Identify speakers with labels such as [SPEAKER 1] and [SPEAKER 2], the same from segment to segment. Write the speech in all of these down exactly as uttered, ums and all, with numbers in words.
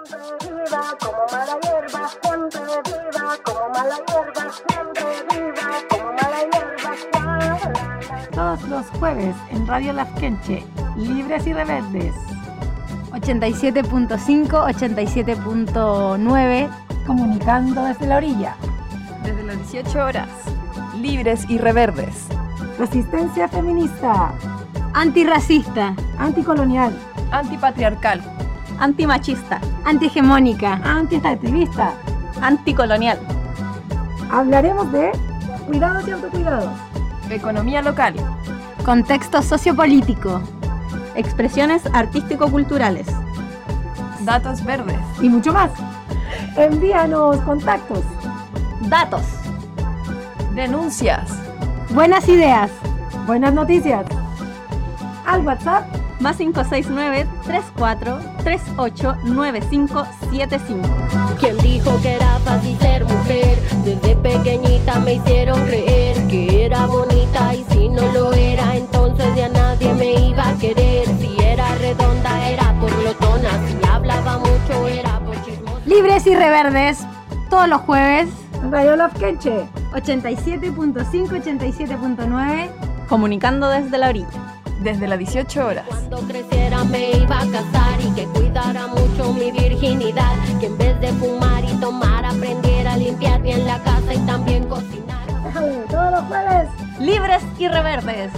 [SPEAKER 1] Siempre viva como mala hierba, siempre viva como mala hierba, siempre viva como mala hierba.
[SPEAKER 2] Todos los jueves en Radio Lafkenche, Libres y Rebeldes.
[SPEAKER 3] ochenta y siete punto cinco, ochenta y siete punto nueve.
[SPEAKER 2] Comunicando desde la orilla.
[SPEAKER 4] Desde las dieciocho horas. Libres y Reverdes.
[SPEAKER 2] Resistencia feminista.
[SPEAKER 3] Antirracista.
[SPEAKER 2] Anticolonial.
[SPEAKER 4] Antipatriarcal.
[SPEAKER 3] Antimachista. Antihegemónica.
[SPEAKER 2] Antiextractivista.
[SPEAKER 3] Anticolonial.
[SPEAKER 2] Hablaremos de cuidados y autocuidados.
[SPEAKER 4] Economía local.
[SPEAKER 3] Contexto sociopolítico. Expresiones artístico-culturales.
[SPEAKER 4] Datos verdes.
[SPEAKER 2] Y mucho más. Envíanos contactos.
[SPEAKER 3] Datos.
[SPEAKER 4] Denuncias.
[SPEAKER 3] Buenas ideas.
[SPEAKER 2] Buenas noticias. Al WhatsApp
[SPEAKER 3] Más cinco seis nueve, tres cuatro, tres ocho, nueve cinco siete cinco.
[SPEAKER 5] ¿Quién dijo que era fácil ser mujer? Desde pequeñita me hicieron creer que era bonita, y si no lo era, entonces ya nadie me iba a querer. Si era redonda era por glotona, si hablaba mucho era por chismosa.
[SPEAKER 3] Libres y Reverdes, todos los jueves.
[SPEAKER 2] Radio Lafkenche.
[SPEAKER 3] ochenta y siete punto cinco, ochenta y siete punto nueve. Comunicando desde la orilla.
[SPEAKER 4] Desde las dieciocho horas.
[SPEAKER 5] Cuando creciera me iba a casar y que cuidara mucho mi virginidad, que en vez de fumar y tomar aprendiera a limpiar bien la casa y también cocinar.
[SPEAKER 2] Déjale, todos los jueves.
[SPEAKER 3] Libres y Reverdes.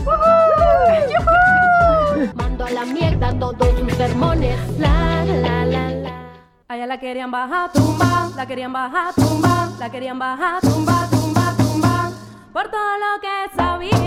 [SPEAKER 5] Mando a la mierda todos sus sermones. La la la la.
[SPEAKER 6] Allá la querían bajar, tumba, la querían bajar, tumba, la querían bajar, tumba, tumba, tumba, por todo lo que sabía.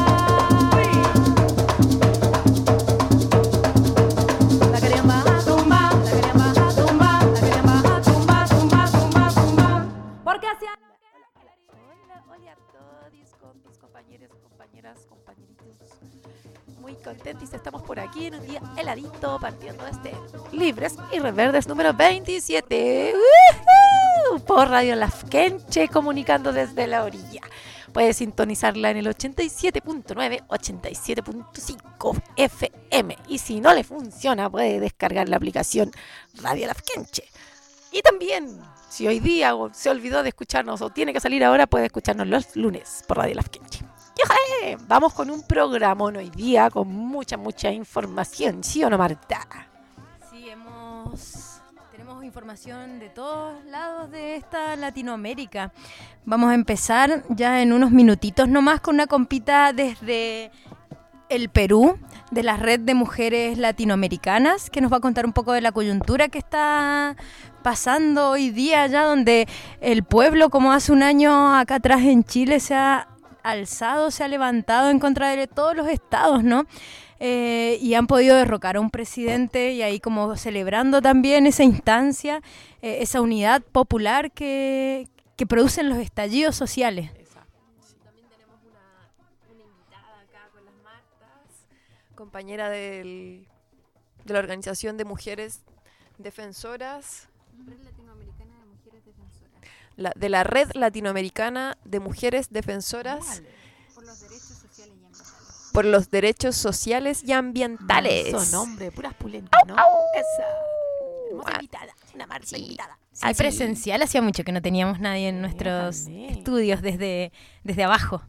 [SPEAKER 6] La querían bajar, tumba, la querían bajar, tumba, la querían bajar, tumba, tumba, tumba, tumba, porque hacía lo que quería.
[SPEAKER 7] Hola, hola a todos, compis, compañeros, compañeras, compañeritos. Muy contentos, estamos por aquí en un día heladito, partiendo este Libres y Reverdes número veintisiete. ¡Woohoo! Por Radio Lafkenche, comunicando desde la orilla. Puedes sintonizarla en el ochenta y siete punto nueve, ochenta y siete punto cinco F M. Y si no le funciona, puede descargar la aplicación Radio Lafkenche. Y también, si hoy día se olvidó de escucharnos o tiene que salir ahora, puede escucharnos los lunes por Radio Lafkenche. ¡Yojé! Vamos con un programón hoy día con mucha, mucha información. ¿Sí o no, Marta?
[SPEAKER 6] Sí, hemos... tenemos información de todos lados de esta Latinoamérica. Vamos a empezar ya en unos minutitos nomás con una compita desde el Perú, de la Red de Mujeres Latinoamericanas, que nos va a contar un poco de la coyuntura que está pasando hoy día allá, donde el pueblo, como hace un año acá atrás en Chile, se ha alzado, se ha levantado en contra de todos los estados, ¿no? Eh, y han podido derrocar a un presidente, y ahí como celebrando también esa instancia, eh, esa unidad popular que, que producen los estallidos sociales.
[SPEAKER 7] Exacto. Sí. También tenemos una, una invitada acá con las Martas, compañera del, de la Organización de Mujeres Defensoras.
[SPEAKER 8] Red Latinoamericana de Mujeres Defensoras.
[SPEAKER 7] La, de la Red Latinoamericana de Mujeres Defensoras.
[SPEAKER 8] Por los derechos sociales y ambientales.
[SPEAKER 7] Por los derechos sociales y ambientales.
[SPEAKER 2] Son hombre, puras pulentas, ¿no? Esa. Hermosa invitada, una Marta
[SPEAKER 7] Sí.
[SPEAKER 2] invitada.
[SPEAKER 6] Sí,
[SPEAKER 7] Así.
[SPEAKER 6] presencial, hacía mucho que no teníamos nadie en nuestros
[SPEAKER 2] Déjame.
[SPEAKER 6] estudios desde, desde abajo.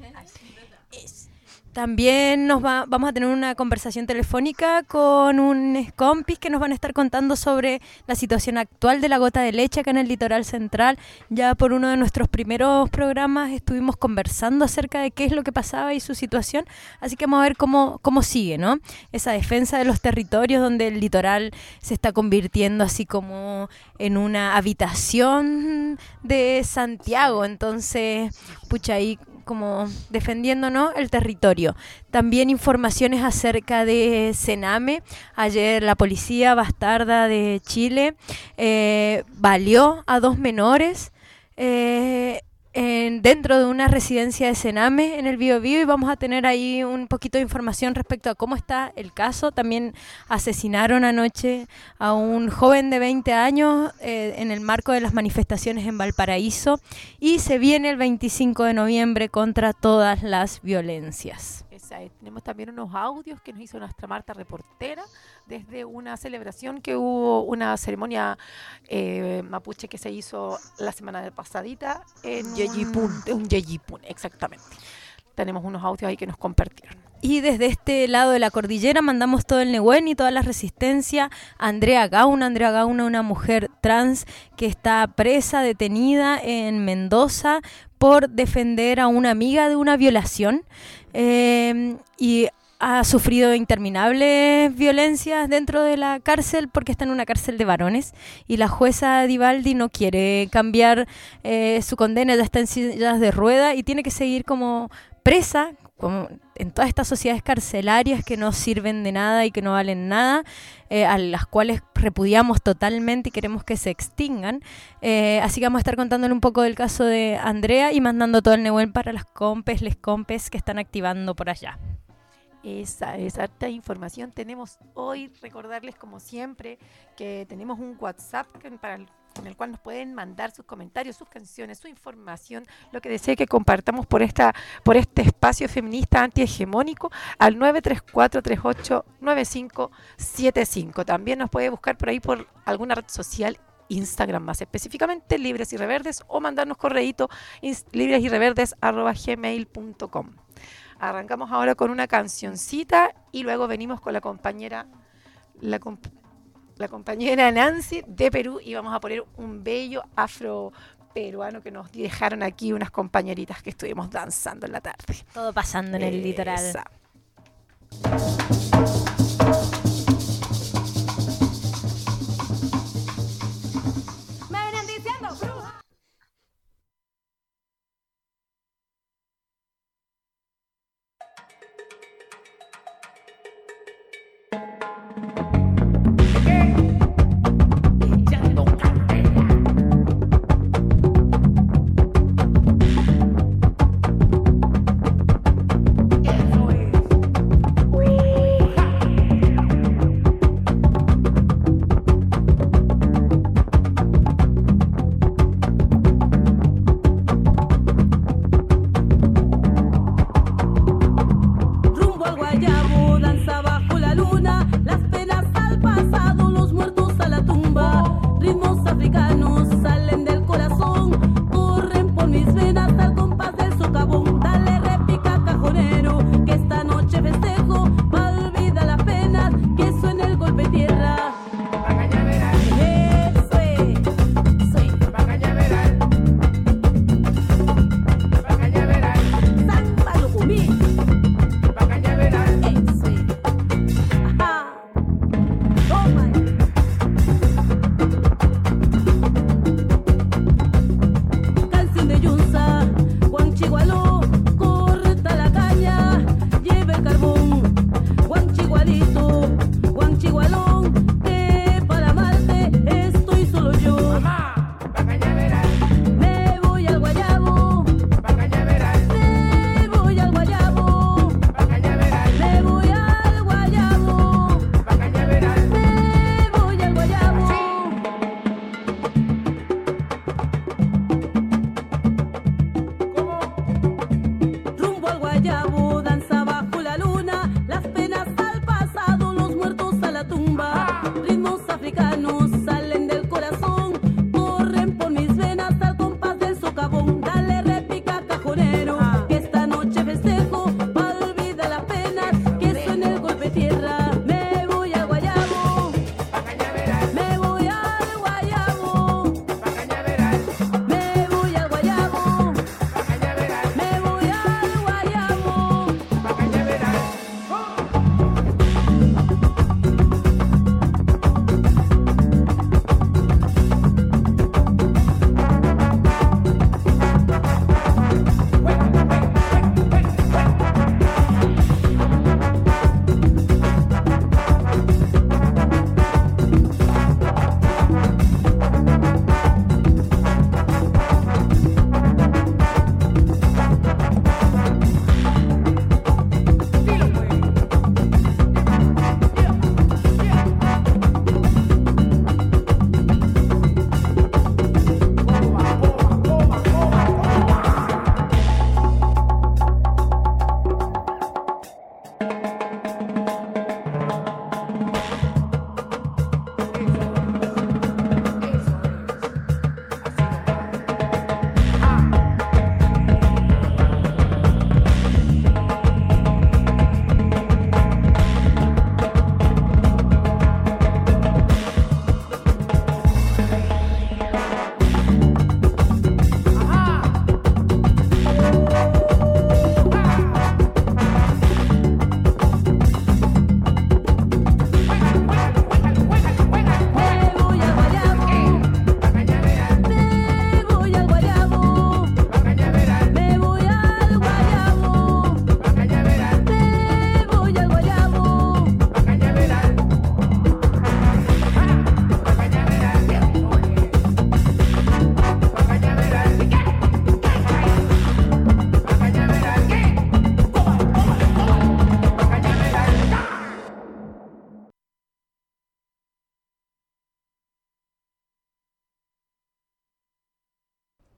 [SPEAKER 6] También nos va, vamos a tener una conversación telefónica con unos compis que nos van a estar contando sobre la situación actual de la gota de leche acá en el litoral central. Ya por uno de nuestros primeros programas estuvimos conversando acerca de qué es lo que pasaba y su situación, así que vamos a ver cómo, cómo sigue, ¿no? Esa defensa de los territorios, donde el litoral se está convirtiendo así como en una habitación de Santiago, entonces, pucha, ahí como defendiéndonos el territorio. También informaciones acerca de Sename. Ayer la policía bastarda de Chile eh, baleó a dos menores eh, en, dentro de una residencia de Sename en el Biobío, y vamos a tener ahí un poquito de información respecto a cómo está el caso. También asesinaron anoche a un joven de veinte años eh, en el marco de las manifestaciones en Valparaíso, y se viene el veinticinco de noviembre contra todas las violencias.
[SPEAKER 7] Esa es. Tenemos también unos audios que nos hizo nuestra Marta reportera desde una celebración que hubo, una ceremonia eh, mapuche que se hizo la semana pasadita en
[SPEAKER 6] Yeyipún.
[SPEAKER 7] un, un Yeyipún, exactamente. Tenemos unos audios ahí que nos compartieron.
[SPEAKER 6] Y desde este lado de la cordillera mandamos todo el Nehuen y toda la resistencia a Andrea Gauna. Andrea Gauna, una mujer trans que está presa, detenida en Mendoza por defender a una amiga de una violación. Eh, y ha sufrido interminables violencias dentro de la cárcel porque está en una cárcel de varones. Y la jueza Divaldi no quiere cambiar eh, su condena, ya está en sillas de rueda y tiene que seguir como presa, como en todas estas sociedades carcelarias que no sirven de nada y que no valen nada, eh, a las cuales repudiamos totalmente y queremos que se extingan. Eh, así que vamos a estar contándole un poco del caso de Andrea y mandando todo el Nehuen para las compes, les compes que están activando por allá.
[SPEAKER 7] Esa es harta información. Tenemos hoy, recordarles como siempre, que tenemos un WhatsApp que para el en el cual nos pueden mandar sus comentarios, sus canciones, su información, lo que desee que compartamos por esta por este espacio feminista antihegemónico al nueve tres cuatro tres ocho nueve cinco siete cinco. También nos puede buscar por ahí por alguna red social, Instagram más específicamente, Libres y Reverdes, o mandarnos correíto libresyreverdes arroba gmail punto com. Arrancamos ahora con una cancioncita y luego venimos con la compañera la compañera la compañera Nancy de Perú y vamos a poner un bello afro peruano que nos dejaron aquí unas compañeritas que estuvimos danzando en la tarde.
[SPEAKER 6] Todo pasando en el litoral.
[SPEAKER 7] Esa.
[SPEAKER 9] Eso es.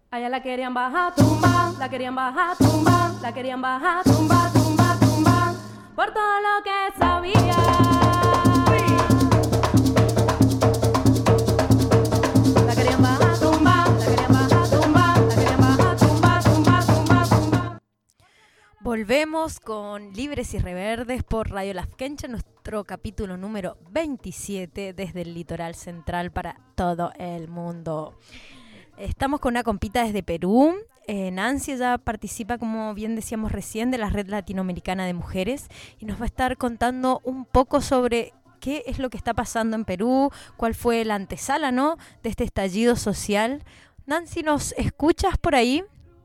[SPEAKER 9] Allá la querían bajar, tumba, la querían bajar, tumba, la querían bajar, tumba, tumba, tumba, por todo lo que sabía. La querían bajar, tumba, la querían bajar, tumba, la querían bajar, tumba, tumba, tumba, tumba.
[SPEAKER 6] Volvemos con Libres y Reverdes por Radio Las Quenchas, nuestro capítulo número veintisiete desde el litoral central para todo el mundo. Estamos con una compita desde Perú. Eh, Nancy ya participa, como bien decíamos recién, de la Red Latinoamericana de Mujeres y nos va a estar contando un poco sobre qué es lo que está pasando en Perú, cuál fue la antesala, ¿no?, de este estallido social. Nancy, ¿nos escuchas por ahí?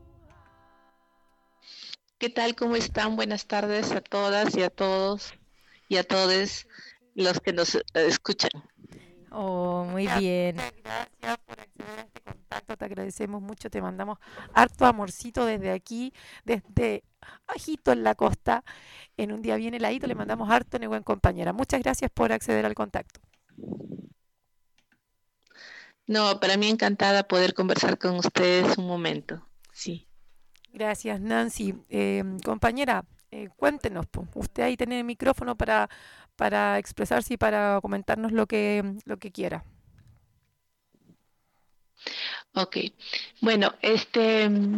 [SPEAKER 10] ¿Qué tal? ¿Cómo están? Buenas tardes a todas y a todos y a todos los que nos eh, escuchan.
[SPEAKER 6] Oh, muy
[SPEAKER 7] Gracias,
[SPEAKER 6] bien.
[SPEAKER 7] Gracias por acceder a este contacto, te agradecemos mucho, te mandamos harto amorcito desde aquí, desde bajito en la costa, en un día bien heladito, le mandamos harto, mi buen compañera. Muchas gracias por acceder al contacto.
[SPEAKER 10] No, para mí encantada poder conversar con ustedes un momento. Sí.
[SPEAKER 7] Gracias, Nancy. Eh, compañera, eh, cuéntenos, po. Usted ahí tiene el micrófono para, para expresarse y para comentarnos lo que, lo que quiera.
[SPEAKER 10] Ok. Bueno, este, mm,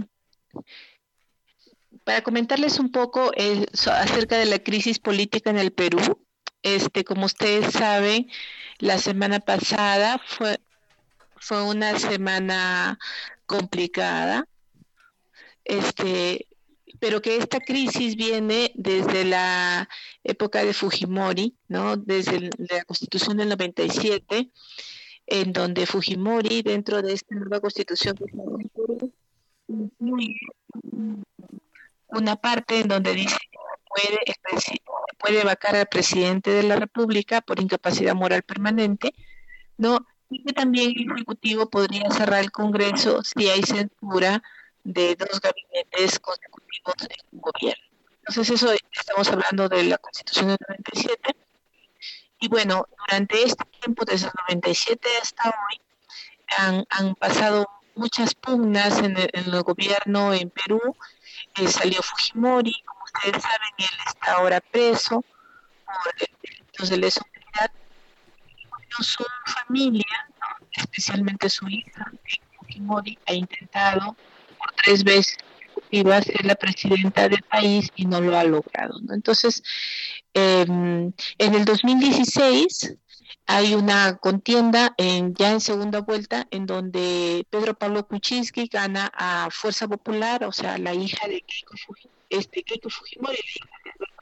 [SPEAKER 10] para comentarles un poco eh, so- acerca de la crisis política en el Perú, este, como ustedes saben, la semana pasada fue, fue una semana complicada, este, pero que esta crisis viene desde la época de Fujimori, ¿no? Desde el- la Constitución del noventa y siete, en donde Fujimori, dentro de esta nueva Constitución que se hace en Perú, incluye una parte en donde dice que puede, el presi- puede vacar al presidente de la República por incapacidad moral permanente, ¿no? Y que también el Ejecutivo podría cerrar el Congreso si hay censura de dos gabinetes consecutivos en un gobierno. Entonces eso estamos hablando de la Constitución del noventa y siete. Y bueno, durante este tiempo, desde el noventa y siete hasta hoy, han, han pasado muchas pugnas en el, en el gobierno en Perú. Eh, salió Fujimori, como ustedes saben, él está ahora preso por eh, delitos de lesa humanidad. Bueno, su familia, ¿no?, especialmente su hija, Fujimori, ha intentado por tres veces consecutivas ser la presidenta del país y no lo ha logrado, ¿no? Entonces, eh, en el dos mil dieciséis hay una contienda en, ya en segunda vuelta en donde Pedro Pablo Kuczynski gana a Fuerza Popular, o sea, la hija de Keiko, Fuji, este, Keiko Fujimori, la hija de Alberto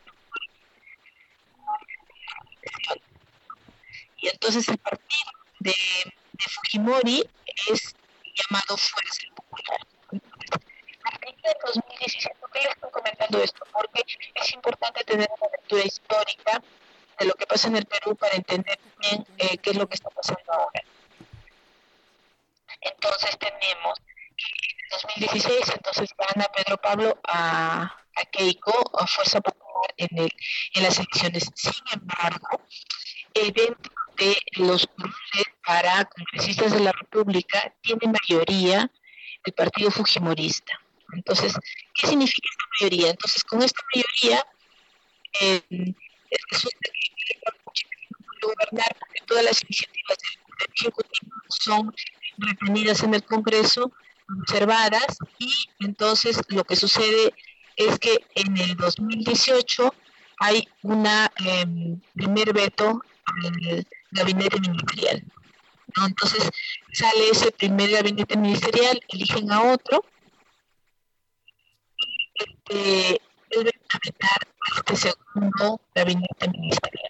[SPEAKER 10] Fujimori. Y entonces el partido de, de Fujimori es llamado Fuerza Popular. A partir del dos mil diecisiete, ¿por qué les estoy comentando esto? Porque es importante tener una lectura histórica de lo que pasa en el Perú para entender bien eh, qué es lo que está pasando ahora. Entonces tenemos que en el dos mil dieciséis, entonces gana Pedro Pablo a, a Keiko, a Fuerza Popular en, el, en las elecciones. Sin embargo, eh, dentro de los curules para congresistas de la República tiene mayoría el partido fujimorista. Entonces, ¿qué significa esta mayoría? Entonces, con esta mayoría, eh, resulta que Pedro Pablo Kuczynski no puede gobernar porque todas las iniciativas del Poder Ejecutivo son retenidas en el Congreso, observadas, y entonces lo que sucede es que en el dos mil dieciocho hay una eh, primer veto al gabinete ministerial, ¿no? Entonces sale ese primer gabinete ministerial, eligen a otro, este, vuelven a vetar a este segundo gabinete ministerial.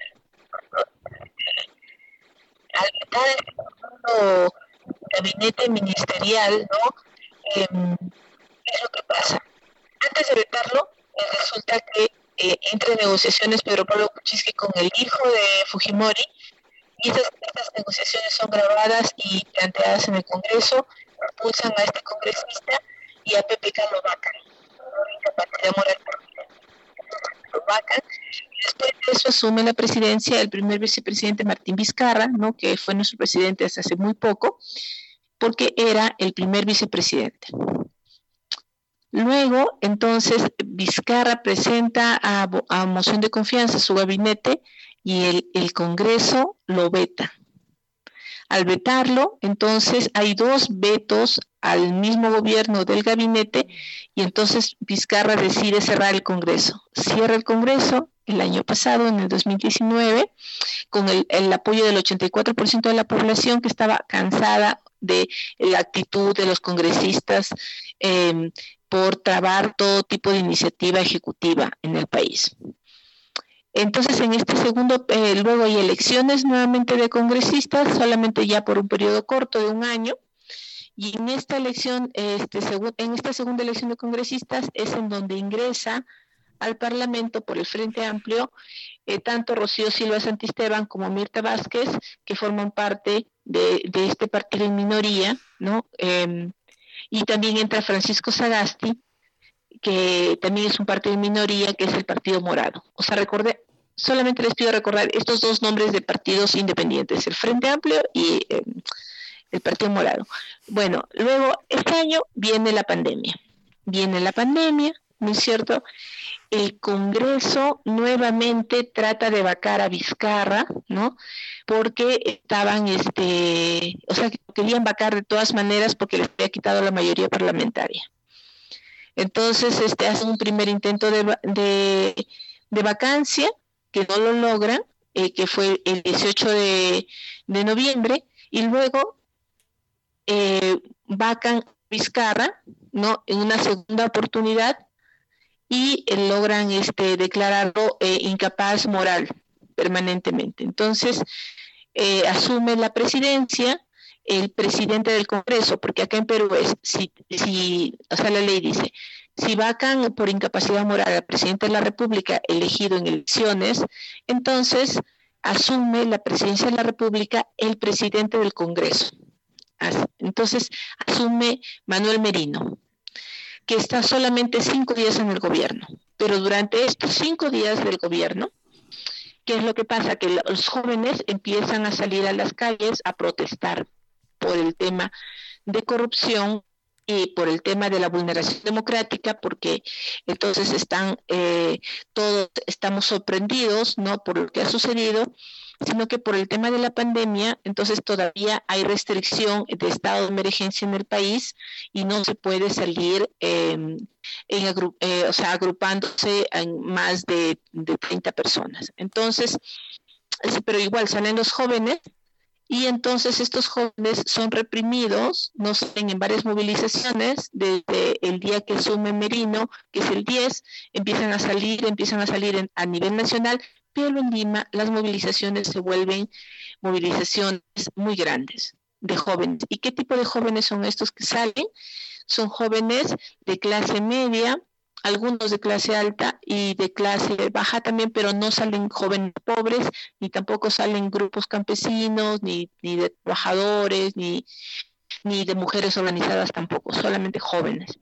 [SPEAKER 10] Al vetar el segundo gabinete ministerial, ¿no? Eh, ¿qué es lo que pasa? Antes de vetarlo, eh, resulta que eh, entra en negociaciones Pedro Pablo Kuczynski con el hijo de Fujimori, y estas, estas negociaciones son grabadas y planteadas en el Congreso, expulsan a este congresista y a Pepe K lo vacan, por incapacidad moral permanente. Lo vacan, y después de eso asume la presidencia el primer vicepresidente Martín Vizcarra, ¿no?, que fue nuestro presidente hasta hace muy poco, porque era el primer vicepresidente. Luego, entonces, Vizcarra presenta a, a moción de confianza a su gabinete y el, el Congreso lo veta. Al vetarlo, entonces hay dos vetos al mismo gobierno del gabinete y entonces Vizcarra decide cerrar el Congreso. Cierra el Congreso el año pasado, en el dos mil diecinueve, con el, el apoyo del ochenta y cuatro por ciento de la población que estaba cansada de la actitud de los congresistas eh, por trabar todo tipo de iniciativa ejecutiva en el país. Entonces, en este segundo, eh, luego hay elecciones nuevamente de congresistas, solamente ya por un periodo corto de un año, y en esta elección, este, en esta segunda elección de congresistas es en donde ingresa al Parlamento por el Frente Amplio, eh, tanto Rocío Silva Santisteban como Mirta Vázquez, que forman parte de, de este partido en minoría, ¿no? Eh, y también entra Francisco Sagasti, que también es un partido en minoría, que es el Partido Morado. O sea, recordé, solamente les pido recordar estos dos nombres de partidos independientes, el Frente Amplio y eh, el Partido Morado. Bueno, luego, este año viene la pandemia. Viene la pandemia, ¿no es cierto? El Congreso nuevamente trata de vacar a Vizcarra, ¿no? Porque estaban, este, o sea, querían vacar de todas maneras porque les había quitado la mayoría parlamentaria. Entonces, este, hacen un primer intento de, de, de vacancia, que no lo logran, eh, que fue el dieciocho de noviembre, y luego eh, vacan a Vizcarra, ¿no? En una segunda oportunidad, y eh, logran este, declararlo eh, incapaz moral permanentemente. Entonces, eh, asume la presidencia el presidente del Congreso, porque acá en Perú es, si, si, o sea, la ley dice, si vacan por incapacidad moral al presidente de la República elegido en elecciones, entonces asume la presidencia de la República el presidente del Congreso. Entonces asume Manuel Merino, que está solamente cinco días en el gobierno, pero durante estos cinco días del gobierno, ¿qué es lo que pasa? Que los jóvenes empiezan a salir a las calles a protestar por el tema de corrupción y por el tema de la vulneración democrática, porque entonces están eh, todos estamos sorprendidos, no por lo que ha sucedido, sino que por el tema de la pandemia, entonces todavía hay restricción de estado de emergencia en el país y no se puede salir eh, en agru eh, o sea, agrupándose en más de, de treinta personas. Entonces, pero igual salen los jóvenes, y entonces estos jóvenes son reprimidos, no salen en varias movilizaciones, desde el día que asume Merino, que es el diez, empiezan a salir, empiezan a salir en, a nivel nacional, pero en Lima las movilizaciones se vuelven movilizaciones muy grandes de jóvenes. ¿Y qué tipo de jóvenes son estos que salen? Son jóvenes de clase media, algunos de clase alta y de clase baja también, pero no salen jóvenes pobres, ni tampoco salen grupos campesinos, ni, ni de trabajadores, ni, ni de mujeres organizadas tampoco, solamente jóvenes.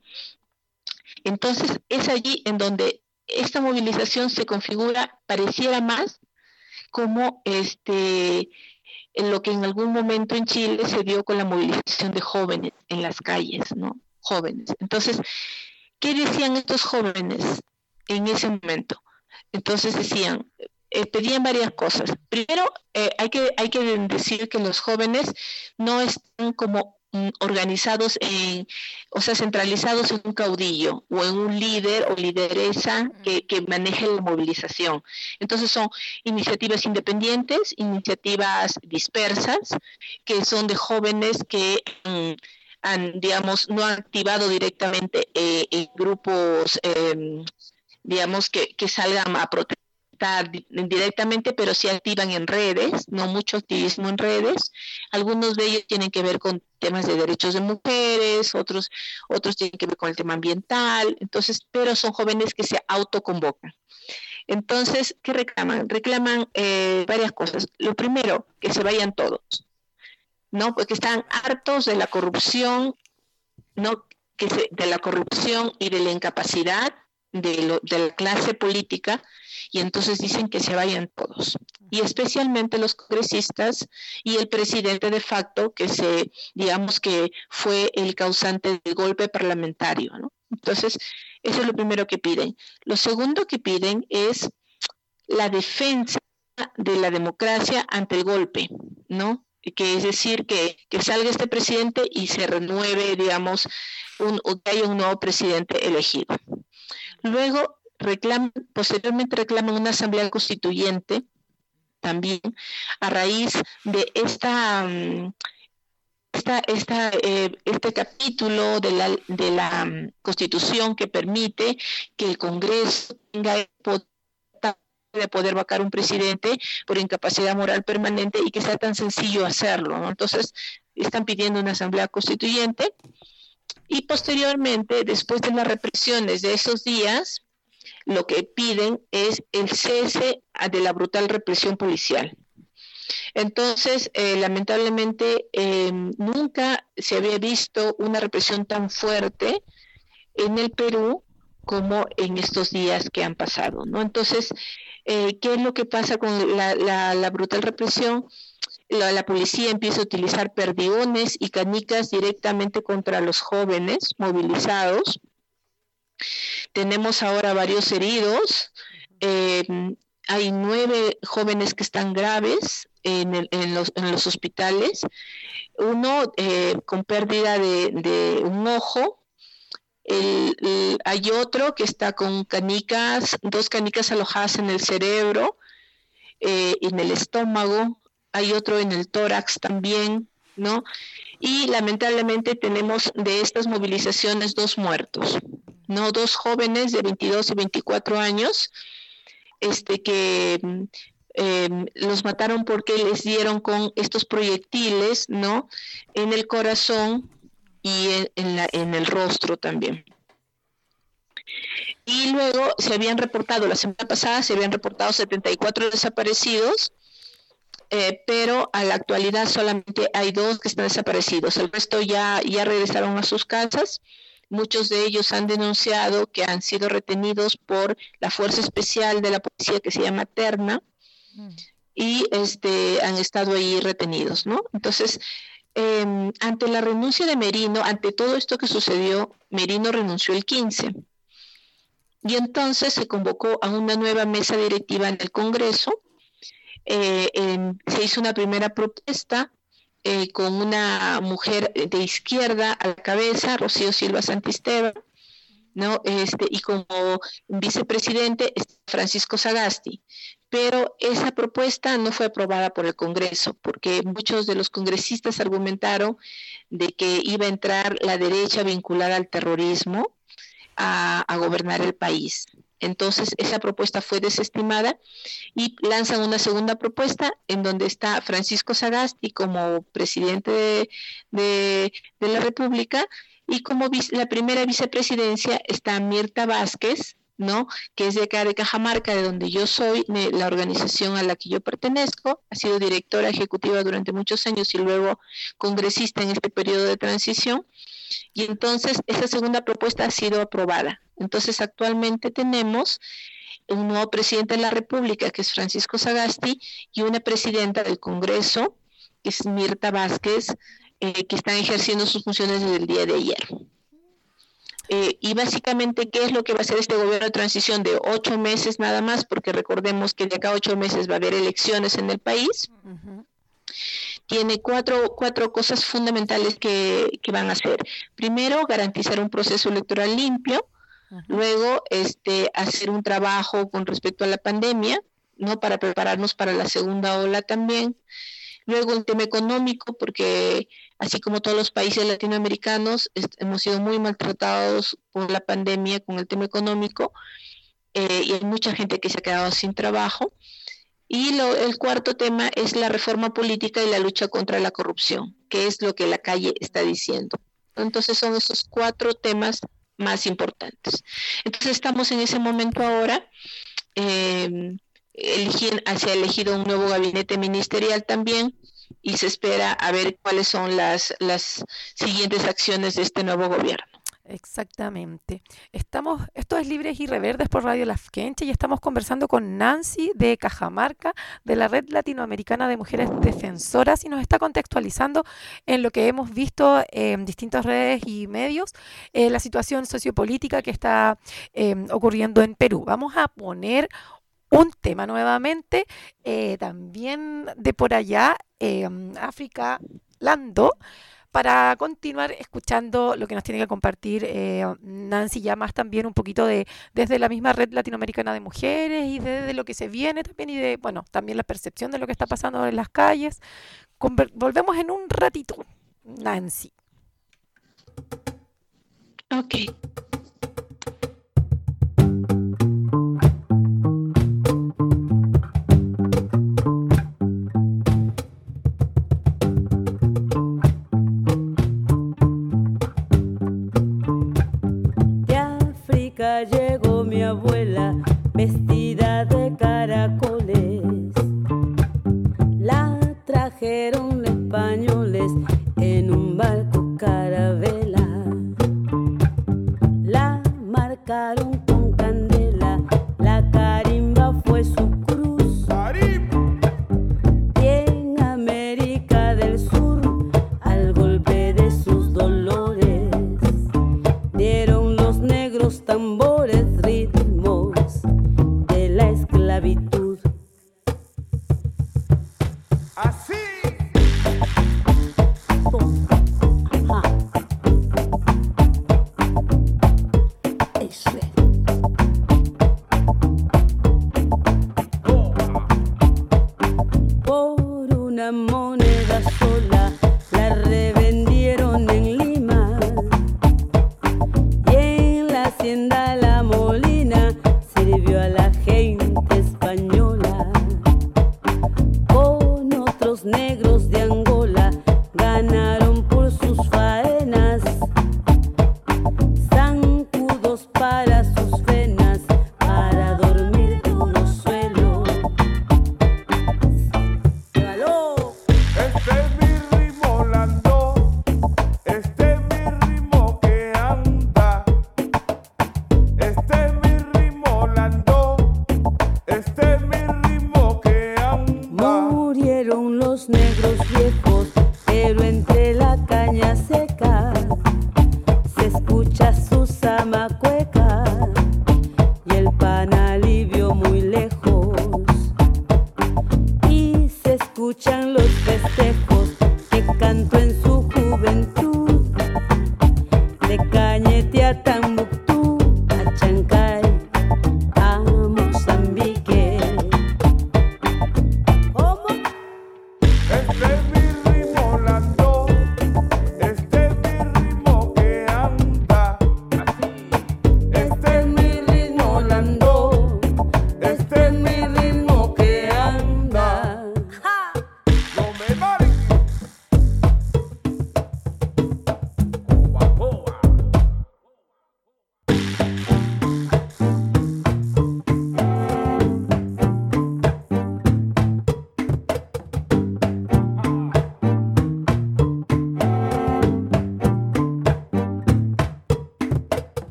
[SPEAKER 10] Entonces es allí en donde esta movilización se configura, pareciera más como este en lo que en algún momento en Chile se dio con la movilización de jóvenes en las calles, ¿no? Jóvenes. Entonces, ¿qué decían estos jóvenes en ese momento? Entonces decían, eh, pedían varias cosas. Primero, eh, hay que hay que decir que los jóvenes no están como mm, organizados, en, o sea, centralizados en un caudillo o en un líder o lideresa que, que maneje la movilización. Entonces son iniciativas independientes, iniciativas dispersas, que son de jóvenes que mm, han, digamos, no han activado directamente eh, en grupos, eh, digamos, que, que salgan a protestar directamente, pero sí activan en redes, no mucho activismo en redes. Algunos de ellos tienen que ver con temas de derechos de mujeres, otros, otros tienen que ver con el tema ambiental, entonces, pero son jóvenes que se autoconvocan. Entonces, ¿qué reclaman? Reclaman eh, varias cosas. Lo primero, que se vayan todos, ¿no? Porque están hartos de la corrupción, ¿no? Que se, de la corrupción y de la incapacidad de, lo, de la clase política, y entonces dicen que se vayan todos, y especialmente los congresistas y el presidente de facto, que se, digamos que fue el causante del golpe parlamentario, ¿no? Entonces, eso es lo primero que piden. Lo segundo que piden es la defensa de la democracia ante el golpe, ¿no? Que es decir, que, que salga este presidente y se renueve, digamos, un, o que haya un nuevo presidente elegido. Luego, reclaman, posteriormente reclaman una asamblea constituyente también a raíz de esta, esta, esta eh, este capítulo de la, de la um, Constitución que permite que el Congreso tenga el poder de poder vacar un presidente por incapacidad moral permanente y que sea tan sencillo hacerlo, ¿no? Entonces, están pidiendo una asamblea constituyente y posteriormente, después de las represiones de esos días, lo que piden es el cese de la brutal represión policial. Entonces, eh, lamentablemente, eh, nunca se había visto una represión tan fuerte en el Perú como en estos días que han pasado, ¿no? Entonces, eh, ¿qué es lo que pasa con la, la, la brutal represión? La, la policía empieza a utilizar perdigones y canicas directamente contra los jóvenes movilizados. Tenemos ahora varios heridos, eh, hay nueve jóvenes que están graves en, el, en, los, en los hospitales, uno eh, con pérdida de, de un ojo. El, el, hay otro que está con canicas, dos canicas alojadas en el cerebro, eh, en el estómago, hay otro en el tórax también, ¿no? Y lamentablemente tenemos de estas movilizaciones dos muertos, ¿no? Dos jóvenes de veintidós y veinticuatro años, este que eh, los mataron porque les dieron con estos proyectiles, ¿no? En el corazón y en, en, la, en el rostro también. Y luego se habían reportado, la semana pasada se habían reportado setenta y cuatro desaparecidos, eh, pero a la actualidad solamente hay dos que están desaparecidos, el resto ya, ya regresaron a sus casas. Muchos de ellos han denunciado que han sido retenidos por la fuerza especial de la policía que se llama Terna, mm. y este, han estado ahí retenidos, ¿no? Entonces, Eh, ante la renuncia de Merino, ante todo esto que sucedió, Merino renunció el quince y entonces se convocó a una nueva mesa directiva en el Congreso. Eh, en, se hizo una primera protesta eh, con una mujer de izquierda a la cabeza, Rocío Silva Santisteban, ¿no? Este, y como vicepresidente Francisco Sagasti. Pero esa propuesta no fue aprobada por el Congreso, porque muchos de los congresistas argumentaron de que iba a entrar la derecha vinculada al terrorismo a, a gobernar el país. Entonces esa propuesta fue desestimada y lanzan una segunda propuesta en donde está Francisco Sagasti como presidente de, de, de la República, y como vice, la primera vicepresidencia está Mirta Vázquez, ¿no? Que es de acá de Cajamarca, de donde yo soy, de la organización a la que yo pertenezco. Ha sido directora ejecutiva durante muchos años y luego congresista en este periodo de transición. Y entonces esa segunda propuesta ha sido aprobada. Entonces actualmente tenemos un nuevo presidente de la República, que es Francisco Sagasti, y una presidenta del Congreso, que es Mirta Vázquez, eh, que están ejerciendo sus funciones desde el día de ayer. Eh, y básicamente, ¿qué es lo que va a hacer este gobierno de transición de ocho meses nada más? Porque recordemos que de acá a ocho meses va a haber elecciones en el país. Uh-huh. Tiene cuatro, cuatro cosas fundamentales que, que van a hacer. Primero, garantizar un proceso electoral limpio. Uh-huh. Luego, este, hacer un trabajo con respecto a la pandemia, ¿no? Para prepararnos para la segunda ola también. Luego el tema económico, porque así como todos los países latinoamericanos est- hemos sido muy maltratados por la pandemia con el tema económico, eh, y hay mucha gente que se ha quedado sin trabajo. Y lo, el cuarto tema es la reforma política y la lucha contra la corrupción, que es lo que la calle está diciendo. Entonces son esos cuatro temas más importantes. Entonces estamos en ese momento ahora. Eh, Elegir, se ha elegido un nuevo gabinete ministerial también y se espera a ver cuáles son las, las siguientes acciones de este nuevo gobierno.
[SPEAKER 7] Exactamente. Estamos, esto es Libres y Reverdes por Radio Las Quenches y estamos conversando con Nancy de Cajamarca, de la Red Latinoamericana de Mujeres Defensoras, y nos está contextualizando en lo que hemos visto en distintas redes y medios, eh, la situación sociopolítica que está eh, ocurriendo en Perú. Vamos a poner un tema nuevamente, eh, también de por allá, eh, África Lando, para continuar escuchando lo que nos tiene que compartir eh, Nancy, ya más también un poquito de desde la misma Red Latinoamericana de Mujeres y desde lo que se viene también y de, bueno, también la percepción de lo que está pasando en las calles. Conver- volvemos en un ratito, Nancy.
[SPEAKER 10] Ok.
[SPEAKER 11] Llegó mi abuela vestida de caracoles, la trajeron españoles en un barco carabela.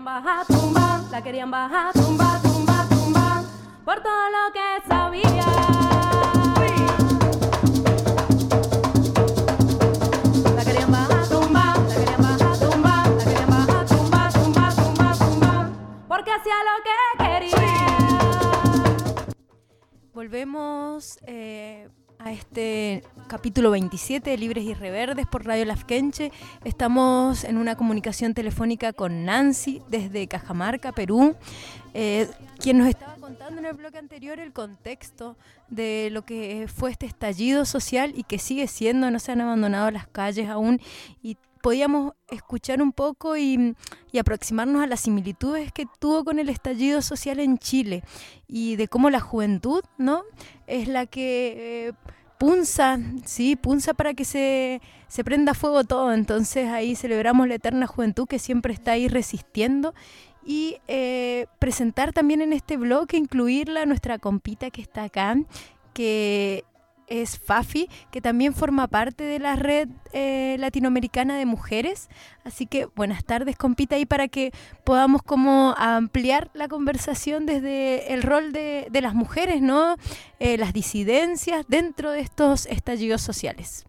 [SPEAKER 9] querían bajar, tumba, la querían bajar, tumba, tumba, tumba, por todo lo que sabía. La querían bajar, tumba, la querían bajar, tumba, la querían bajar, tumba, tumba, tumba, tumba, porque hacía lo que quería.
[SPEAKER 6] Volvemos eh, a este capítulo veintisiete de Libres y Reverdes por Radio Lafkenche. Estamos en una comunicación telefónica con Nancy desde Cajamarca, Perú, eh, quien nos estaba contando en el bloque anterior el contexto de lo que fue este estallido social y que sigue siendo, no se han abandonado las calles aún, y podíamos escuchar un poco y, y aproximarnos a las similitudes que tuvo con el estallido social en Chile y de cómo la juventud, ¿no?, es la que eh, punza, sí, punza para que se, se prenda fuego todo. Entonces ahí celebramos la eterna juventud que siempre está ahí resistiendo. Y eh, presentar también en este bloque, incluirla, nuestra compita que está acá, que es Fafi, que también forma parte de la red eh, latinoamericana de mujeres. Así que buenas tardes, compita, y para que podamos como ampliar la conversación desde el rol de, de las mujeres, ¿no? Eh, las disidencias dentro de estos estallidos sociales.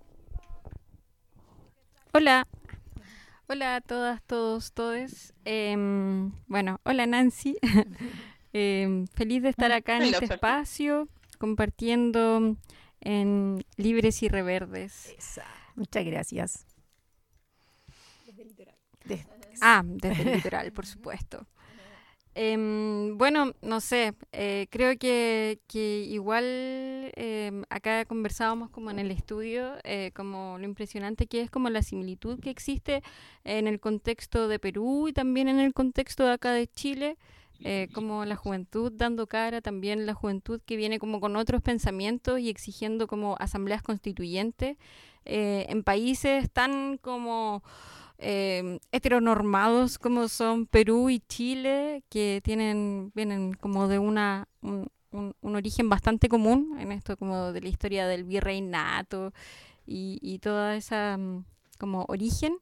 [SPEAKER 12] Hola. Hola a todas, todos, todes. Eh, bueno, hola Nancy. eh, feliz de estar acá en este espacio, compartiendo en Libres y Reverdes.
[SPEAKER 2] Esa. Muchas gracias.
[SPEAKER 12] Desde el litoral. Desde, ah, desde el litoral, por supuesto. Eh, bueno, no sé, eh, creo que, que igual eh, acá conversábamos como en el estudio, eh, como lo impresionante que es como la similitud que existe en el contexto de Perú y también en el contexto de acá de Chile. Eh, como la juventud dando cara, también la juventud que viene como con otros pensamientos y exigiendo como asambleas constituyentes eh, en países tan como eh, heteronormados como son Perú y Chile, que tienen vienen como de una un, un, un origen bastante común en esto como de la historia del virreinato y, y toda esa como origen.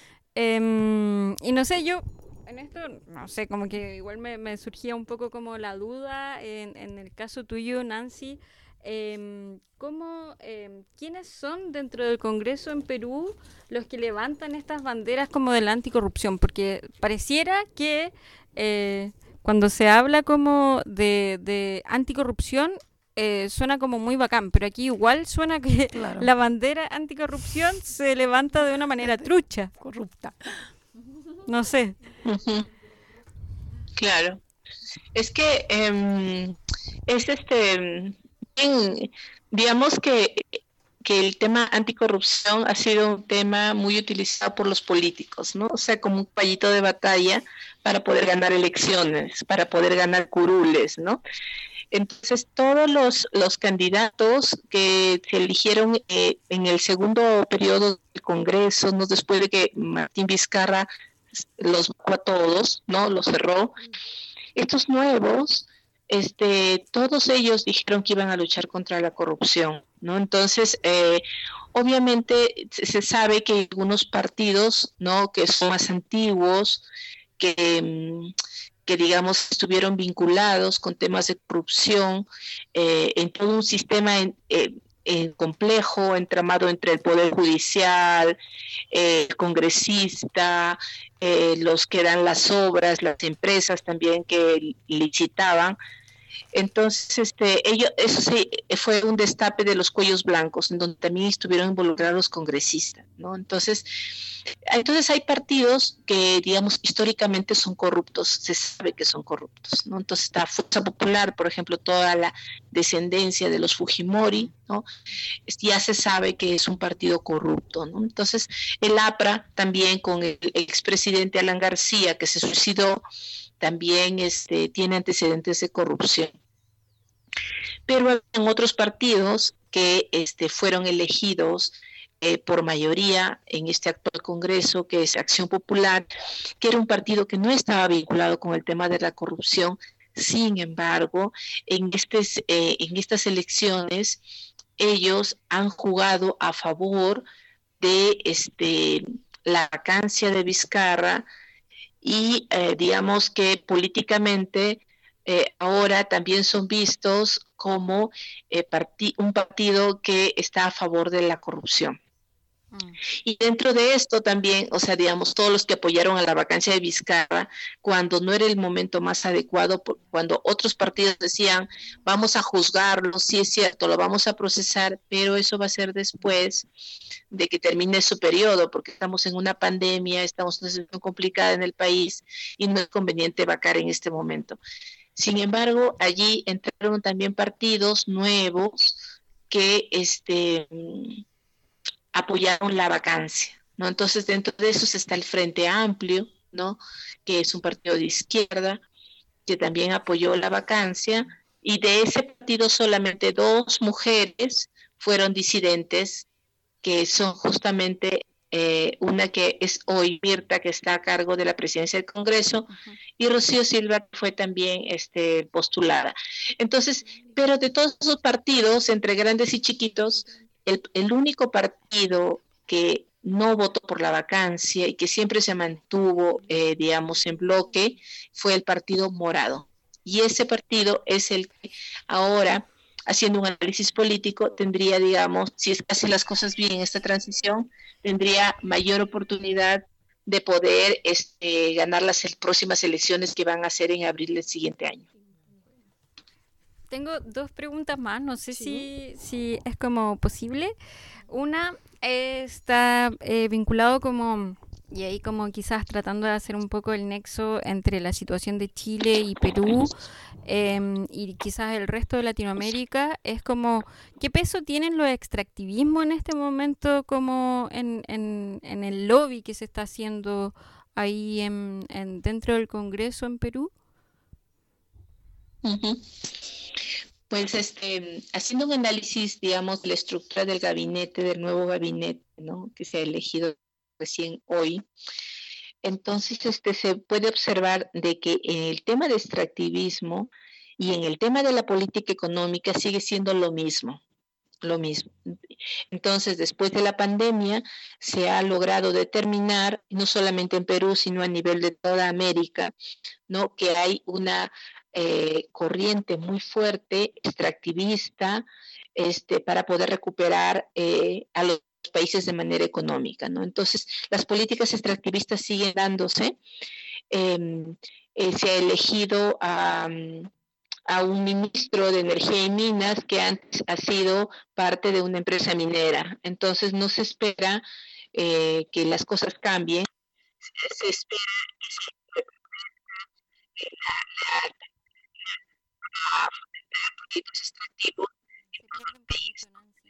[SPEAKER 12] Eh, y no sé, yo en esto, no sé, como que igual me, me surgía un poco como la duda en, en el caso tuyo, Nancy, eh, ¿cómo, eh, ¿quiénes son dentro del Congreso en Perú los que levantan estas banderas como de la anticorrupción? Porque pareciera que eh, cuando se habla como de, de anticorrupción, eh, suena como muy bacán, pero aquí igual suena que claro, la bandera anticorrupción se levanta de una manera trucha.
[SPEAKER 2] Corrupta.
[SPEAKER 12] No sé.
[SPEAKER 10] Uh-huh. Claro. Es que eh, es este, en, digamos que, que el tema anticorrupción ha sido un tema muy utilizado por los políticos, ¿no? O sea, como un caballito de batalla para poder ganar elecciones, para poder ganar curules, ¿no? Entonces, todos los, los candidatos que se eligieron eh, en el segundo periodo del Congreso, ¿no?, después de que Martín Vizcarra los bajó a todos, ¿no?, los cerró. Estos nuevos, este, todos ellos dijeron que iban a luchar contra la corrupción, ¿no? Entonces, eh, obviamente se sabe que hay algunos partidos, ¿no?, que son más antiguos, que, que digamos estuvieron vinculados con temas de corrupción eh, en todo un sistema en, eh, Eh, complejo, entramado entre el Poder Judicial, eh, el congresista, eh, los que dan las obras, las empresas también que licitaban. Entonces, este, ellos, eso sí, fue un destape de los cuellos blancos, en donde también estuvieron involucrados congresistas, ¿no? Entonces, entonces hay partidos que, digamos, históricamente son corruptos, se sabe que son corruptos, ¿no? Entonces está Fuerza Popular, por ejemplo, toda la descendencia de los Fujimori, ¿no?, ya se sabe que es un partido corrupto, ¿no? Entonces, el A P R A también con el expresidente Alan García, que se suicidó, también este, tiene antecedentes de corrupción. Pero en otros partidos que este, fueron elegidos eh, por mayoría en este actual Congreso, que es Acción Popular, que era un partido que no estaba vinculado con el tema de la corrupción. Sin embargo, en, estes, eh, en estas elecciones, ellos han jugado a favor de este, la vacancia de Vizcarra y eh, digamos que políticamente eh, ahora también son vistos como eh, parti- un partido que está a favor de la corrupción. Y dentro de esto también, o sea, digamos, todos los que apoyaron a la vacancia de Vizcarra, cuando no era el momento más adecuado, cuando otros partidos decían, vamos a juzgarlo, sí es cierto, lo vamos a procesar, pero eso va a ser después de que termine su periodo, porque estamos en una pandemia, estamos en una situación complicada en el país y no es conveniente vacar en este momento. Sin embargo, allí entraron también partidos nuevos que, este... apoyaron la vacancia, ¿no? Entonces, dentro de eso está el Frente Amplio, ¿no? Que es un partido de izquierda, que también apoyó la vacancia, y de ese partido solamente dos mujeres fueron disidentes, que son justamente eh, una que es hoy Mirta, que está a cargo de la presidencia del Congreso, uh-huh. y Rocío Silva, que fue también este, postulada. Entonces, pero de todos esos partidos, entre grandes y chiquitos, El, el único partido que no votó por la vacancia y que siempre se mantuvo, eh, digamos, en bloque, fue el Partido Morado. Y ese partido es el que ahora, haciendo un análisis político, tendría, digamos, si es que hace las cosas bien en esta transición, tendría mayor oportunidad de poder este, ganar las próximas elecciones que van a ser en abril del siguiente año.
[SPEAKER 12] Tengo dos preguntas más, no sé sí. si, si es como posible. Una eh, está eh, vinculado como, y ahí como quizás tratando de hacer un poco el nexo entre la situación de Chile y Perú eh, y quizás el resto de Latinoamérica, es como, ¿qué peso tienen los extractivismos en este momento como en, en, en el lobby que se está haciendo ahí en, en dentro del Congreso en Perú?
[SPEAKER 10] Uh-huh. Pues este, haciendo un análisis, digamos, de la estructura del gabinete, del nuevo gabinete, ¿no? Que se ha elegido recién hoy, entonces este, se puede observar de que en el tema de extractivismo y en el tema de la política económica sigue siendo lo mismo, lo mismo. Entonces, después de la pandemia, se ha logrado determinar, no solamente en Perú, sino a nivel de toda América, ¿no? Que hay una Eh, corriente muy fuerte, extractivista, este, para poder recuperar eh, a los países de manera económica, ¿no? Entonces, las políticas extractivistas siguen dándose. Eh, eh, se ha elegido a, a un ministro de Energía y Minas que antes ha sido parte de una empresa minera. Entonces, no se espera eh, que las cosas cambien, se espera que la, la proyectos extractivos en todo el país.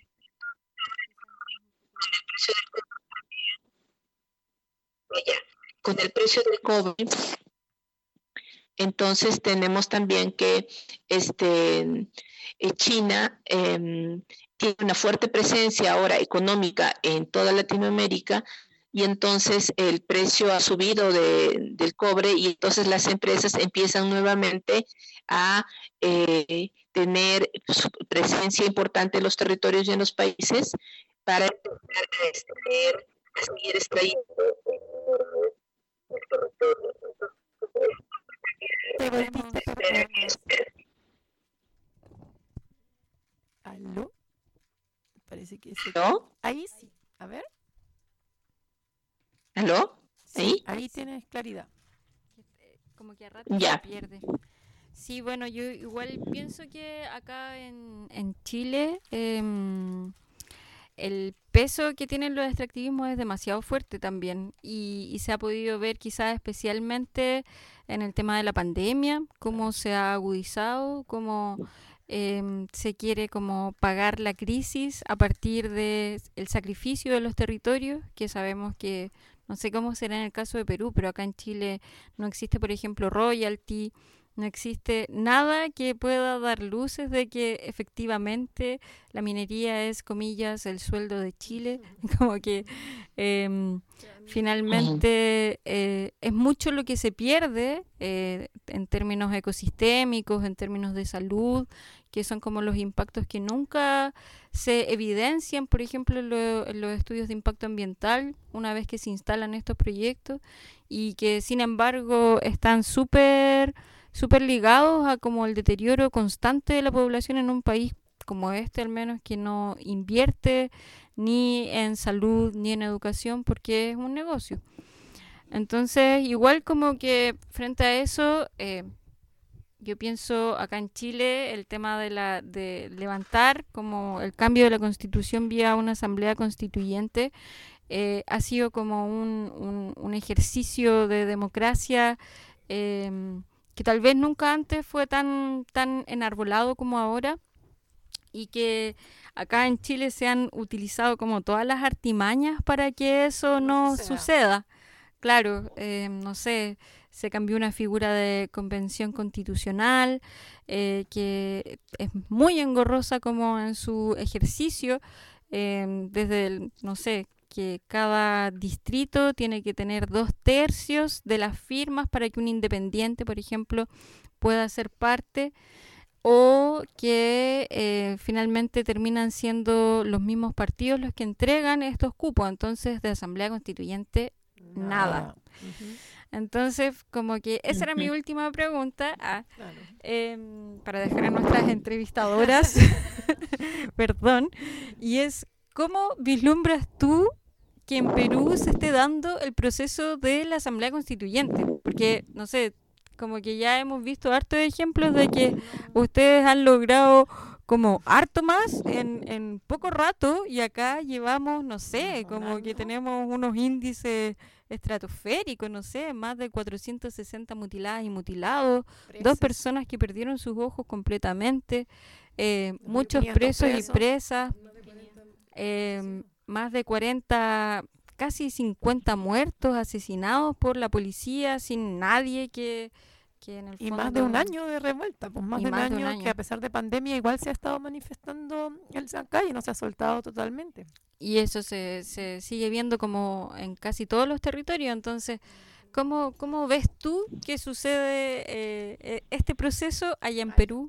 [SPEAKER 10] Con el precio del cobre, entonces tenemos también que este, China eh, tiene una fuerte presencia ahora económica en toda Latinoamérica, y entonces el precio ha subido de, del cobre, y entonces las empresas empiezan nuevamente a eh, tener su presencia importante en los territorios y en los países para empezar a extraer, a seguir extrayendo el territorio.
[SPEAKER 2] Te volviste a perder. ¿Aló? Parece que se...
[SPEAKER 10] ¿No?
[SPEAKER 2] Ahí sí. A ver.
[SPEAKER 10] ¿Aló? ¿Ahí?
[SPEAKER 2] Sí, ahí tienes claridad.
[SPEAKER 12] Como que a rato
[SPEAKER 10] ya.
[SPEAKER 12] se pierde. Sí, bueno, yo igual pienso que acá en, en Chile eh, el peso que tienen los extractivismos es demasiado fuerte también, y, y se ha podido ver quizás especialmente en el tema de la pandemia, cómo se ha agudizado, cómo eh, se quiere como pagar la crisis a partir de el sacrificio de los territorios, que sabemos que no sé cómo será en el caso de Perú, pero acá en Chile no existe, por ejemplo, royalty, No existe nada que pueda dar luces de que efectivamente la minería es, comillas, el sueldo de Chile. Como que eh, finalmente eh, es mucho lo que se pierde eh, en términos ecosistémicos, en términos de salud, que son como los impactos que nunca se evidencian, por ejemplo, en, lo, en los estudios de impacto ambiental, una vez que se instalan estos proyectos, y que sin embargo están súper súper ligados a como el deterioro constante de la población en un país como este, al menos, que no invierte ni en salud ni en educación porque es un negocio. Entonces, igual como que frente a eso, eh, yo pienso acá en Chile el tema de la de levantar como el cambio de la Constitución vía una asamblea constituyente eh, ha sido como un, un, un ejercicio de democracia eh, que tal vez nunca antes fue tan, tan enarbolado como ahora, y que acá en Chile se han utilizado como todas las artimañas para que eso no suceda. Claro, eh, no sé, se cambió una figura de convención constitucional eh, que es muy engorrosa como en su ejercicio, eh, desde el, no sé, que cada distrito tiene que tener dos tercios de las firmas para que un independiente, por ejemplo, pueda ser parte, o que eh, finalmente terminan siendo los mismos partidos los que entregan estos cupos. Entonces, de asamblea constituyente, nada. Uh-huh. Entonces, como que esa uh-huh. era mi última pregunta, ah, claro. eh, para dejar a nuestras entrevistadoras, perdón, y es, ¿cómo vislumbras tú que en Perú se esté dando el proceso de la Asamblea Constituyente? Porque, no sé, como que ya hemos visto hartos ejemplos de que ustedes han logrado como harto más en, en poco rato, y acá llevamos, no sé, como que tenemos unos índices estratosféricos, no sé, más de cuatrocientos sesenta mutiladas y mutilados, presos. Dos personas que perdieron sus ojos completamente, eh, muchos presos, presos y presas, eh, más de cuarenta, casi cincuenta muertos, asesinados por la policía, sin nadie que, que en el
[SPEAKER 7] y
[SPEAKER 12] fondo...
[SPEAKER 7] más de un año de revuelta, pues más, de un, más año de un año que a pesar de pandemia igual se ha estado manifestando en la calle, no se ha soltado totalmente.
[SPEAKER 12] Y eso se, se sigue viendo como en casi todos los territorios. Entonces, ¿cómo, cómo ves tú que sucede eh, este proceso allá en Perú?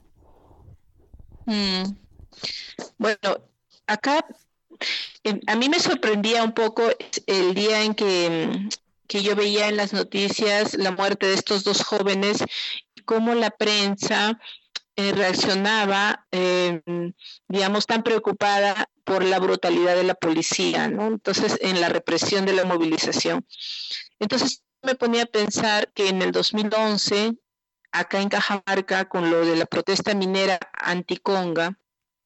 [SPEAKER 10] Mm. Bueno, acá eh, a mí me sorprendía un poco el día en que, que yo veía en las noticias la muerte de estos dos jóvenes y cómo la prensa eh, reaccionaba, eh, digamos, tan preocupada por la brutalidad de la policía, ¿no? Entonces, en la represión de la movilización. Entonces, me ponía a pensar que en el dos mil once, acá en Cajamarca, con lo de la protesta minera anticonga,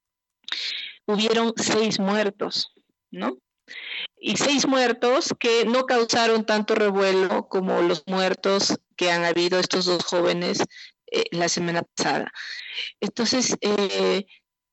[SPEAKER 10] hubieron seis muertos, ¿no? Y seis muertos que no causaron tanto revuelo como los muertos que han habido estos dos jóvenes eh, la semana pasada. Entonces, eh,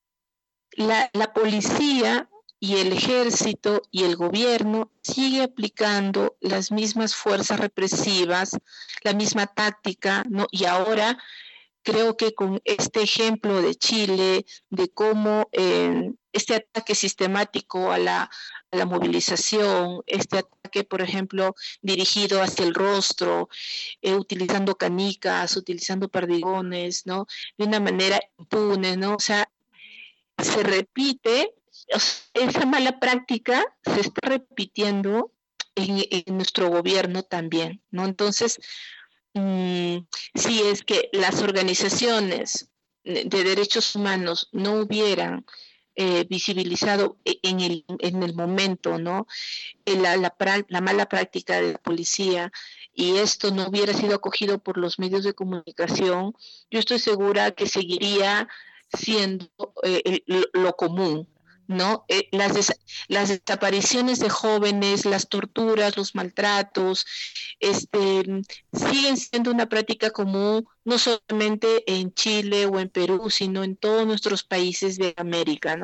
[SPEAKER 10] la, la policía y el ejército y el gobierno sigue aplicando las mismas fuerzas represivas, la misma táctica, ¿no? Y ahora creo que con este ejemplo de Chile, de cómo eh, este ataque sistemático a la, a la movilización, este ataque, por ejemplo, dirigido hacia el rostro, eh, utilizando canicas, utilizando perdigones, ¿no? De una manera impune, ¿no? O sea, se repite, esa mala práctica se está repitiendo en, en nuestro gobierno también, ¿no? Entonces, mmm, si es que las organizaciones de derechos humanos no hubieran eh, visibilizado en el, en el momento, ¿no? La, la, la mala práctica de la policía, y esto no hubiera sido acogido por los medios de comunicación, yo estoy segura que seguiría siendo eh, lo, lo común, ¿no? Eh, las, des- las desapariciones de jóvenes, las torturas, los maltratos, este, siguen siendo una práctica común, no solamente en Chile o en Perú, sino en todos nuestros países de América, ¿no?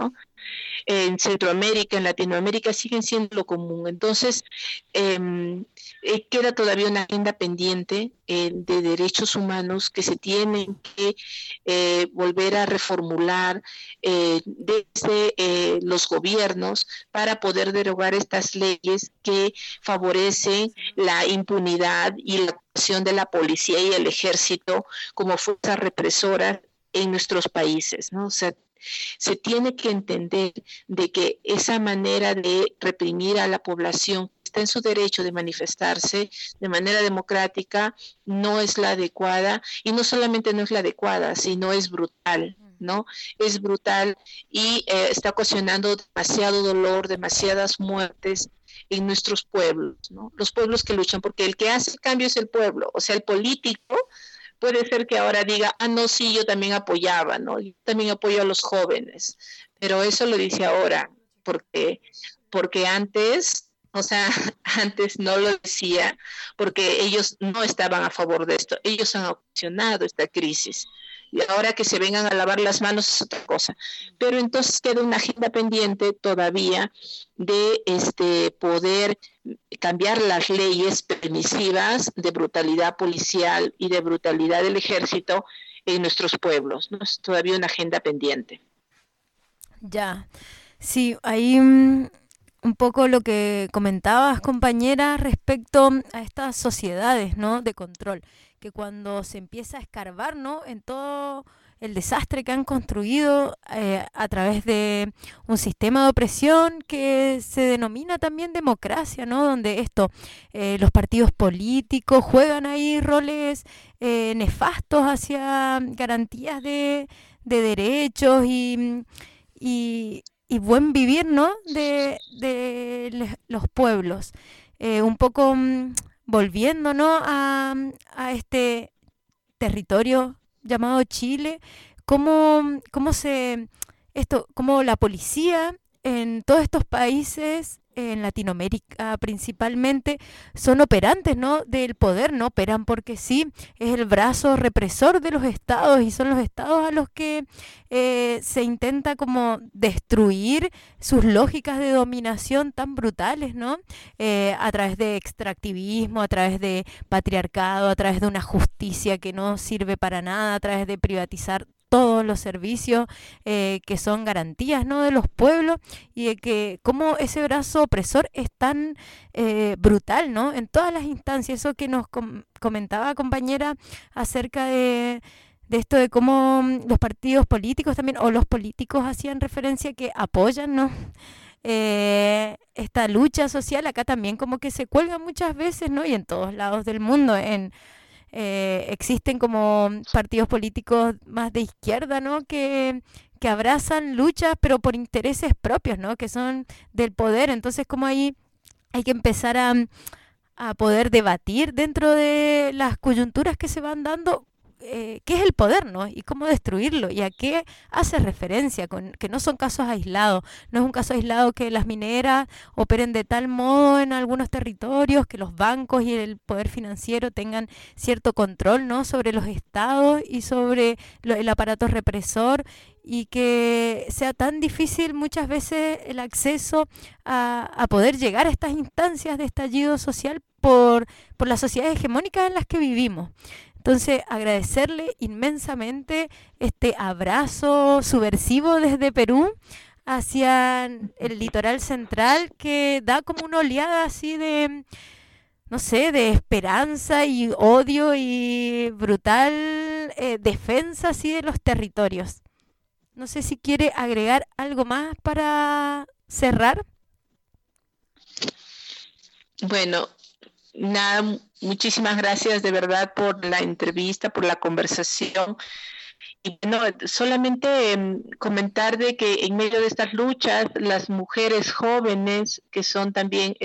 [SPEAKER 10] en Centroamérica, en Latinoamérica, siguen siendo lo común. Entonces, eh, eh, queda todavía una agenda pendiente eh, de derechos humanos que se tienen que eh, volver a reformular eh, desde eh, los gobiernos para poder derogar estas leyes que favorecen la impunidad y la acción de la policía y el ejército como fuerzas represoras en nuestros países, ¿no? O sea, se tiene que entender de que esa manera de reprimir a la población que está en su derecho de manifestarse de manera democrática no es la adecuada, y no solamente no es la adecuada, sino es brutal, ¿no? Es brutal y eh, está ocasionando demasiado dolor, demasiadas muertes en nuestros pueblos, ¿no? Los pueblos que luchan, porque el que hace el cambio es el pueblo, o sea, el político puede ser que ahora diga, ah, no, sí, yo también apoyaba, ¿no? Yo también apoyo a los jóvenes, pero eso lo dice ahora, porque, porque antes, o sea, antes no lo decía, porque ellos no estaban a favor de esto, ellos han ocasionado esta crisis, y ahora que se vengan a lavar las manos es otra cosa, pero entonces queda una agenda pendiente todavía de este poder cambiar las leyes permisivas de brutalidad policial y de brutalidad del ejército en nuestros pueblos, ¿no? Es todavía una agenda pendiente.
[SPEAKER 6] Ya, sí, ahí mm, un poco lo que comentabas, compañera, respecto a estas sociedades, ¿no?, de control, que cuando se empieza a escarbar, ¿no?, en todo el desastre que han construido eh, a través de un sistema de opresión que se denomina también democracia, ¿no?, donde esto, eh, los partidos políticos juegan ahí roles eh, nefastos hacia garantías de, de derechos y, y, y buen vivir, ¿no?, de, de le- los pueblos. Eh, un poco mm, volviendo, ¿no?, a, a este territorio llamado Chile, cómo, cómo se esto, cómo la policía en todos estos países, en Latinoamérica principalmente, son operantes, ¿no?, del poder, no operan porque sí, es el brazo represor de los estados y son los estados a los que eh, se intenta como destruir sus lógicas de dominación tan brutales, ¿no? Eh, a través de extractivismo, a través de patriarcado, a través de una justicia que no sirve para nada, a través de privatizar todos los servicios eh, que son garantías, ¿no?, de los pueblos, y de que cómo ese brazo opresor es tan eh, brutal, ¿no?, en todas las instancias. Eso que nos com- comentaba, compañera, acerca de, de esto de cómo mm, los partidos políticos también, o los políticos hacían referencia que apoyan, ¿no?, eh, esta lucha social, acá también como que se cuelga muchas veces, ¿no?, y en todos lados del mundo, en eh, existen como partidos políticos más de izquierda, ¿no?, que, que abrazan luchas, pero por intereses propios, ¿no?, que son del poder. Entonces, como ahí hay que empezar a, a poder debatir dentro de las coyunturas que se van dando, eh, qué es el poder, ¿no?, y cómo destruirlo, y a qué hace referencia, con que no son casos aislados. No es un caso aislado que las mineras operen de tal modo en algunos territorios, que los bancos y el poder financiero tengan cierto control, ¿no?, sobre los estados y sobre lo- el aparato represor, y que sea tan difícil muchas veces el acceso a, a poder llegar a estas instancias de estallido social por, por las sociedades hegemónicas en las que vivimos. Entonces, agradecerle inmensamente este abrazo subversivo desde Perú hacia el litoral central, que da como una oleada así de, no sé, de esperanza y odio y brutal eh, defensa así de los territorios. No sé si quiere agregar algo más para cerrar.
[SPEAKER 10] Bueno, nada, mu- muchísimas gracias de verdad por la entrevista, por la conversación. Y bueno, solamente em, comentar de que en medio de estas luchas, las mujeres jóvenes, que son también este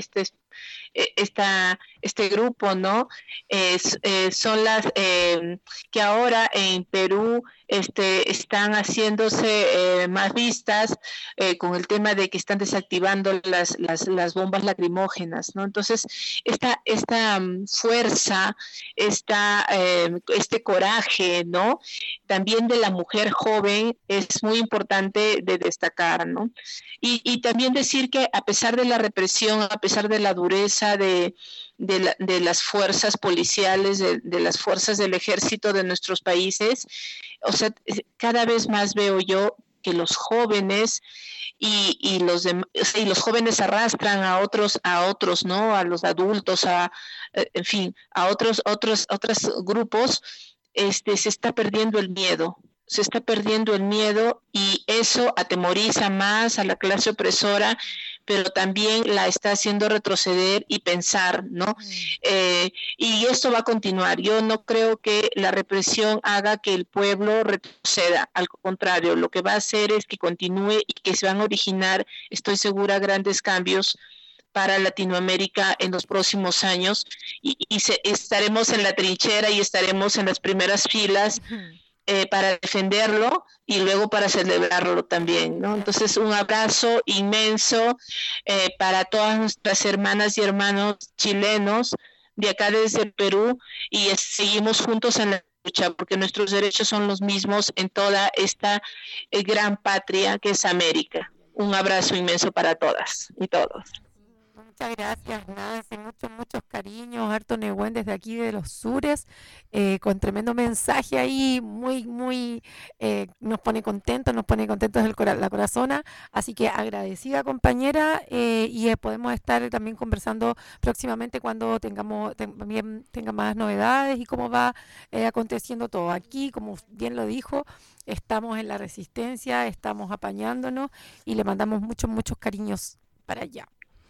[SPEAKER 10] esta, este grupo, ¿no? Es, eh, son las eh, que ahora en Perú este, están haciéndose eh, más vistas eh, con el tema de que están desactivando las, las, las bombas lacrimógenas, ¿no? Entonces, esta, esta um, fuerza, esta, eh, este coraje, ¿no? También de la mujer joven es muy importante de destacar, ¿no? Y, y también decir que a pesar de la represión, a pesar de la dureza de, de, la, de las fuerzas policiales, de, de las fuerzas del ejército de nuestros países, o sea, cada vez más veo yo que los jóvenes y, y los de, y los jóvenes arrastran a otros, a otros, ¿no? A los adultos, a, en fin, a otros, otros, otros grupos, este, se está perdiendo el miedo. Se está perdiendo el miedo y eso atemoriza más a la clase opresora, pero también la está haciendo retroceder y pensar, ¿no? Mm. Eh, y esto va a continuar. Yo no creo que la represión haga que el pueblo retroceda. Al contrario, lo que va a hacer es que continúe y que se van a originar, estoy segura, grandes cambios para Latinoamérica en los próximos años y, y se, estaremos en la trinchera y estaremos en las primeras filas. Mm. Eh, para defenderlo y luego para celebrarlo también, ¿no? Entonces, un abrazo inmenso eh, para todas nuestras hermanas y hermanos chilenos de acá desde el Perú y es, seguimos juntos en la lucha porque nuestros derechos son los mismos en toda esta eh, gran patria que es América. Un abrazo inmenso para todas y todos.
[SPEAKER 7] Muchas gracias, Nancy, muchos, muchos cariños, harto Nehuen desde aquí de los sures, eh, con tremendo mensaje ahí, muy, muy, eh, nos pone contentos, nos pone contentos el cora la corazona, así que agradecida compañera, eh, y eh, podemos estar también conversando próximamente cuando tengamos, también tenga más novedades y cómo va eh, aconteciendo todo. Aquí, como bien lo dijo, estamos en la resistencia, estamos apañándonos y le mandamos muchos, muchos cariños para allá.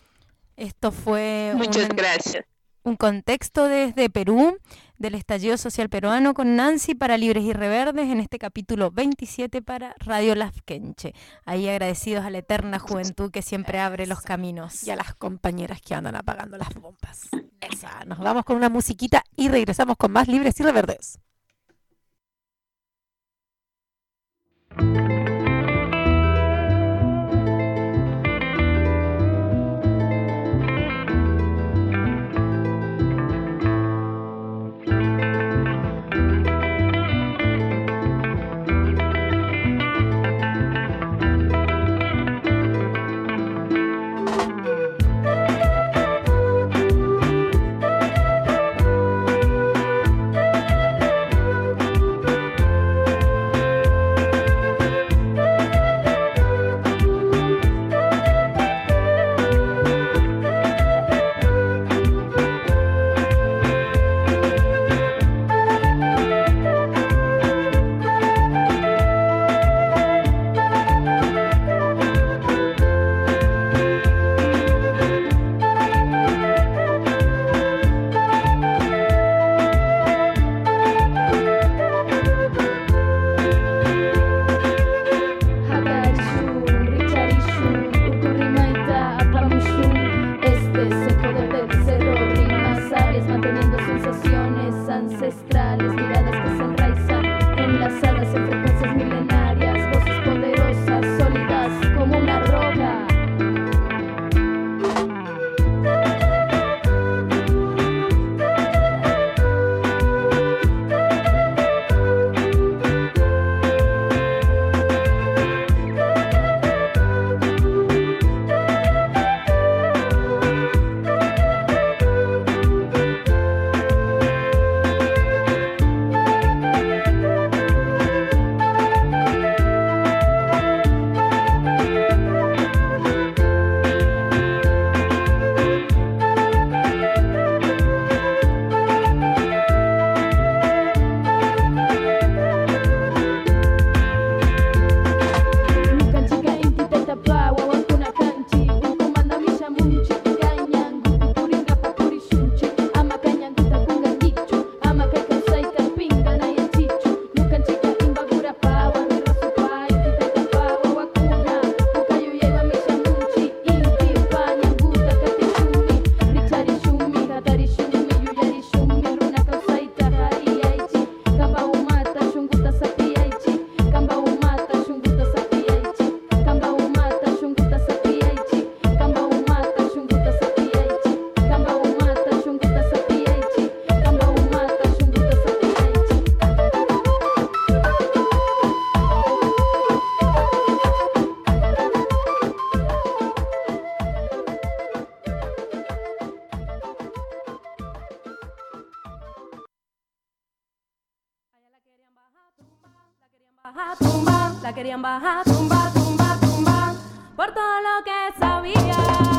[SPEAKER 6] Esto fue
[SPEAKER 10] Muchas
[SPEAKER 6] un,
[SPEAKER 10] gracias.
[SPEAKER 6] un contexto desde Perú, del estallido social peruano con Nancy para Libres y Reverdes en este capítulo veintisiete para Radio Lafkenche. Ahí agradecidos a la eterna juventud que siempre abre los caminos.
[SPEAKER 7] Y a las compañeras que andan apagando las bombas. Esa. Nos vamos con una musiquita y regresamos con más Libres y Reverdes.
[SPEAKER 9] Tumba, la querían bajar, tumba, tumba, tumba, por todo lo que sabía.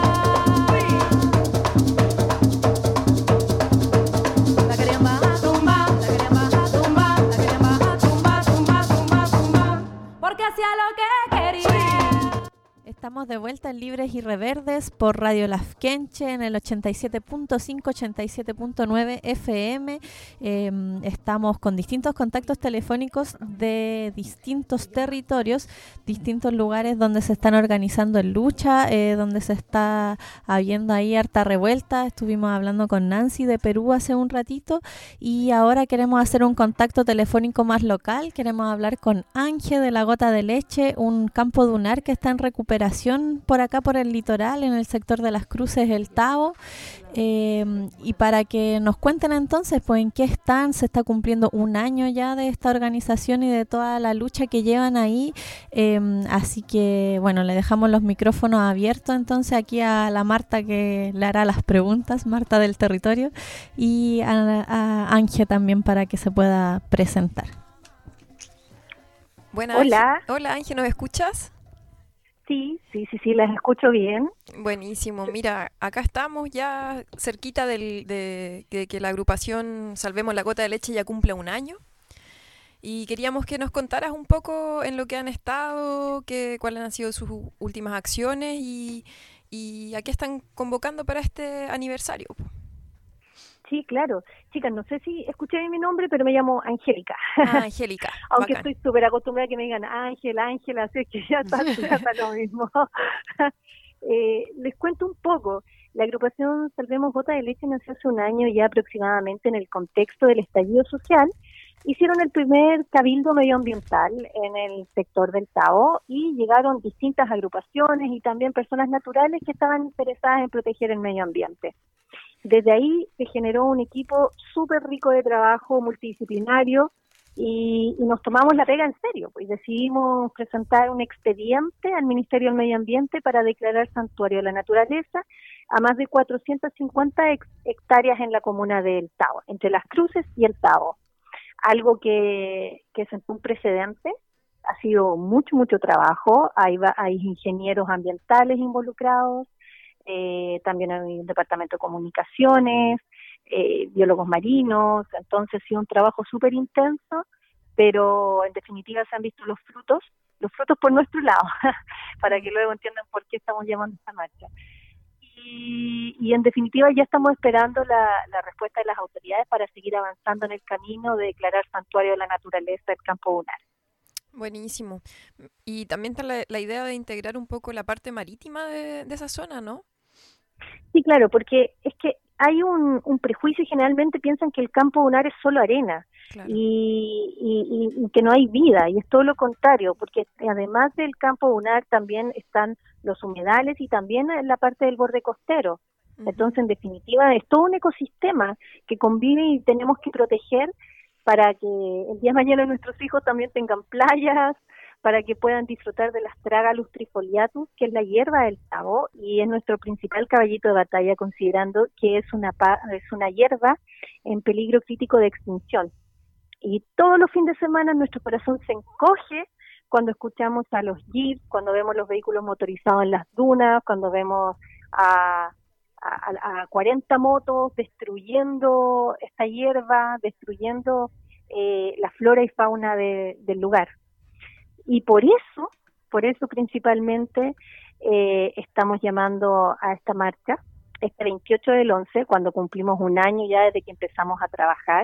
[SPEAKER 9] La querían bajar, tumba, la querían bajar, tumba, la querían bajar, tumba, tumba, tumba, tumba, porque hacía lo que quería.
[SPEAKER 6] Estamos de vuelta en Libres y Reverdes por Radio Lafkenche en el ochenta y siete punto cinco, ochenta y siete punto nueve F M. Eh, estamos con distintos contactos telefónicos de distintos territorios, distintos lugares donde se están organizando en lucha, eh, donde se está habiendo ahí harta revuelta. Estuvimos hablando con Nancy de Perú hace un ratito y ahora queremos hacer un contacto telefónico más local. Queremos hablar con Ángel de la Gota de Leche, un campo dunar que está en recuperación por acá por el litoral, en el sector de Las Cruces, el Tabo, eh, y para que nos cuenten entonces pues en qué están. Se está cumpliendo un año ya de esta organización y de toda la lucha que llevan ahí, eh, así que bueno, le dejamos los micrófonos abiertos entonces aquí a la Marta que le hará las preguntas, Marta del territorio, y a, a Ángel también para que se pueda presentar.
[SPEAKER 4] Buenas.
[SPEAKER 13] Hola.
[SPEAKER 4] Ángel. Hola Ángel, ¿nos escuchas?
[SPEAKER 13] Sí, sí, sí, sí, las escucho bien.
[SPEAKER 4] Buenísimo. Mira, acá estamos ya cerquita del, de, de que la agrupación Salvemos la Gota de Leche ya cumple un año. Y queríamos que nos contaras un poco en lo que han estado, que, cuáles han sido sus últimas acciones y, y a qué están convocando para este aniversario.
[SPEAKER 13] Sí, claro. Chicas, no sé si escuché bien mi nombre, pero me llamo Angélica.
[SPEAKER 4] Ah, Angélica.
[SPEAKER 13] Aunque
[SPEAKER 4] bacán.
[SPEAKER 13] Estoy súper acostumbrada a que me digan Ángel, Ángela, así que ya está, ya está lo mismo. eh, les cuento un poco. La agrupación Salvemos Gota de Leche nació hace un año ya aproximadamente en el contexto del estallido social. Hicieron el primer cabildo medioambiental en el sector del Tabo y llegaron distintas agrupaciones y también personas naturales que estaban interesadas en proteger el medio ambiente. Desde ahí se generó un equipo súper rico de trabajo multidisciplinario y, y nos tomamos la pega en serio, pues decidimos presentar un expediente al Ministerio del Medio Ambiente para declarar santuario de la naturaleza a más de cuatrocientas cincuenta hectáreas en la comuna del Tabo, entre Las Cruces y el Tabo. Algo que, que sentó un precedente, ha sido mucho, mucho trabajo, hay, hay ingenieros ambientales involucrados, Eh, también hay un departamento de comunicaciones, eh, biólogos marinos, entonces ha sido un trabajo súper intenso, pero en definitiva se han visto los frutos, los frutos por nuestro lado, para que luego entiendan por qué estamos llamando esta marcha. Y, y en definitiva ya estamos esperando la, la respuesta de las autoridades para seguir avanzando en el camino de declarar santuario de la naturaleza el campo dunar.
[SPEAKER 4] Buenísimo. Y también está la, la idea de integrar un poco la parte marítima de, de esa zona, ¿no?
[SPEAKER 13] Sí, claro, porque es que hay un, un prejuicio y generalmente piensan que el campo dunar es solo arena, claro. y, y, y que no hay vida, y es todo lo contrario, porque además del campo dunar también están los humedales y también la parte del borde costero. Uh-huh. Entonces, en definitiva, es todo un ecosistema que convive y tenemos que proteger para que el día de mañana nuestros hijos también tengan playas, para que puedan disfrutar de las Tragalus trifoliatus, que es la hierba del Tabo, y es nuestro principal caballito de batalla, considerando que es una pa- es una hierba en peligro crítico de extinción. Y todos los fines de semana nuestro corazón se encoge cuando escuchamos a los jeeps, cuando vemos los vehículos motorizados en las dunas, cuando vemos a, a, a cuarenta motos destruyendo esta hierba, destruyendo eh, la flora y fauna de, del lugar. Y por eso, por eso principalmente eh, estamos llamando a esta marcha, este veintiocho del once, cuando cumplimos un año ya desde que empezamos a trabajar,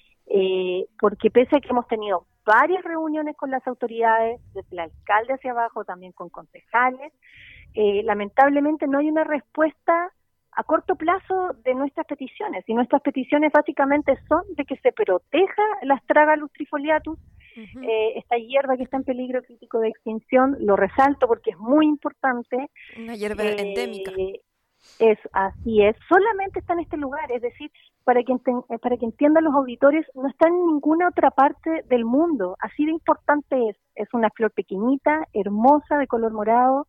[SPEAKER 13] eh, porque pese a que hemos tenido varias reuniones con las autoridades, desde el alcalde hacia abajo, también con concejales, eh, lamentablemente no hay una respuesta a corto plazo de nuestras peticiones, y nuestras peticiones básicamente son de que se proteja las Tragalus trifoliatus, uh-huh. eh, esta hierba que está en peligro crítico de extinción, lo resalto porque es muy importante.
[SPEAKER 4] Una hierba eh, endémica.
[SPEAKER 13] Es así es, solamente está en este lugar, es decir, para que, enten, para que entiendan los auditores, no está en ninguna otra parte del mundo, así de importante es, es una flor pequeñita, hermosa, de color morado,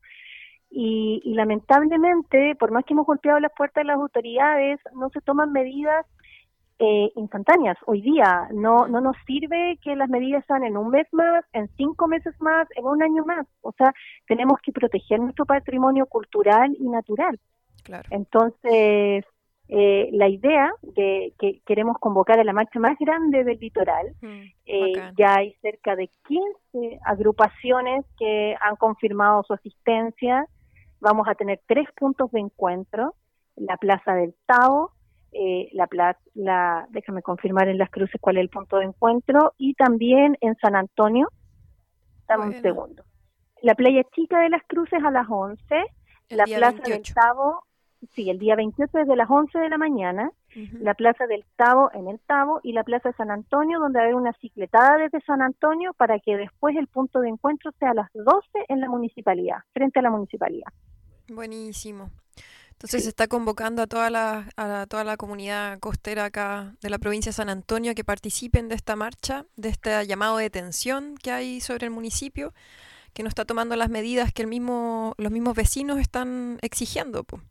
[SPEAKER 13] y, y lamentablemente, por más que hemos golpeado las puertas de las autoridades, no se toman medidas eh, instantáneas, hoy día. No, no nos sirve que las medidas sean en un mes más, en cinco meses más, en un año más. O sea, tenemos que proteger nuestro patrimonio cultural y natural.
[SPEAKER 4] Claro.
[SPEAKER 13] Entonces, eh, la idea de que queremos convocar a la marcha más grande del litoral,
[SPEAKER 4] Mm,
[SPEAKER 13] eh,
[SPEAKER 4] bacán.
[SPEAKER 13] ya hay cerca de quince agrupaciones que han confirmado su asistencia. Vamos a tener tres puntos de encuentro: la Plaza del Tao, eh, la plaza, la, déjame confirmar en Las Cruces cuál es el punto de encuentro, y también en San Antonio. Dame un
[SPEAKER 4] Bueno.
[SPEAKER 13] segundo. La Playa Chica de Las Cruces a las once,
[SPEAKER 4] El
[SPEAKER 13] la
[SPEAKER 4] día
[SPEAKER 13] Plaza
[SPEAKER 4] veintiocho.
[SPEAKER 13] del Tabo, sí, el día veintiocho desde las once de la mañana,
[SPEAKER 4] Ujú.
[SPEAKER 13] la Plaza del Tabo en el Tabo y la Plaza de San Antonio, donde va a haber una cicletada desde San Antonio para que después el punto de encuentro sea a las doce en la municipalidad, frente a la municipalidad.
[SPEAKER 4] Buenísimo. Entonces
[SPEAKER 13] Sí.
[SPEAKER 4] se está convocando a toda la, a la- toda la comunidad costera acá de la provincia de San Antonio a que participen de esta marcha, de este llamado de tensión que hay sobre el municipio, que no está tomando las medidas que el mismo, los mismos vecinos están exigiendo, po.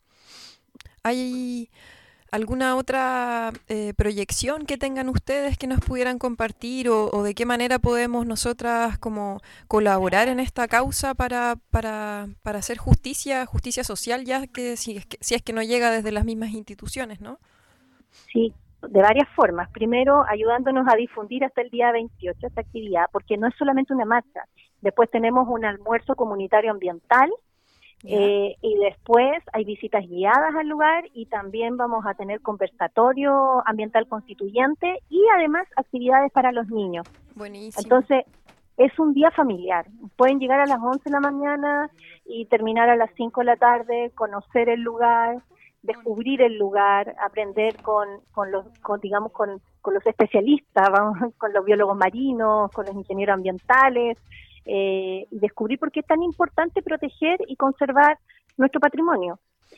[SPEAKER 4] ¿Hay alguna otra eh, proyección que tengan ustedes que nos pudieran compartir o, o de qué manera podemos nosotras como colaborar en esta causa para, para, para hacer justicia, justicia social, ya que si es que, si es que no llega desde las mismas instituciones, ¿no?
[SPEAKER 13] Sí, de varias formas. Primero, ayudándonos a difundir hasta el día veintiocho esta actividad, porque no es solamente una marcha. Después tenemos un almuerzo comunitario ambiental, eh, y después hay visitas guiadas al lugar, y también vamos a tener conversatorio ambiental constituyente y además actividades para los niños.
[SPEAKER 4] Buenísimo.
[SPEAKER 13] Entonces, es un día familiar. Pueden llegar a las once de la mañana y terminar a las cinco de la tarde, conocer el lugar, descubrir el lugar, aprender con, con los, con, digamos, con, con los especialistas, vamos, con los biólogos marinos, con los ingenieros ambientales, eh, y descubrir por qué es tan importante proteger y conservar nuestro patrimonio.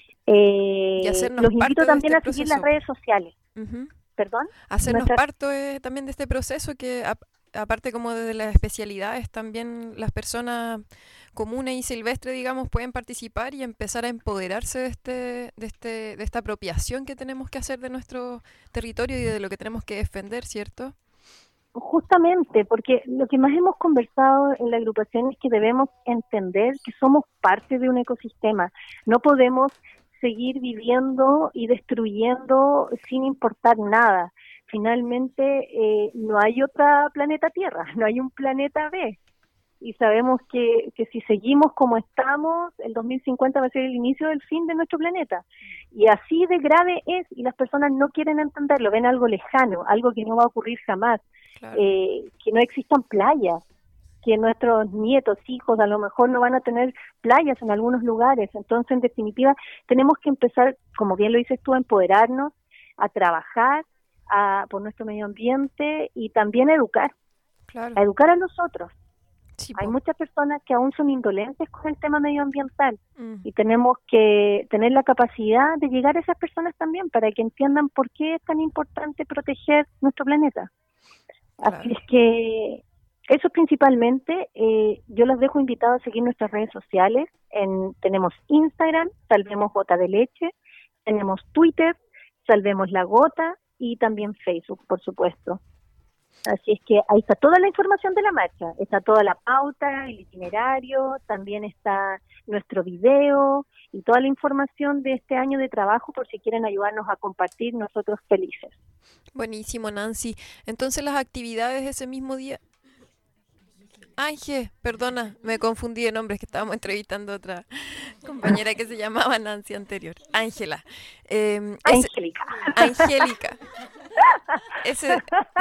[SPEAKER 13] Eh,
[SPEAKER 4] Y hacernos
[SPEAKER 13] los
[SPEAKER 4] parte
[SPEAKER 13] invito
[SPEAKER 4] de
[SPEAKER 13] también
[SPEAKER 4] este
[SPEAKER 13] a seguir
[SPEAKER 4] proceso.
[SPEAKER 13] las redes sociales.
[SPEAKER 4] Ujú.
[SPEAKER 13] ¿Perdón?
[SPEAKER 4] Hacernos
[SPEAKER 13] Nuestra-
[SPEAKER 4] parte eh, también de este proceso que ap- aparte como de las especialidades, también las personas comunes y silvestres, digamos, pueden participar y empezar a empoderarse de este, de este, de esta apropiación que tenemos que hacer de nuestro territorio y de lo que tenemos que defender, ¿cierto?
[SPEAKER 13] Justamente, porque lo que más hemos conversado en la agrupación es que debemos entender que somos parte de un ecosistema. No podemos seguir viviendo y destruyendo sin importar nada. Finalmente, eh, no hay otra planeta Tierra, no hay un planeta B. Y sabemos que, que si seguimos como estamos, el dos mil cincuenta va a ser el inicio del fin de nuestro planeta. Y así de grave es, y las personas no quieren entenderlo, ven algo lejano, algo que no va a ocurrir jamás.
[SPEAKER 4] Claro.
[SPEAKER 13] Eh, que no existan playas, que nuestros nietos, hijos, a lo mejor no van a tener playas en algunos lugares. Entonces, en definitiva, tenemos que empezar, como bien lo dices tú, a empoderarnos, a trabajar a, por nuestro medio ambiente y también a educar,
[SPEAKER 4] Claro.
[SPEAKER 13] a educar a los otros.
[SPEAKER 4] Sí,
[SPEAKER 13] Hay
[SPEAKER 4] po.
[SPEAKER 13] muchas personas que aún son indolentes con el tema medioambiental
[SPEAKER 4] Mm.
[SPEAKER 13] y tenemos que tener la capacidad de llegar a esas personas también para que entiendan por qué es tan importante proteger nuestro planeta. Así es que eso principalmente, eh, yo los dejo invitados a seguir nuestras redes sociales. En, tenemos Instagram, Salvemos Gota de Leche, tenemos Twitter, Salvemos la Gota, y también Facebook, por supuesto. Así es que ahí está toda la información de la marcha, está toda la pauta, el itinerario, también está nuestro video y toda la información de este año de trabajo por si quieren ayudarnos a compartir, nosotros felices.
[SPEAKER 4] Buenísimo, Nancy. Entonces las actividades ese mismo día... Ángel, perdona, me confundí de nombres, que estábamos entrevistando a otra compañera que se llamaba Nancy anterior. Ángela. Eh, ese-
[SPEAKER 13] Angélica.
[SPEAKER 4] Angélica. Ese,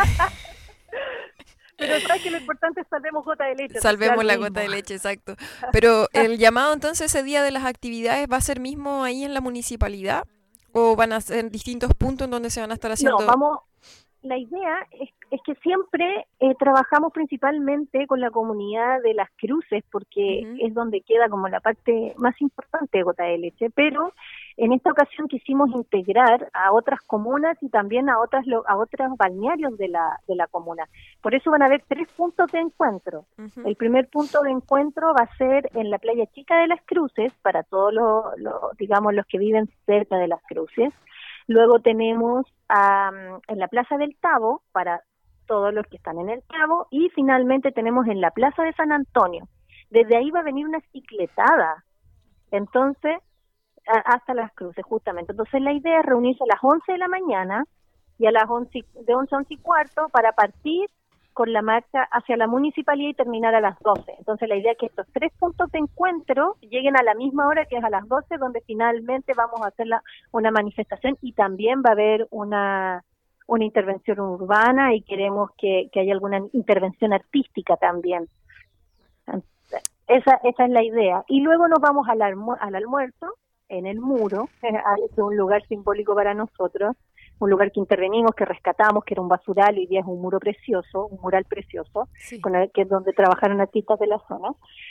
[SPEAKER 13] Pero sabes que lo importante es salvemos gota de leche.
[SPEAKER 4] salvemos la
[SPEAKER 13] mismo.
[SPEAKER 4] gota de leche, exacto. Pero el llamado entonces ese día de las actividades va a ser mismo ahí en la municipalidad o van a ser en distintos puntos en donde se van a estar haciendo...
[SPEAKER 13] No, vamos, la idea es, es que siempre eh, trabajamos principalmente con la comunidad de Las Cruces, porque
[SPEAKER 4] Ujú.
[SPEAKER 13] es donde queda como la parte más importante de Gota de Leche, pero en esta ocasión quisimos integrar a otras comunas y también a otras lo- a otros balnearios de la de la comuna. Por eso van a haber tres puntos de encuentro.
[SPEAKER 4] Ujú.
[SPEAKER 13] El primer punto de encuentro va a ser en la playa chica de Las Cruces, para todos los, los, digamos, los que viven cerca de Las Cruces. Luego tenemos a, en la Plaza del Tabo para todos los que están en el Tabo, y finalmente tenemos en la Plaza de San Antonio. Desde ahí va a venir una cicletada, entonces, a, hasta Las Cruces, justamente. Entonces la idea es reunirse a las once de la mañana y a las once, de once a once y cuarto para partir con la marcha hacia la municipalidad y terminar a las doce. Entonces la idea es que estos tres puntos de encuentro lleguen a la misma hora, que es a las doce, donde finalmente vamos a hacer la, una manifestación, y también va a haber una, una intervención urbana, y queremos que, que haya alguna intervención artística también. Esa, esa es la idea. Y luego nos vamos al, almu al almuerzo en el muro, es un lugar simbólico para nosotros, un lugar que intervenimos, que rescatamos, que era un basural, y hoy día es un muro precioso, un mural precioso, sí. con el, que es donde trabajaron artistas de la zona.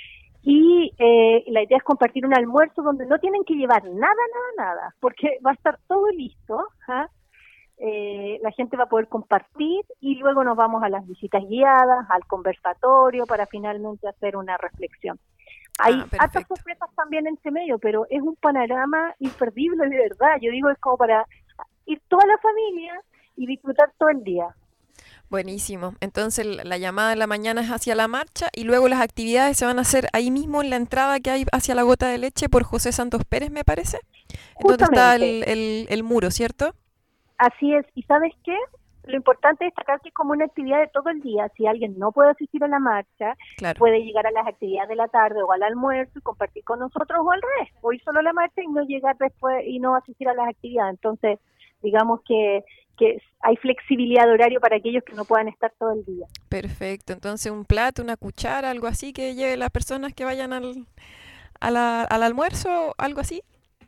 [SPEAKER 13] Y eh, la idea es compartir un almuerzo donde no tienen que llevar nada, nada, nada, porque va a estar todo listo, ¿ah? eh, la gente va a poder compartir, y luego nos vamos a las visitas guiadas, al conversatorio, para finalmente hacer una reflexión. Hay ah, hartas sorpresas también entre medio, pero es un panorama imperdible, de verdad. Yo digo, es como para ir toda la familia y disfrutar todo el día.
[SPEAKER 4] Buenísimo. Entonces la llamada de la mañana es hacia la marcha, y luego las actividades se van a hacer ahí mismo en la entrada que hay hacia la Gota de Leche por José Santos Pérez, me parece. Donde está el, el, el muro, ¿cierto?
[SPEAKER 13] Así es. ¿Y sabes qué? Lo importante es destacar que es como una actividad de todo el día. Si alguien no puede asistir a la marcha, claro, puede llegar a las actividades de la tarde o al almuerzo y compartir con nosotros, o al revés, o ir solo a la marcha y no llegar después y no asistir a las actividades. Entonces, digamos que, que hay flexibilidad de horario para aquellos que no puedan estar todo el día.
[SPEAKER 4] Perfecto. Entonces, un plato, una cuchara, algo así que lleve las personas que vayan al, a la, al almuerzo, algo así.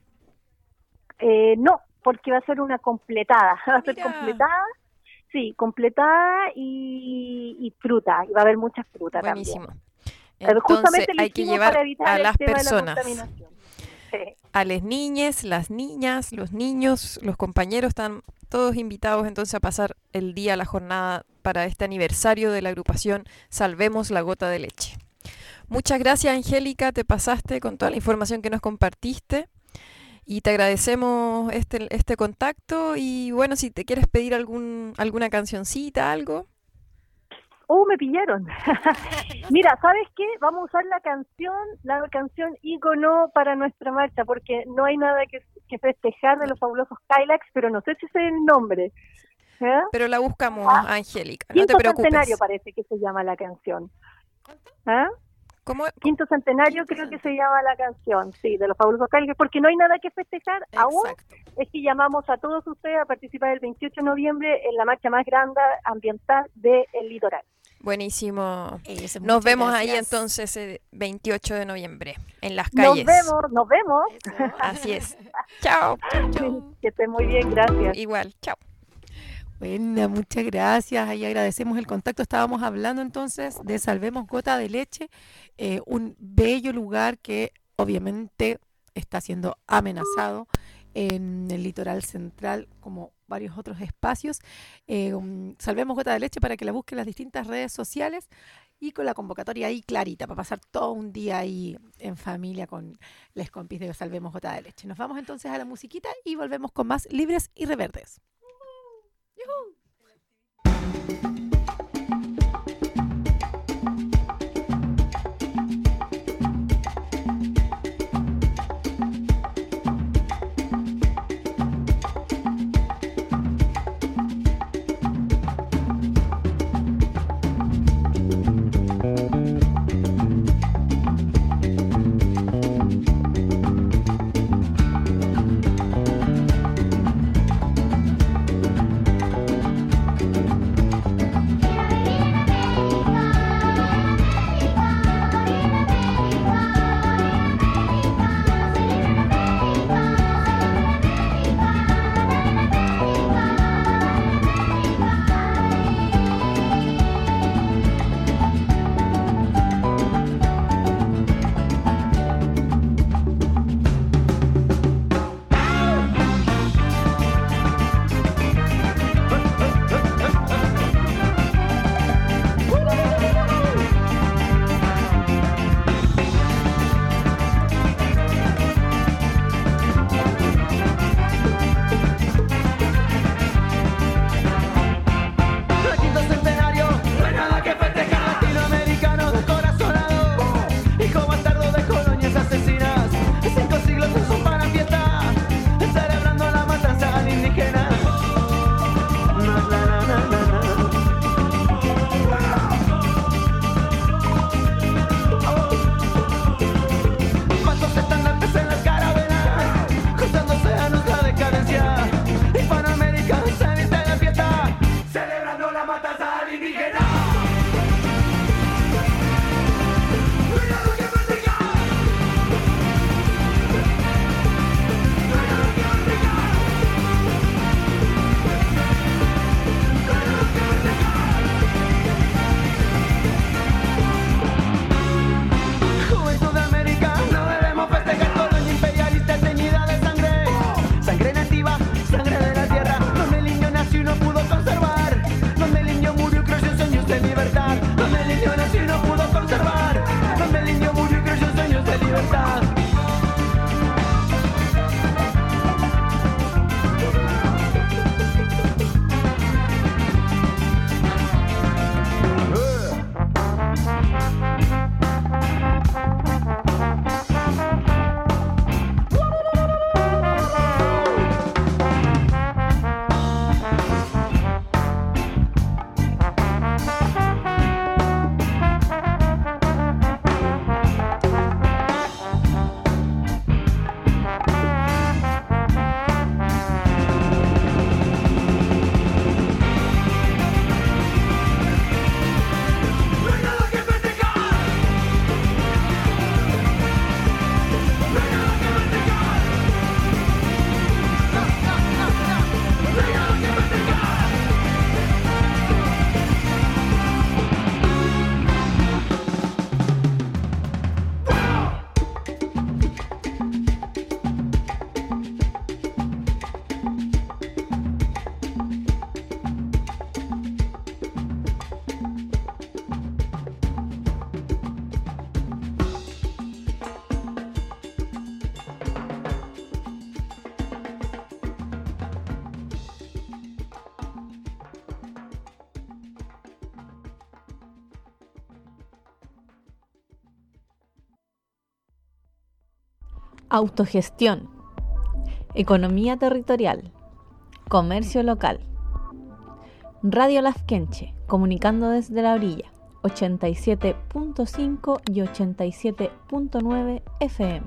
[SPEAKER 13] Eh, no, porque va a ser una completada. Va a ser
[SPEAKER 4] Mira.
[SPEAKER 13] completada. Sí, completada y, y fruta, y va a haber muchas frutas.
[SPEAKER 4] Buenísimo.
[SPEAKER 13] También.
[SPEAKER 4] Entonces
[SPEAKER 13] Justamente
[SPEAKER 4] hay que llevar a las personas,
[SPEAKER 13] sí.
[SPEAKER 4] a las niñas, las niñas, los niños, los compañeros, están todos invitados entonces a pasar el día, la jornada para este aniversario de la agrupación Salvemos la Gota de Leche. Muchas gracias, Angélica, te pasaste con toda la información que nos compartiste. Y te agradecemos este, este contacto, y bueno, si te quieres pedir algún alguna cancioncita, algo.
[SPEAKER 13] Oh, me pillaron. Mira, ¿sabes qué? Vamos a usar la canción, la canción ícono para nuestra marcha, porque no hay nada que, que festejar de los fabulosos Kylax, pero no sé si es el nombre. ¿Eh?
[SPEAKER 4] Pero la buscamos, ah, Angélica, no
[SPEAKER 13] Quinto
[SPEAKER 4] te preocupes.
[SPEAKER 13] Centenario parece que se llama la canción. ¿Ah?
[SPEAKER 4] ¿Cómo?
[SPEAKER 13] Quinto Centenario creo que se llama la canción, sí, de los fabulosos Kylax, porque no hay nada que festejar. Exacto. Aún. Es que llamamos a todos ustedes a participar el veintiocho de noviembre en la marcha más grande ambiental del litoral.
[SPEAKER 4] Buenísimo.
[SPEAKER 2] Eso,
[SPEAKER 4] nos vemos
[SPEAKER 2] gracias.
[SPEAKER 4] ahí entonces el veintiocho de noviembre en las calles.
[SPEAKER 13] Nos vemos, nos vemos.
[SPEAKER 4] Eso. Así es. Chao.
[SPEAKER 13] Que esté muy bien, gracias.
[SPEAKER 4] Igual, chao.
[SPEAKER 2] Bueno, muchas gracias. Ahí agradecemos el contacto. Estábamos hablando entonces de Salvemos Gota de Leche, eh, un bello lugar que obviamente está siendo amenazado en el litoral central, como varios otros espacios. Eh, um, Salvemos Gota de Leche para que la busquen en las distintas redes sociales, y con la convocatoria ahí clarita para pasar todo un día ahí en familia con les compis de Salvemos Gota de Leche. Nos vamos entonces a la musiquita y volvemos con más Libres y Reverdes. ¡Yuhu!
[SPEAKER 14] autogestión, economía territorial, comercio local. Radio Lafkenche, comunicando desde la orilla, ochenta y siete punto cinco y ochenta y siete punto nueve F M.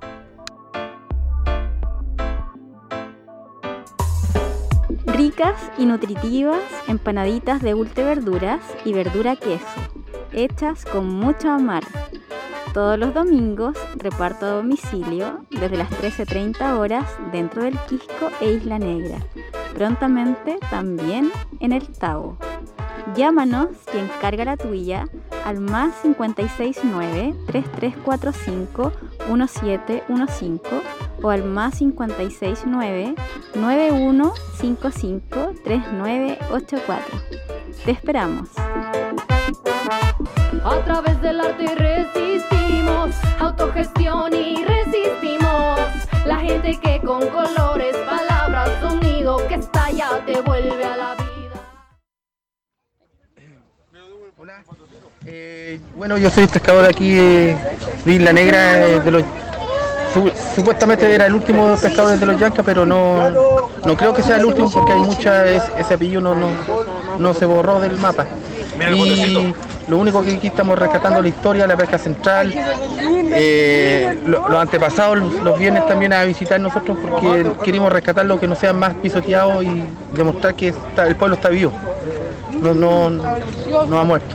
[SPEAKER 3] Ricas y nutritivas empanaditas de ulte verduras y verdura queso, hechas con mucho amor. Todos los domingos reparto a domicilio desde las trece treinta horas dentro del Quisco e Isla Negra. Prontamente también en el Tabo. Llámanos y encarga la tuya al más cincuenta y seis nueve, treinta y tres cuarenta y cinco, diecisiete quince o al más cincuenta y seis nueve, noventa y uno cincuenta y cinco, treinta y nueve ochenta y cuatro. Te esperamos.
[SPEAKER 9] A través del arte resistimos, autogestión y resistimos. La gente que con colores, palabras, sonido que estalla te vuelve a la vida.
[SPEAKER 15] Eh, bueno, yo soy pescador aquí eh, de Isla Negra, eh, de los, su, supuestamente era el último pescador de los Yancas, pero no, no creo que sea el último porque hay mucha, es, ese apellido no, no, no se borró del mapa. Y lo único que aquí estamos rescatando la historia, la pesca central, eh, lo, los antepasados, los, los vienen también a visitar nosotros porque queremos rescatar lo que no sean más pisoteados y demostrar que está, el pueblo está vivo, no, no, no ha muerto.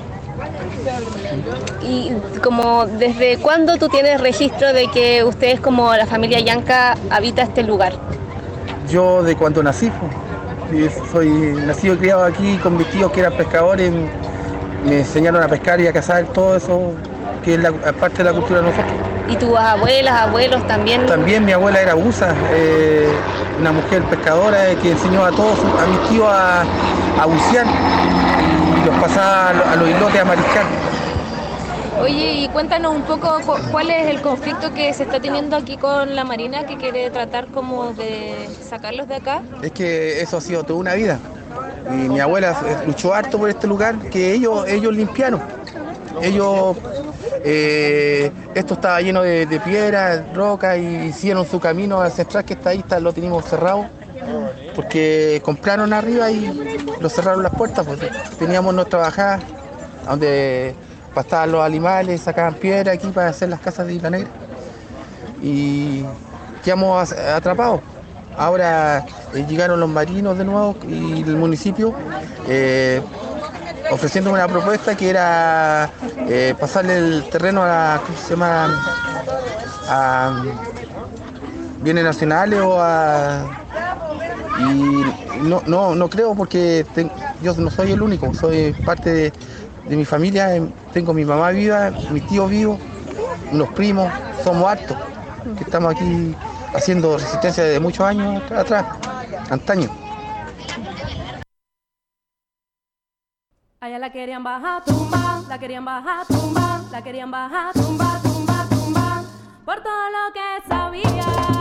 [SPEAKER 16] Y como ¿desde cuándo tú tienes registro de que ustedes como la familia Yanca habita este lugar?
[SPEAKER 15] Yo de cuando nací, pues, soy nacido y criado aquí con mis tíos que eran pescadores, me enseñaron a pescar y a cazar, todo eso que es la, parte de la cultura de nosotros.
[SPEAKER 16] ¿Y tus abuelas, abuelos también?
[SPEAKER 15] También mi abuela era buza, eh, una mujer pescadora eh, que enseñó a todos, a mis tíos a, a bucear y los pasaba a, a los islotes a mariscar.
[SPEAKER 16] Oye, y cuéntanos un poco cuál es el conflicto que se está teniendo aquí con la Marina, que quiere tratar como de sacarlos de acá.
[SPEAKER 15] Es que eso ha sido toda una vida. Y mi abuela luchó harto por este lugar que ellos, ellos limpiaron. Ellos, eh, esto estaba lleno de, de piedras, rocas, y hicieron su camino ancestral que está ahí, está, lo teníamos cerrado, porque compraron arriba y lo cerraron las puertas, pues teníamos nuestra bajada, donde pastaban los animales, sacaban piedra aquí para hacer las casas de Isla Negra. Y quedamos atrapados. Ahora eh, llegaron los marinos de nuevo y el municipio eh, ofreciendo una propuesta que era eh, pasarle el terreno a la, ¿cómo se llama? A bienes nacionales o a... Y no, no, no creo porque ten, yo no soy el único, soy parte de, de mi familia, tengo mi mamá viva, mi tío vivo, unos primos, somos hartos, que estamos aquí haciendo resistencia desde muchos años atrás, antaño.
[SPEAKER 9] Allá la querían bajar, tumba, la querían bajar, tumba, la querían bajar, tumba, tumba, tumba, por todo lo que sabía.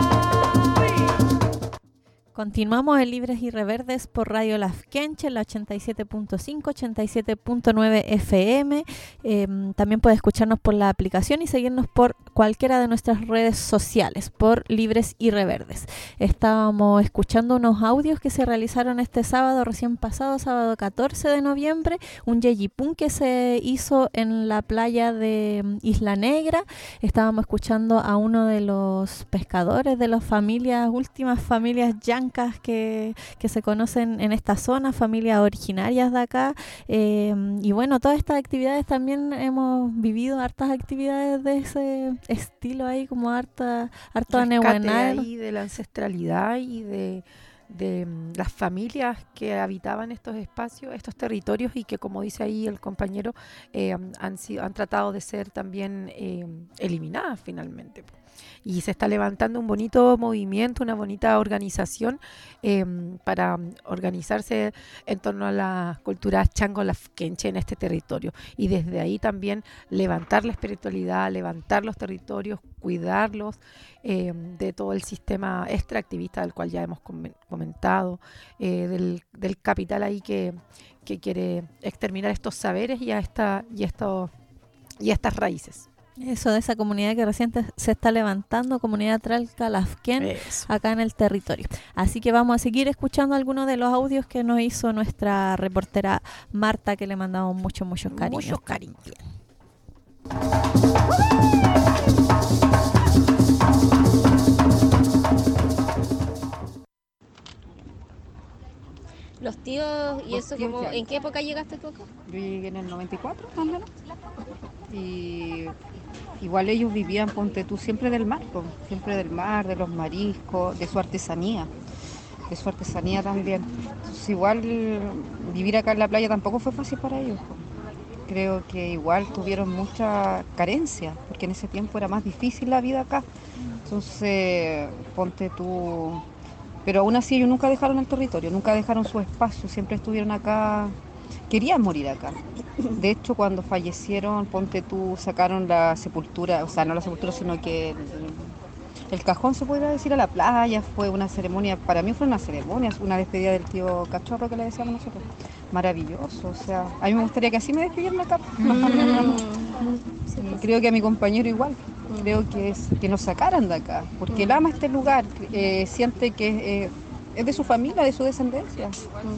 [SPEAKER 14] Continuamos en Libres y Reverdes por Radio Lafkenche, la ochenta y siete punto cinco, ochenta y siete punto nueve F M. Eh, también puede escucharnos por la aplicación y seguirnos por cualquiera de nuestras redes sociales, por Libres y Reverdes. Estábamos escuchando unos audios que se realizaron este sábado recién pasado, sábado catorce de noviembre, un yeyipún que se hizo en la playa de Isla Negra. Estábamos escuchando a uno de los pescadores de las familias, últimas familias yancas Que, que se conocen en esta zona, familias originarias de acá, eh, y bueno, todas estas actividades también hemos vivido hartas actividades de ese estilo ahí, como harta harto anehuenar
[SPEAKER 2] ahí de la ancestralidad y de de las familias que habitaban estos espacios, estos territorios, y que, como dice ahí el compañero, eh, han sido, han tratado de ser también eh, eliminadas finalmente. Y se está levantando un bonito movimiento, una bonita organización eh, para organizarse en torno a las culturas chango lafkenche en este territorio. Y desde ahí también levantar la espiritualidad, levantar los territorios, cuidarlos eh, de todo el sistema extractivista del cual ya hemos comentado, eh, del, del capital ahí que, que quiere exterminar estos saberes y a, esta, y, estos, y a estas raíces.
[SPEAKER 14] Eso, de esa comunidad que recién se está levantando, comunidad Tralca Lafquén, acá en el territorio. Así que vamos a seguir escuchando algunos de los audios que nos hizo nuestra reportera Marta, que le mandamos muchos, muchos cariños.
[SPEAKER 2] Muchos cariños.
[SPEAKER 16] Los tíos y
[SPEAKER 17] Los
[SPEAKER 16] eso,
[SPEAKER 17] tíos
[SPEAKER 16] como,
[SPEAKER 17] ya.
[SPEAKER 16] ¿en qué época llegaste tú acá?
[SPEAKER 17] Yo llegué en el noventa y cuatro, más o menos. Y igual ellos vivían, ponte tú, siempre del mar, po, siempre del mar, de los mariscos, de su artesanía, de su artesanía también. Entonces, igual vivir acá en la playa tampoco fue fácil para ellos, po. Creo que igual tuvieron mucha carencia, porque en ese tiempo era más difícil la vida acá. Entonces, ponte tú... Pero aún así ellos nunca dejaron el territorio, nunca dejaron su espacio, siempre estuvieron acá, querían morir acá. De hecho, cuando fallecieron, ponte tú, sacaron la sepultura, o sea, no la sepultura, sino que el, el cajón, se podría decir, a la playa. Fue una ceremonia, para mí fue una ceremonia, una despedida del tío Cachorro, que le decíamos nosotros. Maravilloso, o sea, a mí me gustaría que así me despidieran acá. Y creo que a mi compañero igual, creo que, es, que nos sacaran de acá, porque él ama este lugar, eh, siente que eh, es de su familia, de su descendencia.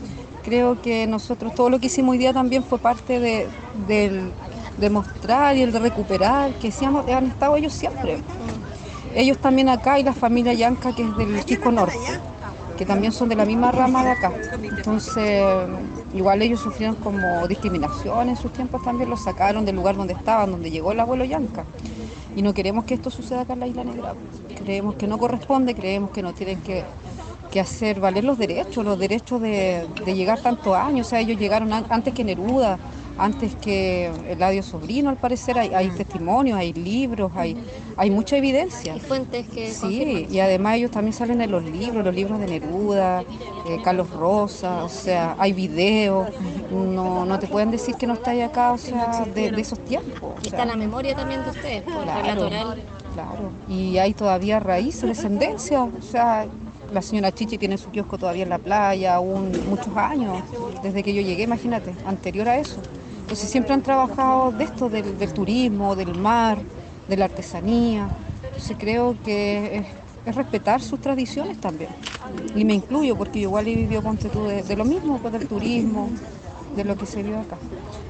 [SPEAKER 17] Creo que nosotros, todo lo que hicimos hoy día también fue parte de, del, de mostrar y el de recuperar, que sí han, han estado ellos siempre. Ellos también acá, y la familia Yanca, que es del Chico Norte, que también son de la misma rama de acá. Entonces, igual ellos sufrieron como discriminación en sus tiempos, también los sacaron del lugar donde estaban, donde llegó el abuelo Yanca. Y no queremos que esto suceda acá en la Isla Negra. Creemos que no corresponde, creemos que no tienen que, que hacer valer los derechos, los derechos de, de llegar tantos años. O sea, ellos llegaron an- antes que Neruda, antes que Eladio Sobrino, al parecer. Hay, hay testimonios, hay libros, hay, hay mucha evidencia.
[SPEAKER 16] ¿Y fuentes que
[SPEAKER 17] Sí,
[SPEAKER 16] confirman?
[SPEAKER 17] y además ellos también salen en los libros, los libros de Neruda, eh, Carlos Rosa, o sea, hay videos. No, no te pueden decir que no estáis acá, o sea, de, de esos tiempos. o
[SPEAKER 16] Y
[SPEAKER 17] sea.
[SPEAKER 16] está la memoria también de ustedes, por el
[SPEAKER 17] Claro,
[SPEAKER 16] relato oral.
[SPEAKER 17] claro. Y hay todavía raíces, descendencia. O sea, la señora Chichi tiene su kiosco todavía en la playa, aún muchos años, desde que yo llegué, imagínate, anterior a eso. Entonces siempre han trabajado de esto, del, del turismo, del mar, de la artesanía. Entonces creo que es, es respetar sus tradiciones también. Y me incluyo, porque yo igual he vivido, ponte tú, de, de lo mismo, pues, del turismo, de lo que se vio acá.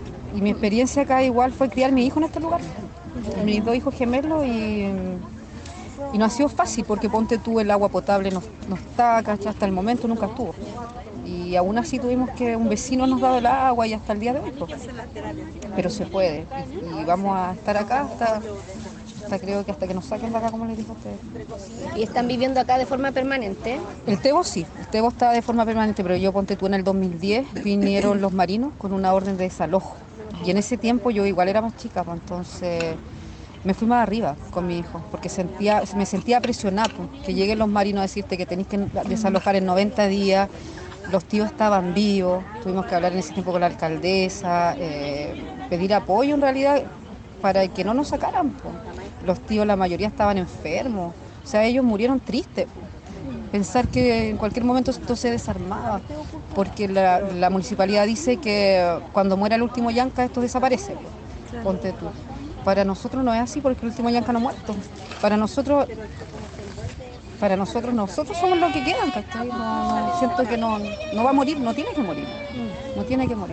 [SPEAKER 17] Y mi experiencia acá igual fue criar a mi hijo en este lugar. Mis dos hijos gemelos, y, y no ha sido fácil, porque ponte tú, el agua potable no, no está, ¿cachai? Hasta el momento nunca estuvo. Y aún así tuvimos que, un vecino nos daba el agua, y hasta el día de hoy, pues. Pero se puede. Y, y vamos a estar acá hasta, hasta, creo que hasta que nos saquen de acá, como les dijo a ustedes.
[SPEAKER 16] ¿Y están viviendo acá de forma permanente?
[SPEAKER 17] El Tebo sí, el Tebo está de forma permanente, pero yo, ponte tú, en el dos mil diez vinieron los marinos con una orden de desalojo. Y en ese tiempo yo igual era más chica, pues, entonces me fui más arriba con mi hijo, porque sentía, me sentía presionada, pues, que lleguen los marinos a decirte que tenéis que desalojar en noventa días. Los tíos estaban vivos, tuvimos que hablar en ese tiempo con la alcaldesa, eh, pedir apoyo en realidad para que no nos sacaran, pues. Los tíos, la mayoría estaban enfermos, o sea, ellos murieron tristes. Pensar que en cualquier momento esto se desarmaba, porque la, la municipalidad dice que cuando muera el último yanca esto desaparece, pues. Ponte tú. Para nosotros no es así, porque el último yanca no ha muerto. Para nosotros, para nosotros, nosotros somos los que quedan, ¿cachai? No, no, siento que no, no va a morir, no tiene que morir, no tiene que morir.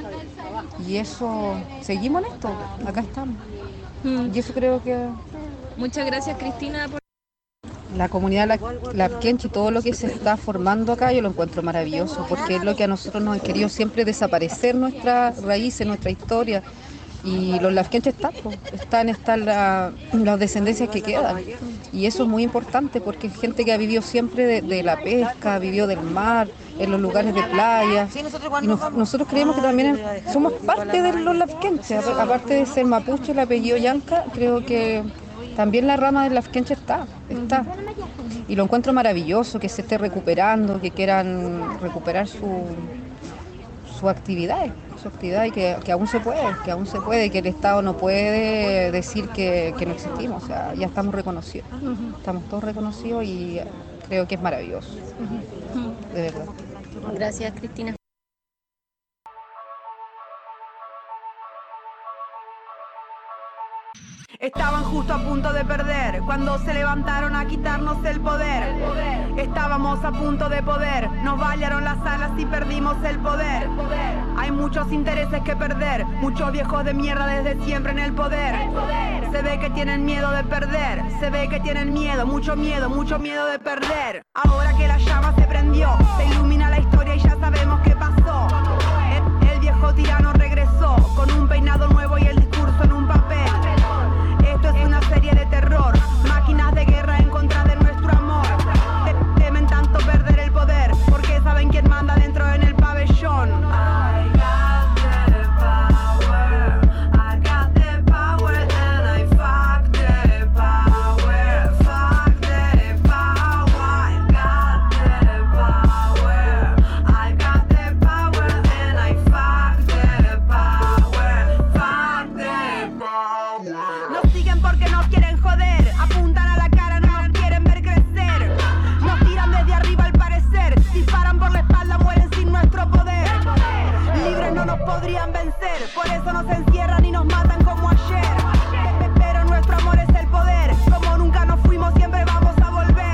[SPEAKER 17] Y eso, seguimos en esto, acá estamos. Y eso creo que...
[SPEAKER 16] Muchas gracias, Cristina, por...
[SPEAKER 17] La comunidad Lafquenche, todo lo que se está formando acá, yo lo encuentro maravilloso, porque es lo que a nosotros nos han querido siempre desaparecer, nuestras raíces, nuestra historia. Y los lafquenches están, pues, están, están la, las descendencias que quedan. Y eso es muy importante, porque es gente que ha vivido siempre de, de la pesca, vivió del mar, en los lugares de playa. Y nos, nosotros creemos que también somos parte de los lafquenches. Aparte de ser mapuche, el apellido Yanca, creo que también la rama del lafquenche está, está. Y lo encuentro maravilloso, que se esté recuperando, que quieran recuperar su, su actividad, su actividad y que, que aún se puede, que aún se puede, que el Estado no puede decir que, que no existimos, o sea, ya estamos reconocidos, estamos todos reconocidos y creo que es maravilloso, de verdad.
[SPEAKER 16] Gracias, Cristina.
[SPEAKER 18] Estaban justo a punto de perder cuando se levantaron a quitarnos el poder. Estábamos a punto de poder, nos balearon las alas y perdimos el poder. Hay muchos intereses que perder, muchos viejos de mierda desde siempre en el poder. Se ve que tienen miedo de perder, se ve que tienen miedo, mucho miedo, mucho miedo de perder. Ahora que la llama se prendió, se ilumina la historia y ya sabemos qué pasó. El, el viejo tirano regresó con un peinado nuevo y el discurso en un papel. Esto es una serie de terror, máquinas de guerra en contra de nuestro amor. Temen tanto perder el poder, porque saben quién manda dentro en el pabellón. I got the power, I got the power, and I fuck the power, fuck the power. I got the power, I got the power, and I fuck the power, fuck the power. Nos siguen porque nos quieren joder, apuntan a la cara, no nos quieren ver crecer. Nos tiran desde arriba al parecer, disparan por la espalda, mueren sin nuestro poder. Libres no nos podrían vencer, por eso nos encierran y nos matan como ayer. Pero nuestro amor es el poder, como nunca nos fuimos siempre vamos a volver.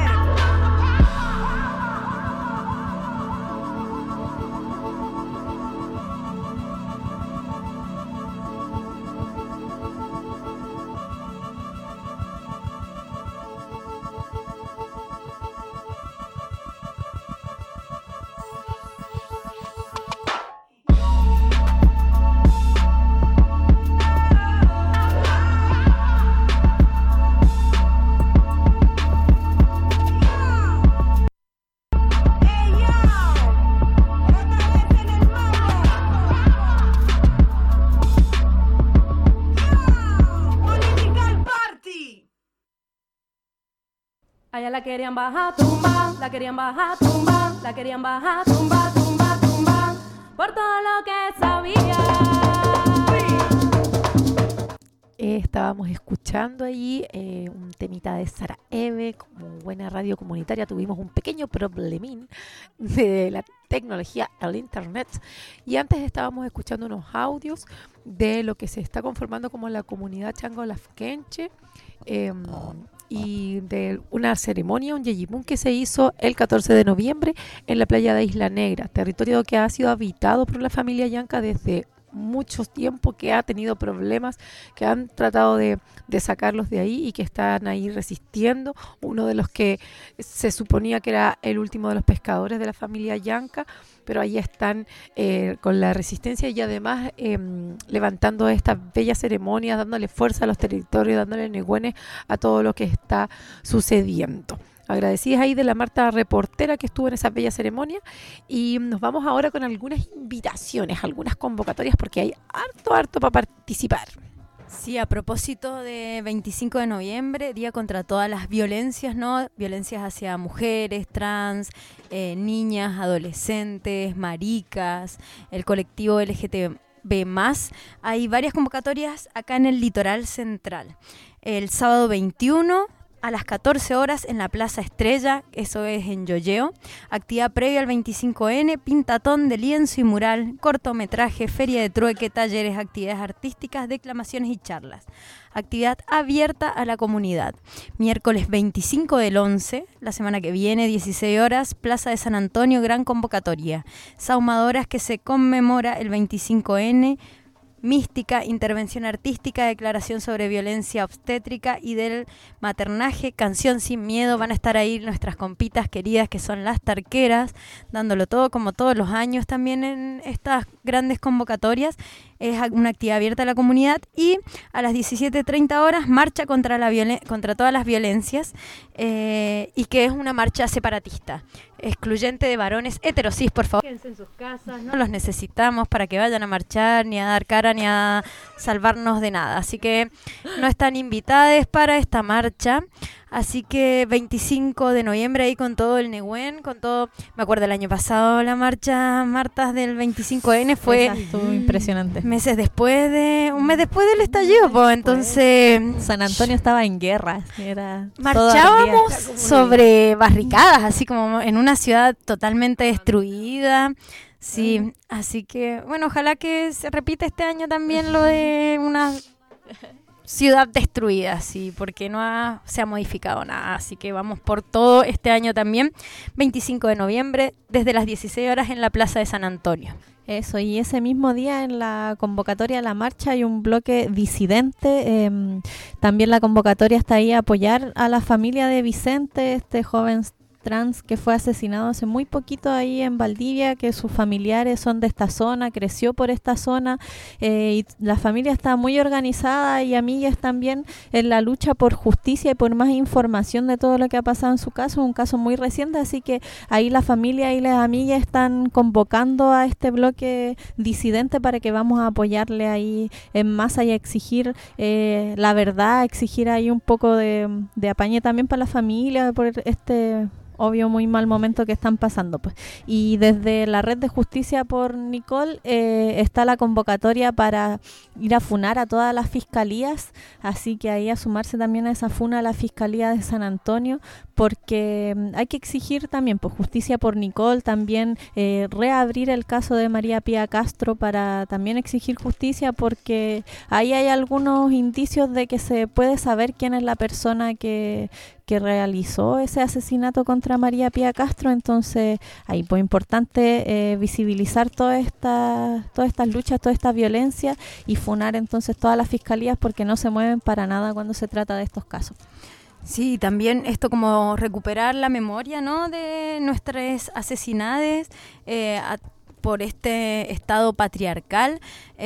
[SPEAKER 19] Allá la querían bajar, tumba, la querían bajar, tumba, la querían bajar, tumba, tumba, tumba, por todo lo que sabía.
[SPEAKER 2] Eh, estábamos escuchando ahí eh, un temita de Sara Eve, como buena radio comunitaria tuvimos un pequeño problemín de la tecnología, el internet, y antes estábamos escuchando unos audios de lo que se está conformando como la comunidad Chango Lafkenche, eh, y de una ceremonia, un yeyimún que se hizo el catorce de noviembre en la playa de Isla Negra, territorio que ha sido habitado por la familia yanca desde mucho tiempo, que ha tenido problemas, que han tratado de, de sacarlos de ahí y que están ahí resistiendo. Uno de los que se suponía que era el último de los pescadores de la familia yanca, pero ahí están eh, con la resistencia y además eh, levantando estas bellas ceremonias, dándole fuerza a los territorios, dándole negüenes a todo lo que está sucediendo. Agradecidas ahí de la Marta reportera que estuvo en esa bella ceremonia, y nos vamos ahora con algunas invitaciones, algunas convocatorias, porque hay harto, harto para participar.
[SPEAKER 6] Sí, a propósito de veinticinco de noviembre, Día contra todas las violencias, ¿no? Violencias hacia mujeres, trans, eh, niñas, adolescentes, maricas, el colectivo L G T B más. Hay varias convocatorias acá en el Litoral Central. El sábado veintiuno a las catorce horas en la Plaza Estrella, eso es en Yoyeo. Actividad previa al veinticinco ene, pintatón de lienzo y mural, cortometraje, feria de trueque, talleres, actividades artísticas, declamaciones y charlas. Actividad abierta a la comunidad. Miércoles veinticinco del once, la semana que viene, dieciséis horas, Plaza de San Antonio, gran convocatoria. Saumadoras que se conmemora el veinticinco ene, mística, intervención artística, declaración sobre violencia obstétrica y del maternaje, canción sin miedo. Van a estar ahí nuestras compitas queridas que son las Tarqueras, dándolo todo como todos los años también en estas grandes convocatorias. Es una actividad abierta a la comunidad, y a las diecisiete treinta horas marcha contra, la violen- contra todas las violencias, eh, y que es una marcha separatista, excluyente de varones heterosis, por favor. Quédense en sus casas, no los necesitamos para que vayan a marchar, ni a dar cara, ni a salvarnos de nada. Así que no están invitadas para esta marcha. Así que veinticinco de noviembre ahí con todo el Nehuen, con todo. Me acuerdo el año pasado la marcha Martas del veinticinco ene fue
[SPEAKER 14] Esa estuvo impresionante.
[SPEAKER 6] Meses después de un mes después del estallido, pues entonces
[SPEAKER 14] San Antonio estaba en guerra, era
[SPEAKER 6] marchábamos sobre barricadas, así como en una ciudad totalmente destruida. Sí, así que bueno, ojalá que se repita este año también lo de una ciudad destruida, sí, porque no ha, se ha modificado nada. Así que vamos por todo este año también, veinticinco de noviembre, desde las dieciséis horas en la Plaza de San Antonio.
[SPEAKER 14] Eso, y ese mismo día en la convocatoria a la marcha hay un bloque disidente. Eh, también la convocatoria está ahí a apoyar a la familia de Vicente, este joven trans que fue asesinado hace muy poquito ahí en Valdivia, que sus familiares son de esta zona, creció por esta zona, eh, y la familia está muy organizada y amigas también en la lucha por justicia y por más información de todo lo que ha pasado en su caso, un caso muy reciente, así que ahí la familia y las amigas están convocando a este bloque disidente para que vamos a apoyarle ahí en masa y a exigir eh, la verdad, exigir ahí un poco de, de apañe también para la familia por este obvio muy mal momento que están pasando, pues. Y desde la Red de Justicia por Nicole eh, está la convocatoria para ir a funar a todas las fiscalías, así que ahí a sumarse también a esa funa a la Fiscalía de San Antonio, porque mm, hay que exigir también pues justicia por Nicole, también eh, reabrir el caso de María Pía Castro para también exigir justicia, porque ahí hay algunos indicios de que se puede saber quién es la persona que que realizó ese asesinato contra María Pía Castro. Entonces ahí pues importante eh, visibilizar todas estas todas estas luchas, toda esta violencia y funar entonces todas las fiscalías porque no se mueven para nada cuando se trata de estos casos.
[SPEAKER 6] Sí, también esto como recuperar la memoria, ¿no?, de nuestras asesinades eh, a, por este estado patriarcal,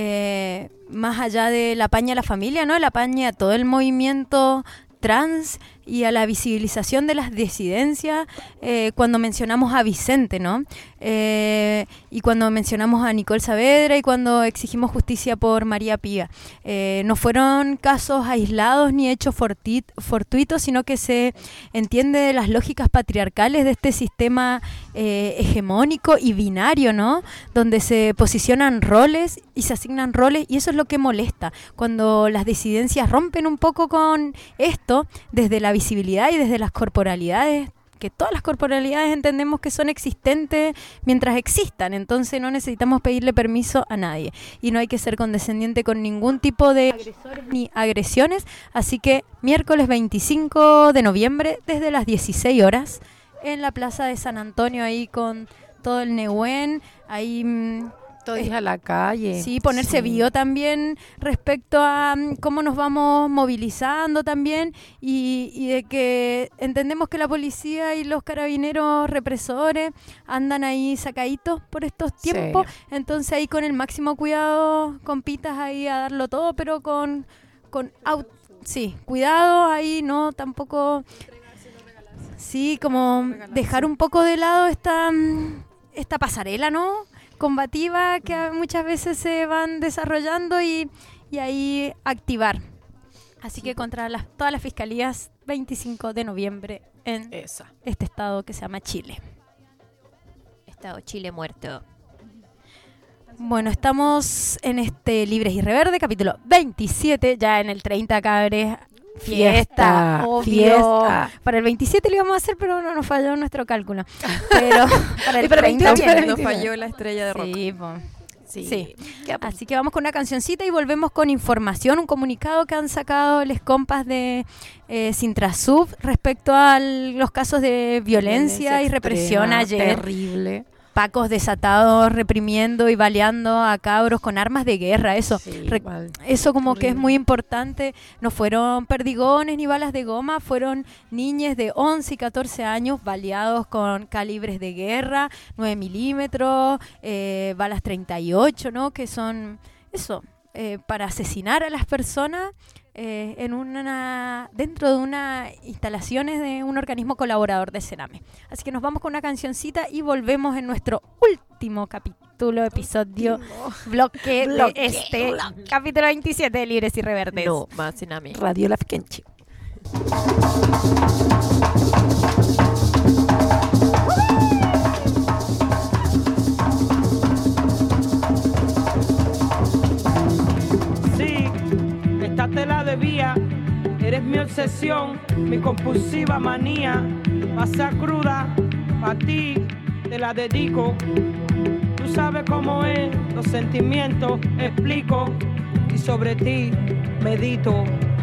[SPEAKER 6] eh, más allá de la paña a la familia, ¿no?, la paña a todo el movimiento trans y a la visibilización de las disidencias, eh, cuando mencionamos a Vicente, ¿no? Eh, y cuando mencionamos a Nicole Saavedra y cuando exigimos justicia por María Pía. Eh, no fueron casos aislados ni hechos fortit- fortuitos, sino que se entiende de las lógicas patriarcales de este sistema eh, hegemónico y binario, ¿no? Donde se posicionan roles y se asignan roles, y eso es lo que molesta. Cuando las disidencias rompen un poco con esto, desde la visibilidad y desde las corporalidades, que todas las corporalidades entendemos que son existentes mientras existan, entonces no necesitamos pedirle permiso a nadie y no hay que ser condescendiente con ningún tipo de agresores ni agresiones, así que miércoles veinticinco de noviembre desde las dieciséis horas en la Plaza de San Antonio, ahí con todo el Nehuen, ahí mmm,
[SPEAKER 2] todo es a la calle.
[SPEAKER 6] Sí, ponerse
[SPEAKER 2] sí.
[SPEAKER 6] bio también respecto a um, cómo nos vamos movilizando también y, y de que entendemos que la policía y los carabineros represores andan ahí sacaditos por estos tiempos, sí. Entonces ahí con el máximo cuidado, compitas ahí a darlo todo, pero con, con out, sí, cuidado ahí, no tampoco, sí, como dejar un poco de lado esta, esta pasarela, ¿no?, combativa que muchas veces se van desarrollando y, y ahí activar. Así que contra las, todas las fiscalías, veinticinco de noviembre en Esa. este estado que se llama Chile.
[SPEAKER 20] Estado Chile muerto.
[SPEAKER 6] Bueno, estamos en este Libres y Reverde, capítulo veintisiete, ya en el treinta, cabres. Fiesta, obvio. Fiesta. Para el veintisiete lo íbamos a hacer, pero no nos falló nuestro cálculo. Pero para el treinta
[SPEAKER 4] nos falló la estrella de rock.
[SPEAKER 6] Sí, po. sí. sí. Así que vamos con una cancioncita y volvemos con información, un comunicado que han sacado les compas de eh, Sintrasub respecto a los casos de violencia, violencia y represión ayer.
[SPEAKER 2] Terrible.
[SPEAKER 6] Pacos desatados reprimiendo y baleando a cabros con armas de guerra, eso
[SPEAKER 2] sí,
[SPEAKER 6] Re- eso como que es muy importante. No fueron perdigones ni balas de goma, fueron niñes de once y catorce años baleados con calibres de guerra, nueve milímetros, eh, balas treinta y ocho, ¿no? Que son eso, eh, para asesinar a las personas eh, en una dentro de unas instalaciones de un organismo colaborador de Sename. Así que nos vamos con una cancioncita y volvemos en nuestro último capítulo, episodio, bloque, bloque de este bloque. Capítulo veintisiete de Libres y Reverdes.
[SPEAKER 2] No, más Sename. Radio Lafkenchi.
[SPEAKER 21] Esta te la debía, eres mi obsesión, mi compulsiva manía, masa cruda, pa' ti te la dedico. Tú sabes cómo es, los sentimientos explico y sobre ti medito.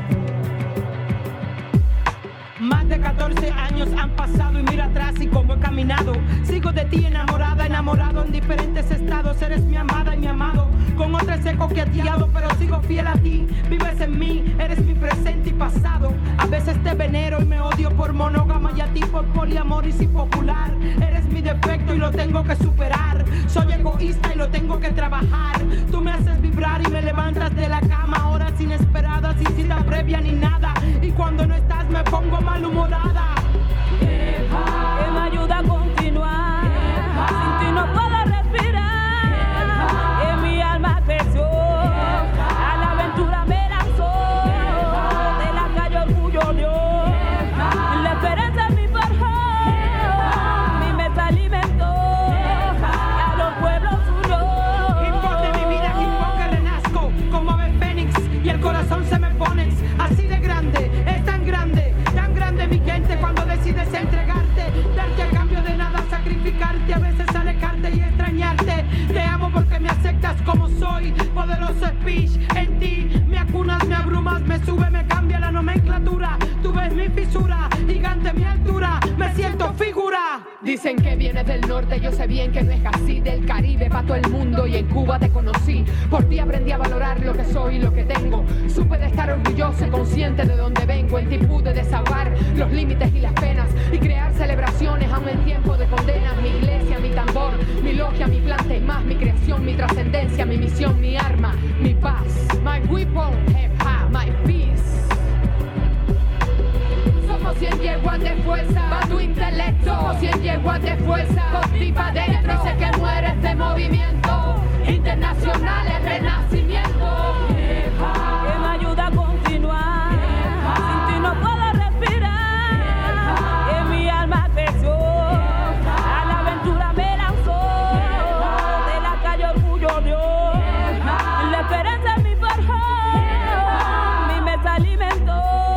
[SPEAKER 21] Diez años han pasado y mira atrás y cómo he caminado. Sigo de ti enamorada, enamorado en diferentes estados. Eres mi amada y mi amado. Con otras he coqueteado, pero sigo fiel a ti. Vives en mí, eres mi presente y pasado. A veces te venero y me odio por monógama y a ti por poliamor y si popular. Eres mi defecto y lo tengo que superar. Soy egoísta y lo tengo que trabajar. Tú me haces vibrar y me levantas de la cama. Horas inesperadas, sin cita previa ni nada. Y cuando no estás me pongo malhumorada.
[SPEAKER 19] Que me ayuda a continuar. Sin ti no puedo respirar. Que mi alma creció. A la aventura me lanzó. De la calle orgullo dio. La esperanza en mi forjó. Mi meta alimentó. A los pueblos unió.
[SPEAKER 21] Hip hop de mi vida, hip hop que renazco. Como ave fénix y el corazón se me pone así de grande. Es tan grande, tan grande mi gente. Cuando decides entregarte, darte a cambio de nada, sacrificarte, a veces alejarte y extrañarte. Te amo porque me aceptas como soy. Poderoso speech en ti. Me acunas, me abrumas, me sube, me cambia la nomenclatura. Tú ves mi fisura, gigante mi altura. Me siento figura.
[SPEAKER 1] Dicen que vienes del norte, yo sé bien que no es así. Del Caribe pa' todo el mundo y en Cuba te conocí. Por ti aprendí a valorar lo que soy y lo que tengo. Supe de estar orgulloso y consciente de dónde vengo. En ti pude desahogar los límites y las penas y crear celebraciones aún en tiempo de condenas. Mi iglesia, mi tambor, mi logia, mi planta y más. Mi creación, mi trascendencia, mi misión, mi arma, mi paz. My weapon, hip hop, my peace. Somos cien yeguas de fuerza, pa' tu intelecto. Somos cien yeguas de fuerza, con ti pa' dentro. Dice que muere este movimiento internacional, el renacimiento.
[SPEAKER 19] Que me ayuda a continuar. Sin ti no puedo respirar. Que mi alma creció. A la aventura me lanzó. De la calle orgullo dio. La esperanza en mi forjó. Mi meta alimentó.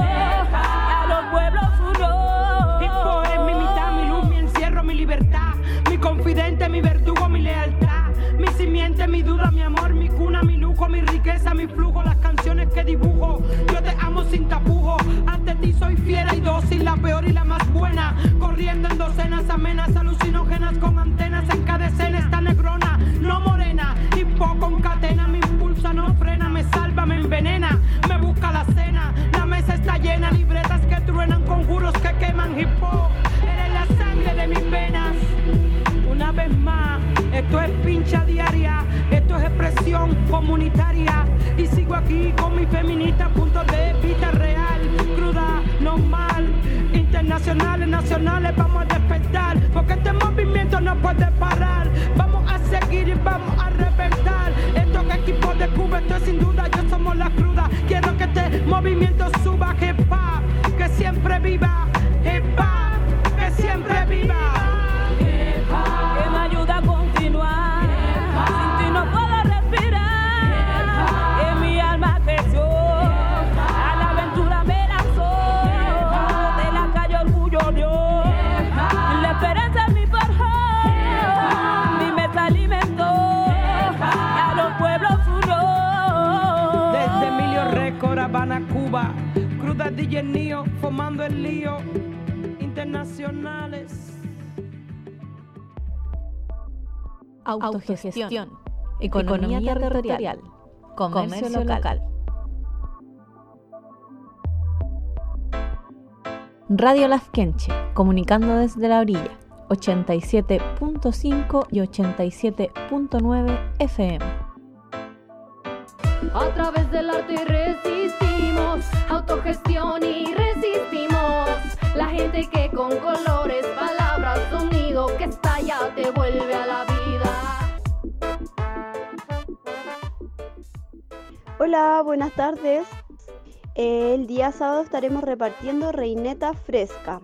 [SPEAKER 19] A los pueblos unió.
[SPEAKER 21] Tipo es mi mitad, mi luz, mi encierro, mi libertad. Mi confidente, mi verdugo, mi lealtad. Mi simiente, mi duda, mi amor, mi cuna, mi lujo, mi riqueza, mi flujo, las canciones que dibujo. Yo te amo sin tapujo. Ante ti soy fiera y dócil, la peor y la más buena. Corriendo en docenas amenas, alucinógenas con antenas en cada escena. Esta negrona, no morena. Hip-hop con cadena, me impulsa, no frena. Me salva, me envenena, me busca la cena. La mesa está llena, libretas que truenan, conjuros que queman. Hip-hop, eres la sangre de mis venas. Una vez más, esto es pincha diaria, esto es expresión comunitaria. Y sigo aquí con mi feminista, punto de vista real, cruda, normal, internacionales, nacionales, vamos a despertar, porque este movimiento no puede parar. Vamos a seguir y vamos a reventar. Estos equipos de Cuba, esto es sin duda, yo somos la cruda. Quiero que este movimiento suba, hip hop, que siempre viva, hip hop, que siempre viva.
[SPEAKER 19] Que me ayuda a continuar. Sin ti no puedo respirar. Que mi alma creció. A la aventura me lanzó. De la calle orgullo dio. La esperanza en mi forjó. Mi meta alimentó. A los pueblos unió.
[SPEAKER 21] Desde Emilio Récord, Habana, Cuba. Cruda D J Nio, formando el lío. Internacionales.
[SPEAKER 14] Autogestión, economía, economía territorial, comercio, comercio local. local. Radio Lafkenche, comunicando desde la orilla, ochenta y siete punto cinco y ochenta y siete punto nueve F M.
[SPEAKER 9] A través del arte resistimos, autogestión y resistimos. La gente que con colores, palabras, sonido que estalla te vuelve a la vida.
[SPEAKER 22] Hola, buenas tardes. El día sábado estaremos repartiendo reineta fresca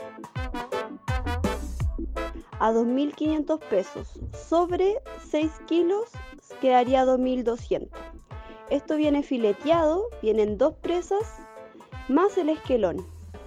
[SPEAKER 22] a dos mil quinientos pesos. Sobre seis kilos quedaría dos mil doscientos. Esto viene fileteado, vienen dos presas más el esquelón.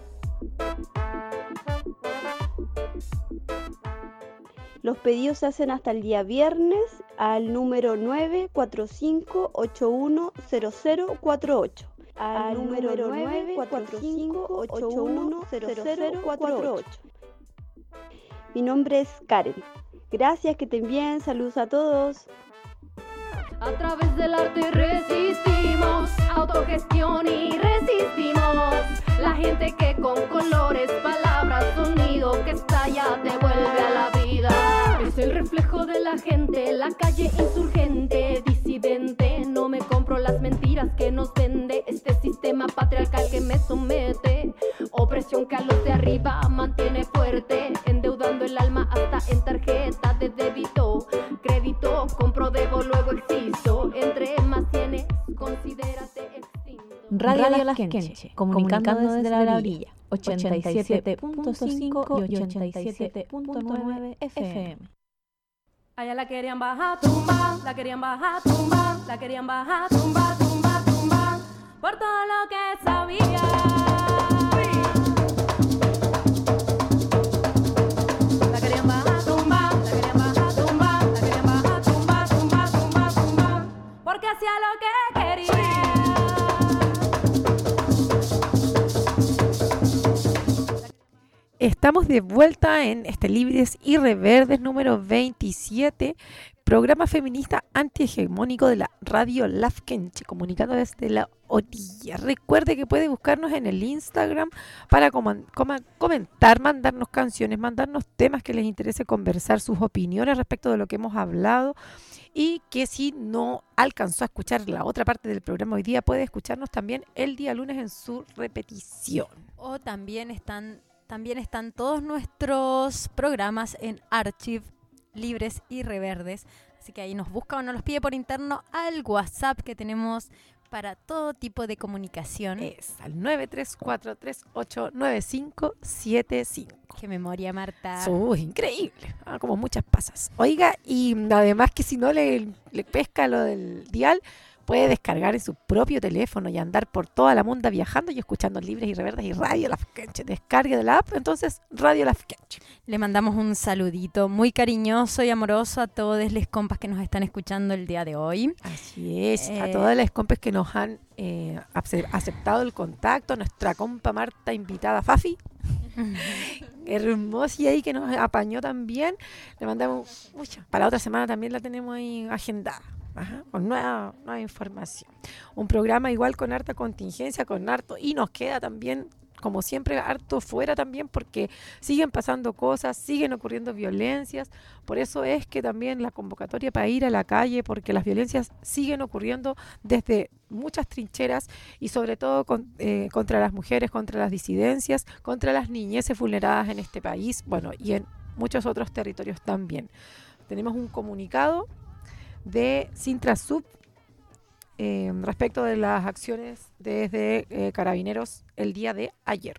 [SPEAKER 22] Los pedidos se hacen hasta el día viernes al número nueve cuatro cinco ocho uno cero cero cuatro ocho. al número nueve cuatro cinco ocho uno cero cero cuatro ocho. Mi nombre es Karen. Gracias, que estén bien. Saludos a todos.
[SPEAKER 9] A través del arte resistimos, autogestión y resistimos. La gente que con colores, palabras, sonido que estalla te vuelve a la vida. Es el reflejo de la gente, la calle insurgente, disidente. No me compro las mentiras que nos vende este sistema patriarcal que me somete. Opresión que a los de arriba mantiene fuerte, endeudando el alma hasta en tarjeta de débito. Crédito, compro, debo, luego existo. Entre más tienes, considérate extinto.
[SPEAKER 14] Radio, Radio Las Quenche, comunicando, comunicando desde, desde la orilla, ochenta y siete punto cinco y ochenta y siete punto nueve F M.
[SPEAKER 19] Allá la querían bajar, tumba, la querían bajar, tumba, la querían bajar, tumba, tumba, tumba, por todo lo que sabía. La querían bajar, tumba, la querían bajar, tumba, la querían bajar, tumba, tumba, tumba, tumba, porque hacía lo que quería.
[SPEAKER 2] Estamos de vuelta en este Libres y Reverdes número veintisiete, programa feminista antihegemónico de la Radio Lafkenche, comunicando desde la orilla. Recuerde que puede buscarnos en el Instagram para com- com- comentar, mandarnos canciones, mandarnos temas que les interese conversar, sus opiniones respecto de lo que hemos hablado, y que si no alcanzó a escuchar la otra parte del programa hoy día, puede escucharnos también el día lunes en su repetición.
[SPEAKER 6] O también están... También están todos nuestros programas en Archive, Libres y Reverdes. Así que ahí nos busca o nos los pide por interno al WhatsApp que tenemos para todo tipo de comunicación.
[SPEAKER 2] Es al nueve tres cuatro tres ocho nueve cinco siete cinco.
[SPEAKER 6] Qué memoria, Marta.
[SPEAKER 2] Uy, increíble. Ah, como muchas pasas. Oiga, y además que si no le, le pesca lo del dial, puede descargar en su propio teléfono y andar por toda la munda viajando y escuchando Libres y Reverdes y Radio Lafkenche. Descargue de la app, entonces, Radio Lafkenche.
[SPEAKER 6] Le mandamos un saludito muy cariñoso y amoroso a todos los compas que nos están escuchando el día de hoy.
[SPEAKER 2] Así es,
[SPEAKER 6] eh,
[SPEAKER 2] a todas las compas que nos han eh, aceptado el contacto, nuestra compa Marta invitada Fafi. Hermosa y ahí que nos apañó también. Le mandamos mucha. Para la otra semana también la tenemos ahí agendada. Ajá, con nueva, nueva información. Un programa igual con harta contingencia, con harto, y nos queda también, como siempre, harto fuera también, porque siguen pasando cosas, siguen ocurriendo violencias. Por eso es que también la convocatoria para ir a la calle, porque las violencias siguen ocurriendo desde muchas trincheras y sobre todo con, eh, contra las mujeres, contra las disidencias, contra las niñeces vulneradas en este país, bueno, y en muchos otros territorios también. Tenemos un comunicado de Sintrasub eh, respecto de las acciones desde eh, Carabineros el día de ayer.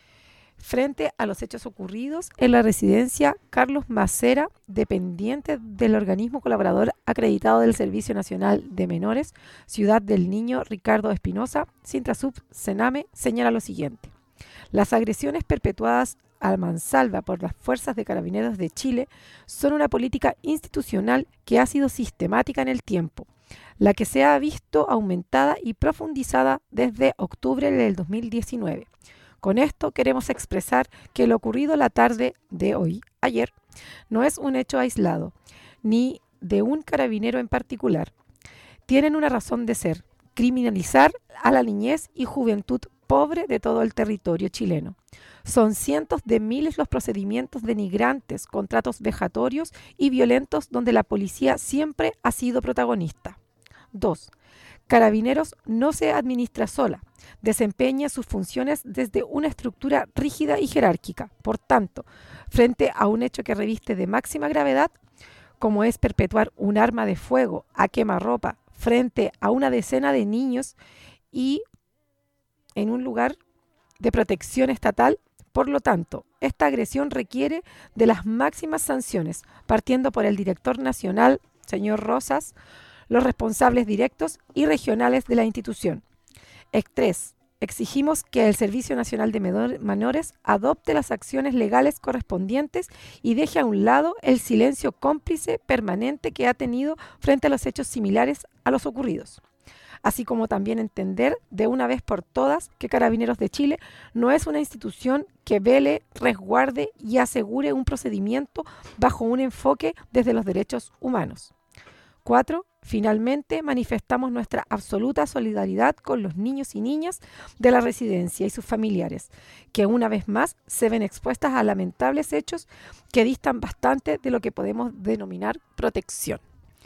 [SPEAKER 2] Frente a los hechos ocurridos en la residencia Carlos Macera, dependiente del organismo colaborador acreditado del Servicio Nacional de Menores, Ciudad del Niño Ricardo Espinosa, Sintrasub Sename señala lo siguiente. Las agresiones perpetuadas a mansalva por las fuerzas de Carabineros de Chile son una política institucional que ha sido sistemática en el tiempo, la que se ha visto aumentada y profundizada desde octubre del dos mil diecinueve. Con esto queremos expresar que lo ocurrido la tarde de hoy, ayer, no es un hecho aislado, ni de un carabinero en particular. Tienen una razón de ser, criminalizar a la niñez y juventud pobre de todo el territorio chileno. Son cientos de miles los procedimientos denigrantes, contratos vejatorios y violentos donde la policía siempre ha sido protagonista. dos. Carabineros no se administra sola, desempeña sus funciones desde una estructura rígida y jerárquica. Por tanto, frente a un hecho que reviste de máxima gravedad, como es perpetuar un arma de fuego a quemarropa frente a una decena de niños y en un lugar de protección estatal, por lo tanto, esta agresión requiere de las máximas sanciones, partiendo por el director nacional, señor Rosas, los responsables directos y regionales de la institución. tres. Exigimos que el Servicio Nacional de Menores adopte las acciones legales correspondientes y deje a un lado el silencio cómplice permanente que ha tenido frente a los hechos similares a los ocurridos. así como también entender de una vez por todas que Carabineros de Chile no es una institución que vele, resguarde y asegure un procedimiento bajo un enfoque desde los derechos humanos. Cuatro, finalmente manifestamos nuestra absoluta solidaridad con los niños y niñas de la residencia y sus familiares, que una vez más se ven expuestas a lamentables hechos que distan bastante de lo que podemos denominar protección.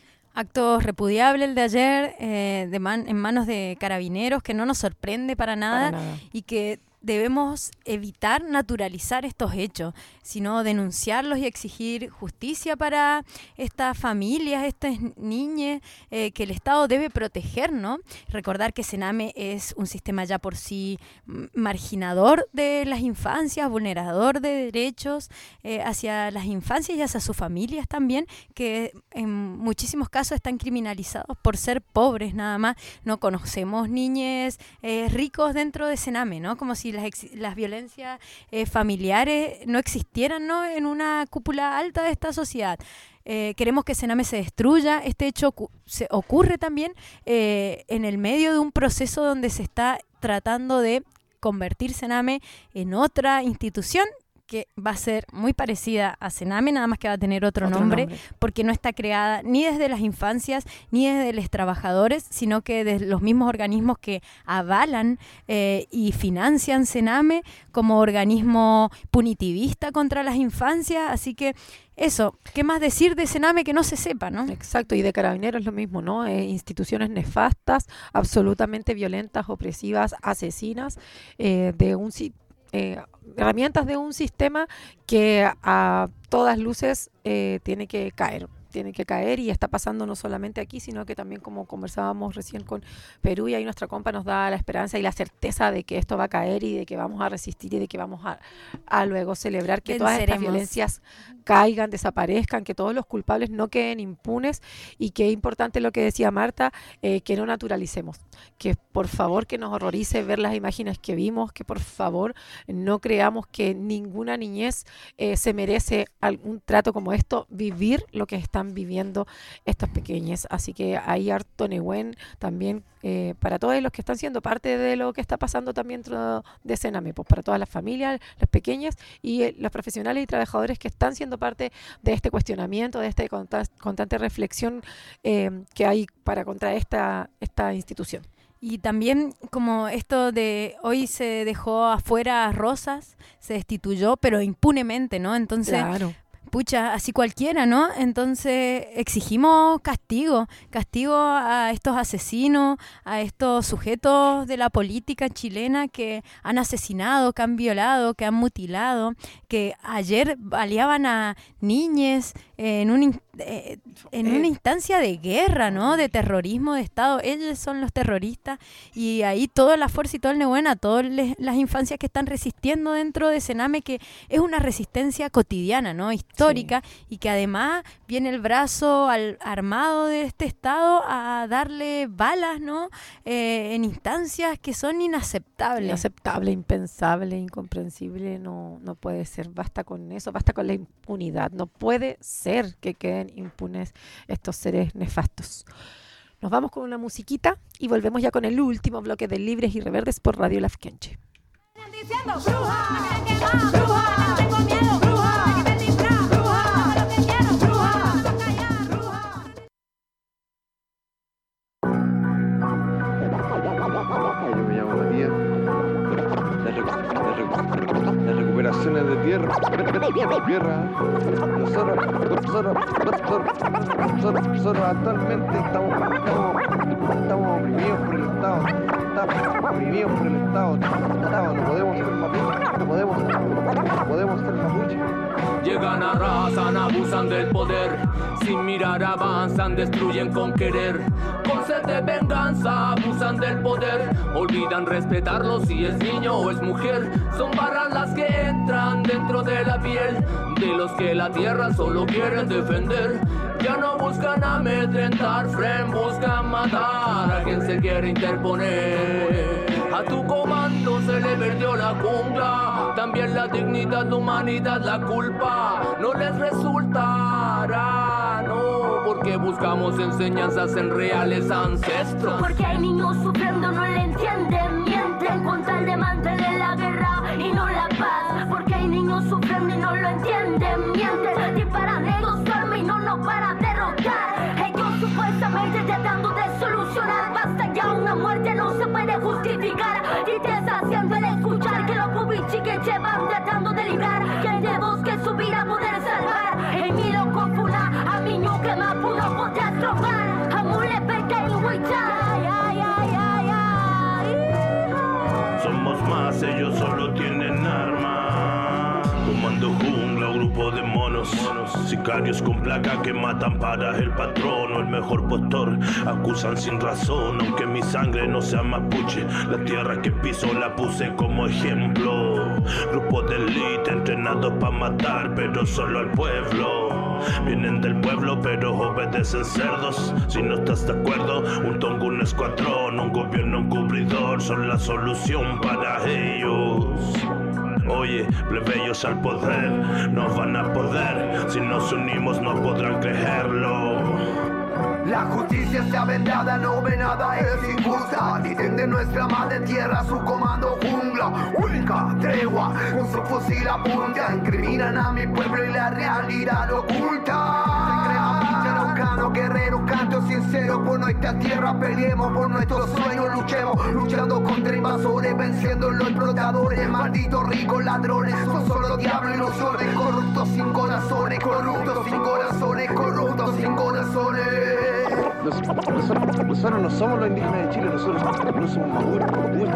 [SPEAKER 6] Acto repudiable el de ayer eh, de man, en manos de Carabineros, que no nos sorprende para nada,
[SPEAKER 2] Para nada.
[SPEAKER 6] y que debemos evitar naturalizar estos hechos, sino denunciarlos y exigir justicia para estas familias, estas niñas eh, que el Estado debe proteger, ¿no? Recordar que Sename es un sistema ya por sí marginador de las infancias, vulnerador de derechos eh, hacia las infancias y hacia sus familias también, que en muchísimos casos están criminalizados por ser pobres nada más. No conocemos niñes eh, ricos dentro de Sename, ¿no? Como si las, ex- las violencias eh, familiares no existieran, ¿no? En una cúpula alta de esta sociedad. Eh, queremos que Sename se destruya. Este hecho ocu- se ocurre también eh, en el medio de un proceso donde se está tratando de convertir Sename en otra institución que va a ser muy parecida a Sename, nada más que va a tener otro,
[SPEAKER 2] Otro
[SPEAKER 6] nombre,
[SPEAKER 2] nombre.
[SPEAKER 6] porque no está creada ni desde las infancias ni desde los trabajadores, sino que desde los mismos organismos que avalan eh, y financian Sename como organismo punitivista contra las infancias. Así que eso, ¿qué más decir de Sename que no se sepa, no?
[SPEAKER 2] Exacto, y de Carabineros lo mismo, ¿no? Eh, instituciones nefastas, absolutamente violentas, opresivas, asesinas, eh, de un si- eh, herramientas de un sistema que a todas luces eh, tiene que caer. tiene que caer y está pasando no solamente aquí, sino que también, como conversábamos recién con Perú, y ahí nuestra compa nos da la esperanza y la certeza de que esto va a caer y de que vamos a resistir y de que vamos a, a luego celebrar que todas estas
[SPEAKER 6] Venceremos.
[SPEAKER 2] violencias caigan, desaparezcan, que todos los culpables no queden impunes, y que es importante lo que decía Marta, eh, que no naturalicemos, que por favor que nos horrorice ver las imágenes que vimos, que por favor no creamos que ninguna niñez eh, se merece algún trato como esto, vivir lo que están viviendo estas pequeñas. Así que hay harto Nehuen también eh, para todos los que están siendo parte de lo que está pasando también dentro de Sename, pues para todas las familias, las pequeñas y eh, los profesionales y trabajadores que están siendo parte de este cuestionamiento, de esta conta- constante reflexión eh, que hay para contra esta, esta institución.
[SPEAKER 6] Y también como esto de hoy se dejó afuera a Rosas, se destituyó, pero impunemente, ¿no? Entonces,
[SPEAKER 2] Claro.
[SPEAKER 6] pucha, así cualquiera, ¿no? Entonces exigimos castigo, castigo a estos asesinos, a estos sujetos de la política chilena que han asesinado, que han violado, que han mutilado, que ayer baleaban a niñes en, un, in- eh, en una instancia de guerra, ¿no? De terrorismo de Estado. Ellos son los terroristas y ahí toda la fuerza y todo el Nehuen a todas les- las infancias que están resistiendo dentro de Sename, que es una resistencia cotidiana, ¿no? Histórica, y que además viene el brazo al, armado de este Estado a darle balas, ¿no? Eh, en instancias que son inaceptables.
[SPEAKER 2] Inaceptable, impensable, incomprensible, no, no puede ser. Basta con eso, basta con la impunidad. No puede ser que queden impunes estos seres nefastos. Nos vamos con una musiquita y volvemos ya con el último bloque de Libres y Reverdes por Radio Lafkenche.
[SPEAKER 9] Diciendo bruja, que va, bruja, tengo miedo, bruja, que me disfraz, bruja, lo que quiero, bruja, toca ya, bruja.
[SPEAKER 5] Yo me llamo Matías. Las, recu- las recu- las recuperaciones de tierra. Tierra. Nosotros, nosotros, nosotros, nosotros, nosotros actualmente estamos, estamos, estamos oprimidos por el Estado. Estamos oprimidos por el Estado. Estado, no podemos ser mapuches. No podemos, no podemos ser mapuches.
[SPEAKER 8] Llegan, arrasan, abusan del poder. Sin mirar avanzan, destruyen con querer. Con sed de venganza abusan del poder. Olvidan respetarlo si es niño o es mujer. Son barras las que entran dentro de la piel de los que la tierra solo quieren defender. Ya no buscan amedrentar, friend, buscan matar a quien se quiere interponer. A tu comando se le perdió la jungla, también la dignidad, la humanidad, la culpa no les resultará, no, porque buscamos enseñanzas en reales ancestros.
[SPEAKER 11] Porque hay niños sufriendo, no le entienden, mienten con tal de mantener la guerra y no la paz. Porque hay niños sufriendo y no lo entienden, mienten, disparan ellos armas y no nos para derrotar. Ellos supuestamente tratando de solucionar, basta ya, una muerte no se puede justificar. Y te está haciendo el escuchar que los pubichi que llevan tratando de librar, que de vos que subir a poder salvar. El miro con funa, a mi ñu que mapu no podrás trobar. A mule peca y huicha.
[SPEAKER 12] Somos más, ellos solo tienen armas. Comando jungla, grupo de monos, sicarios con placa que matan para el patrón o el mejor postor. Acusan sin razón, aunque mi sangre no sea mapuche. La tierra que piso la puse como ejemplo. Grupo de élite entrenados para matar, pero solo al pueblo. Vienen del pueblo pero obedecen cerdos. Si no estás de acuerdo, un tongo, un escuadrón, un gobierno encubridor son la solución para ellos. Oye, plebeyos al poder, no van a poder. Si nos unimos no podrán creerlo.
[SPEAKER 23] La justicia está vendada, no ve nada, es injusta. Dicen de nuestra madre tierra su comando jungla. Única tregua, con su fusil a punta. Incriminan a mi pueblo y la realidad lo oculta. Cano, guerrero, canto sincero por nuestra tierra, peleemos por nuestros sueños, luchemos, luchando contra invasores, venciendo los explotadores, malditos ricos ladrones, son solo diablos ilusores, corruptos sin corazones, corruptos sin corazones, corruptos sin corazones.
[SPEAKER 5] Nosotros, nosotros no somos los indígenas de Chile, nosotros no somos mapuches.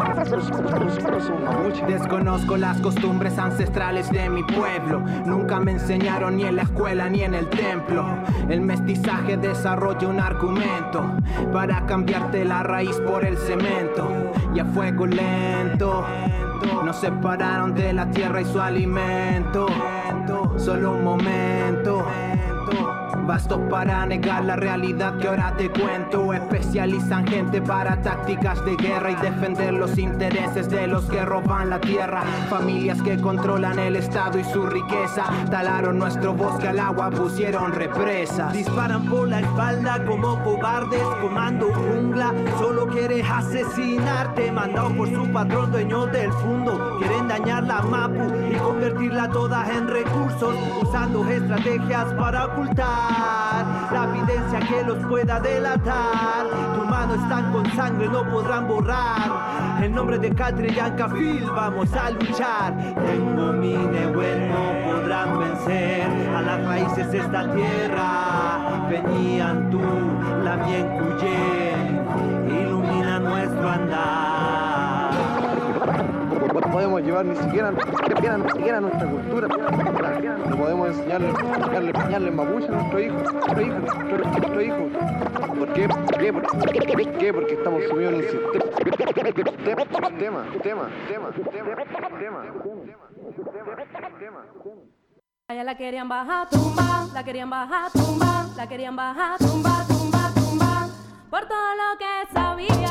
[SPEAKER 21] Desconozco las costumbres ancestrales de mi pueblo. Nunca me enseñaron ni en la escuela ni en el templo. El mestizaje desarrolla un argumento para cambiarte la raíz por el cemento. Y a fuego lento nos separaron de la tierra y su alimento. Solo un momento bastó para negar la realidad que ahora te cuento. Especializan gente para tácticas de guerra y defender los intereses de los que roban la tierra. Familias que controlan el estado y su riqueza. Talaron nuestro bosque al agua, pusieron represas.
[SPEAKER 24] Disparan por la espalda como cobardes. Comando jungla, solo quiere asesinarte. Mandado por su patrón, dueño del fundo. Quieren dañar la mapu y convertirla toda en recursos, usando estrategias para ocultar la evidencia que los pueda delatar. Tu mano están con sangre, no podrán borrar. En nombre de Catri y Ancafil vamos a luchar. Tengo mi Nehuel, no podrán vencer a las raíces de esta tierra. Venían tú, la bien cuye, ilumina nuestro andar.
[SPEAKER 5] No podemos llevar ni siquiera, ni siquiera, ni siquiera nuestra cultura. No podemos enseñarle, enseñarle, enseñarle mapuche a nuestro hijo, nuestro hijo, nuestro, nuestro hijo. ¿Por qué? ¿Por qué? ¿Por qué? Porque estamos sumidos en un sistema, tema, tema, tema, tema, tema, tema.
[SPEAKER 9] Allá la querían bajar, tumba, la querían bajar, tumba, la querían bajar, tumba, tumba, tumba, por todo lo que sabía.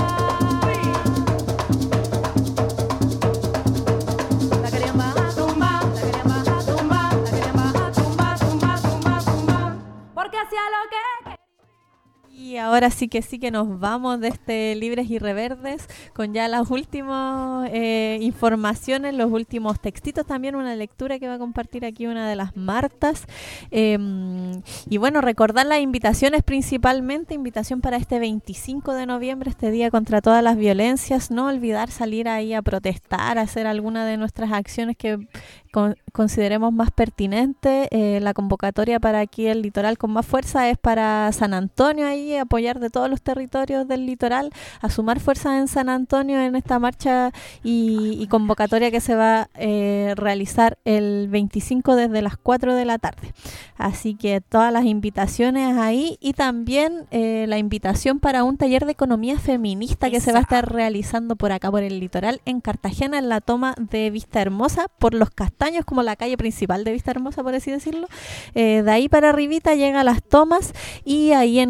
[SPEAKER 14] Y ahora sí que sí que nos vamos de este Libres y Reverdes con ya las últimas eh, informaciones, los últimos textitos, también una lectura que va a compartir aquí una de las Martas. Eh, y bueno, recordar las invitaciones principalmente, invitación para este veinticinco de noviembre, este día contra todas las violencias, no olvidar salir ahí a protestar, a hacer alguna de nuestras acciones que con, consideremos más pertinente. Eh, la convocatoria para aquí el litoral con más fuerza es para San Antonio, ahí apoyar de todos los territorios del litoral, a sumar fuerzas en San Antonio en esta marcha y, y convocatoria que se va a eh, realizar el veinticinco desde las cuatro de la tarde. Así que todas las invitaciones ahí y también eh, la invitación para un taller de economía feminista que Esa. se va a estar realizando por acá por el litoral en Cartagena, en la toma de Vista Hermosa, por los Castaños, como la calle principal de Vista Hermosa, por así decirlo. Eh, de ahí para arribita llega Las Tomas y ahí en una escuelita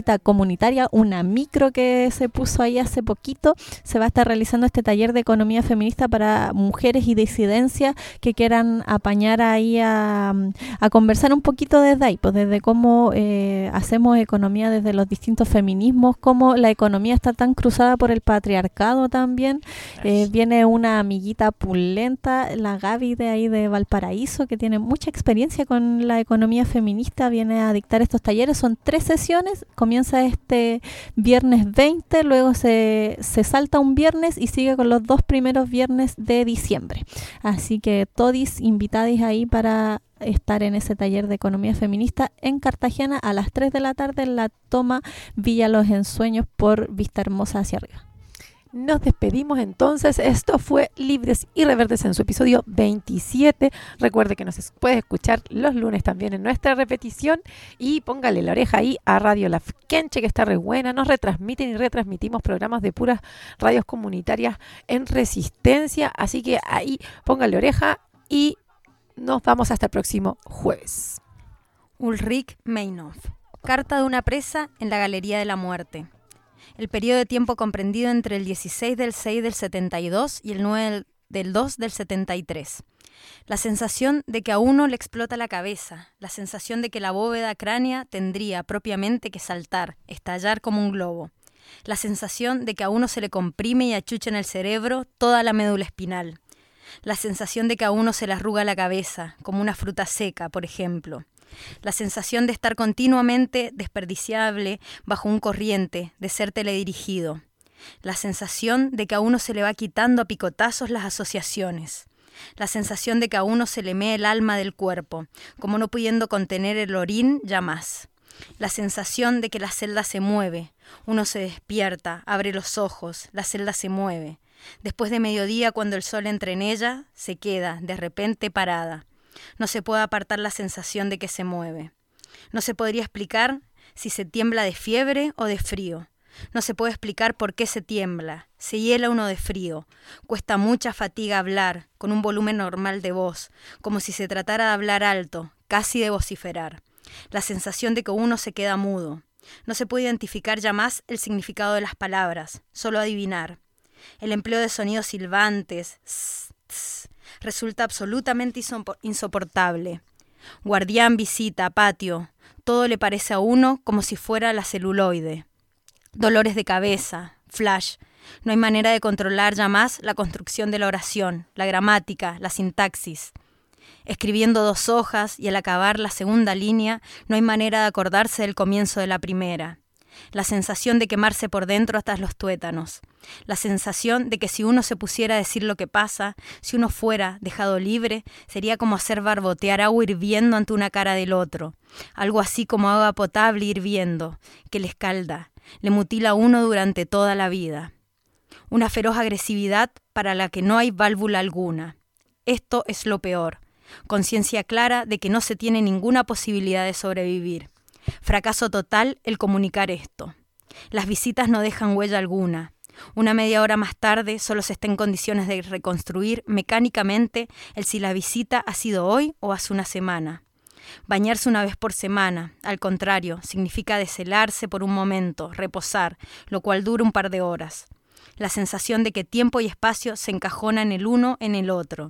[SPEAKER 14] visita comunitaria, una micro que se puso ahí hace poquito. Se va a estar realizando este taller de economía feminista para mujeres y disidencias que quieran apañar ahí a, a conversar un poquito desde ahí, pues desde cómo eh, hacemos economía desde los distintos feminismos, cómo la economía está tan cruzada por el patriarcado también. Eh, viene una amiguita pulenta, la Gaby de ahí de Valparaíso, que tiene mucha experiencia con la economía feminista, viene a dictar estos talleres. Son tres sesiones, comienza este viernes veinte, luego se, se salta un viernes y sigue con los dos primeros viernes de diciembre. Así que todis invitadis ahí para estar en ese taller de economía feminista en Cartagena a las tres de la tarde en la Toma Villa Los Ensueños por Vista Hermosa hacia arriba.
[SPEAKER 2] Nos despedimos entonces. Esto fue Libres y Reverdes en su episodio veintisiete. Recuerde que nos es- puede escuchar los lunes también en nuestra repetición y póngale la oreja ahí a Radio La Quenche, que está re buena. Nos retransmiten y retransmitimos programas de puras radios comunitarias en Resistencia. Así que ahí póngale oreja y nos vamos hasta el próximo jueves.
[SPEAKER 3] Ulrich Meinhof. Carta de una presa en la Galería de la Muerte. El periodo de tiempo comprendido entre el dieciséis del seis del setenta y dos y el nueve del dos del setenta y tres. La sensación de que a uno le explota la cabeza, la sensación de que la bóveda cránea tendría propiamente que saltar, estallar como un globo. La sensación de que a uno se le comprime y achucha en el cerebro toda la médula espinal. La sensación de que a uno se le arruga la cabeza, como una fruta seca, por ejemplo. La sensación de estar continuamente desperdiciable bajo un corriente, de ser teledirigido. La sensación de que a uno se le va quitando a picotazos las asociaciones. La sensación de que a uno se le mee el alma del cuerpo, como no pudiendo contener el orín ya más. La sensación de que la celda se mueve. Uno se despierta, abre los ojos, la celda se mueve. Después de mediodía, cuando el sol entra en ella, se queda, de repente, parada. No se puede apartar la sensación de que se mueve. No se podría explicar si se tiembla de fiebre o de frío. No se puede explicar por qué se tiembla. Se hiela uno de frío. Cuesta mucha fatiga hablar, con un volumen normal de voz, como si se tratara de hablar alto, casi de vociferar. La sensación de que uno se queda mudo. No se puede identificar ya más el significado de las palabras, solo adivinar. El empleo de sonidos silbantes, tss, tss, resulta absolutamente insoportable. Guardián, visita, patio, todo le parece a uno como si fuera la celuloide. Dolores de cabeza, flash. No hay manera de controlar ya más la construcción de la oración, la gramática, la sintaxis. Escribiendo dos hojas y al acabar la segunda línea, no hay manera de acordarse del comienzo de la primera. La sensación de quemarse por dentro hasta los tuétanos. La sensación de que si uno se pusiera a decir lo que pasa, si uno fuera dejado libre, sería como hacer barbotear agua hirviendo ante una cara del otro. Algo así como agua potable hirviendo, que le escalda, le mutila a uno durante toda la vida. Una feroz agresividad para la que no hay válvula alguna. Esto es lo peor. Conciencia clara de que no se tiene ninguna posibilidad de sobrevivir. Fracaso total el comunicar esto. Las visitas no dejan huella alguna. Una media hora más tarde solo se está en condiciones de reconstruir mecánicamente el si la visita ha sido hoy o hace una semana. Bañarse una vez por semana, al contrario, significa deshelarse por un momento, reposar, lo cual dura un par de horas. La sensación de que tiempo y espacio se encajonan el uno en el otro.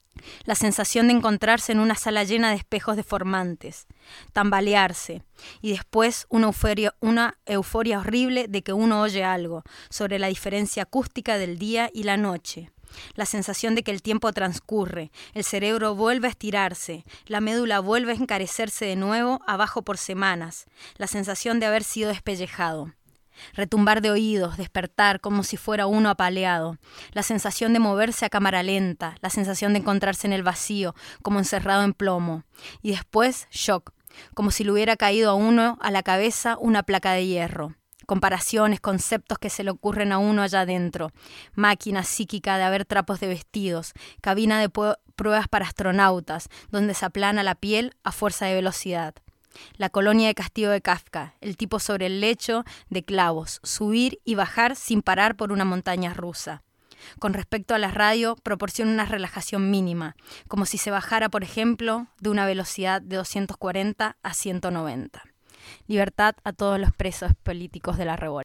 [SPEAKER 3] La sensación de encontrarse en una sala llena de espejos deformantes, tambalearse, y después una euforia, una euforia horrible de que uno oye algo sobre la diferencia acústica del día y la noche. La sensación de que el tiempo transcurre, el cerebro vuelve a estirarse, la médula vuelve a encarecerse de nuevo abajo por semanas, la sensación de haber sido despellejado. Retumbar de oídos, despertar como si fuera uno apaleado, la sensación de moverse a cámara lenta, la sensación de encontrarse en el vacío, como encerrado en plomo, y después shock, como si le hubiera caído a uno a la cabeza una placa de hierro. Comparaciones, conceptos que se le ocurren a uno allá adentro, máquina psíquica de haber trapos de vestidos, cabina de pruebas para astronautas, donde se aplana la piel a fuerza de velocidad. La colonia de castigo de Kafka, el tipo sobre el lecho de clavos, subir y bajar sin parar por una montaña rusa. Con respecto a la radio, proporciona una relajación mínima, como si se bajara, por ejemplo, de una velocidad de doscientos cuarenta a ciento noventa. Libertad a todos los presos políticos de la revuelta.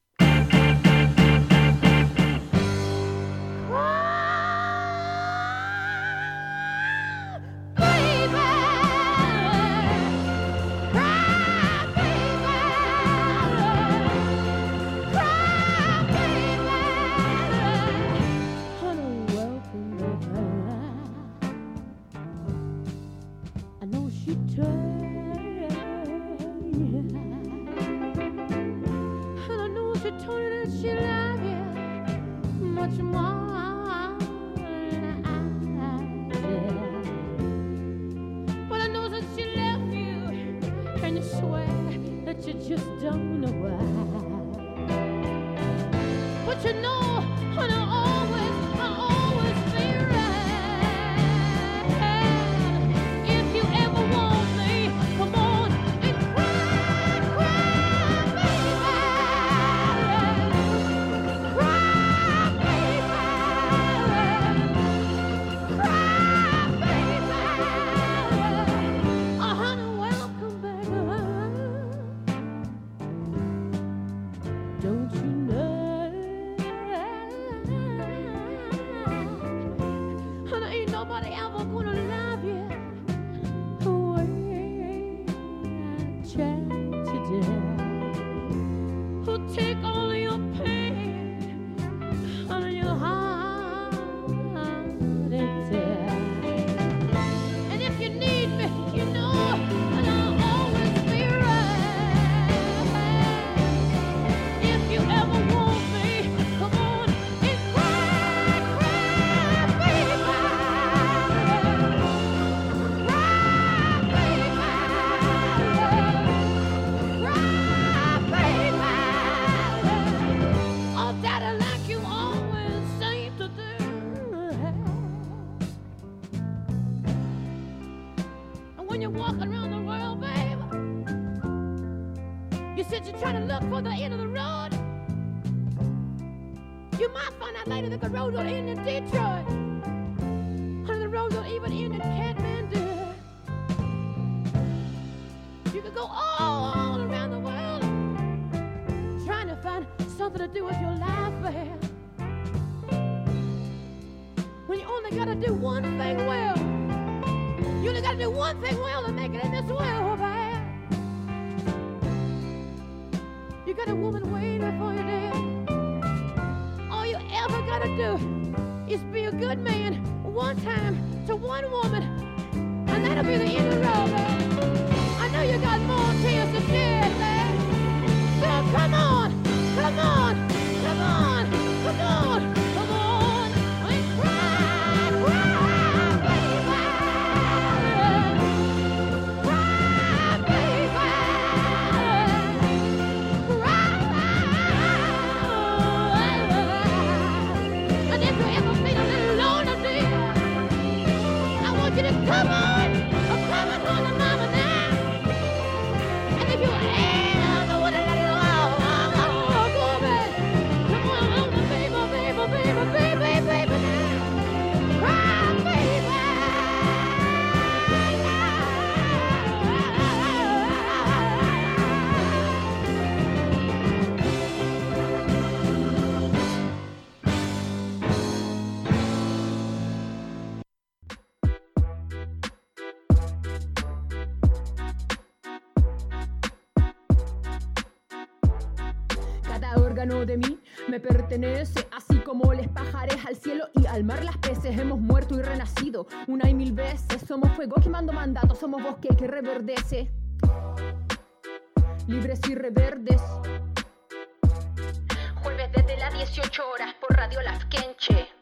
[SPEAKER 1] De mí me pertenece, así como les pajares al cielo y al mar las peces. Hemos muerto y renacido una y mil veces. Somos fuego quemando mandatos, somos bosque que reverdece. Libres y reverdes. Jueves desde las dieciocho horas por Radio Las Quenche.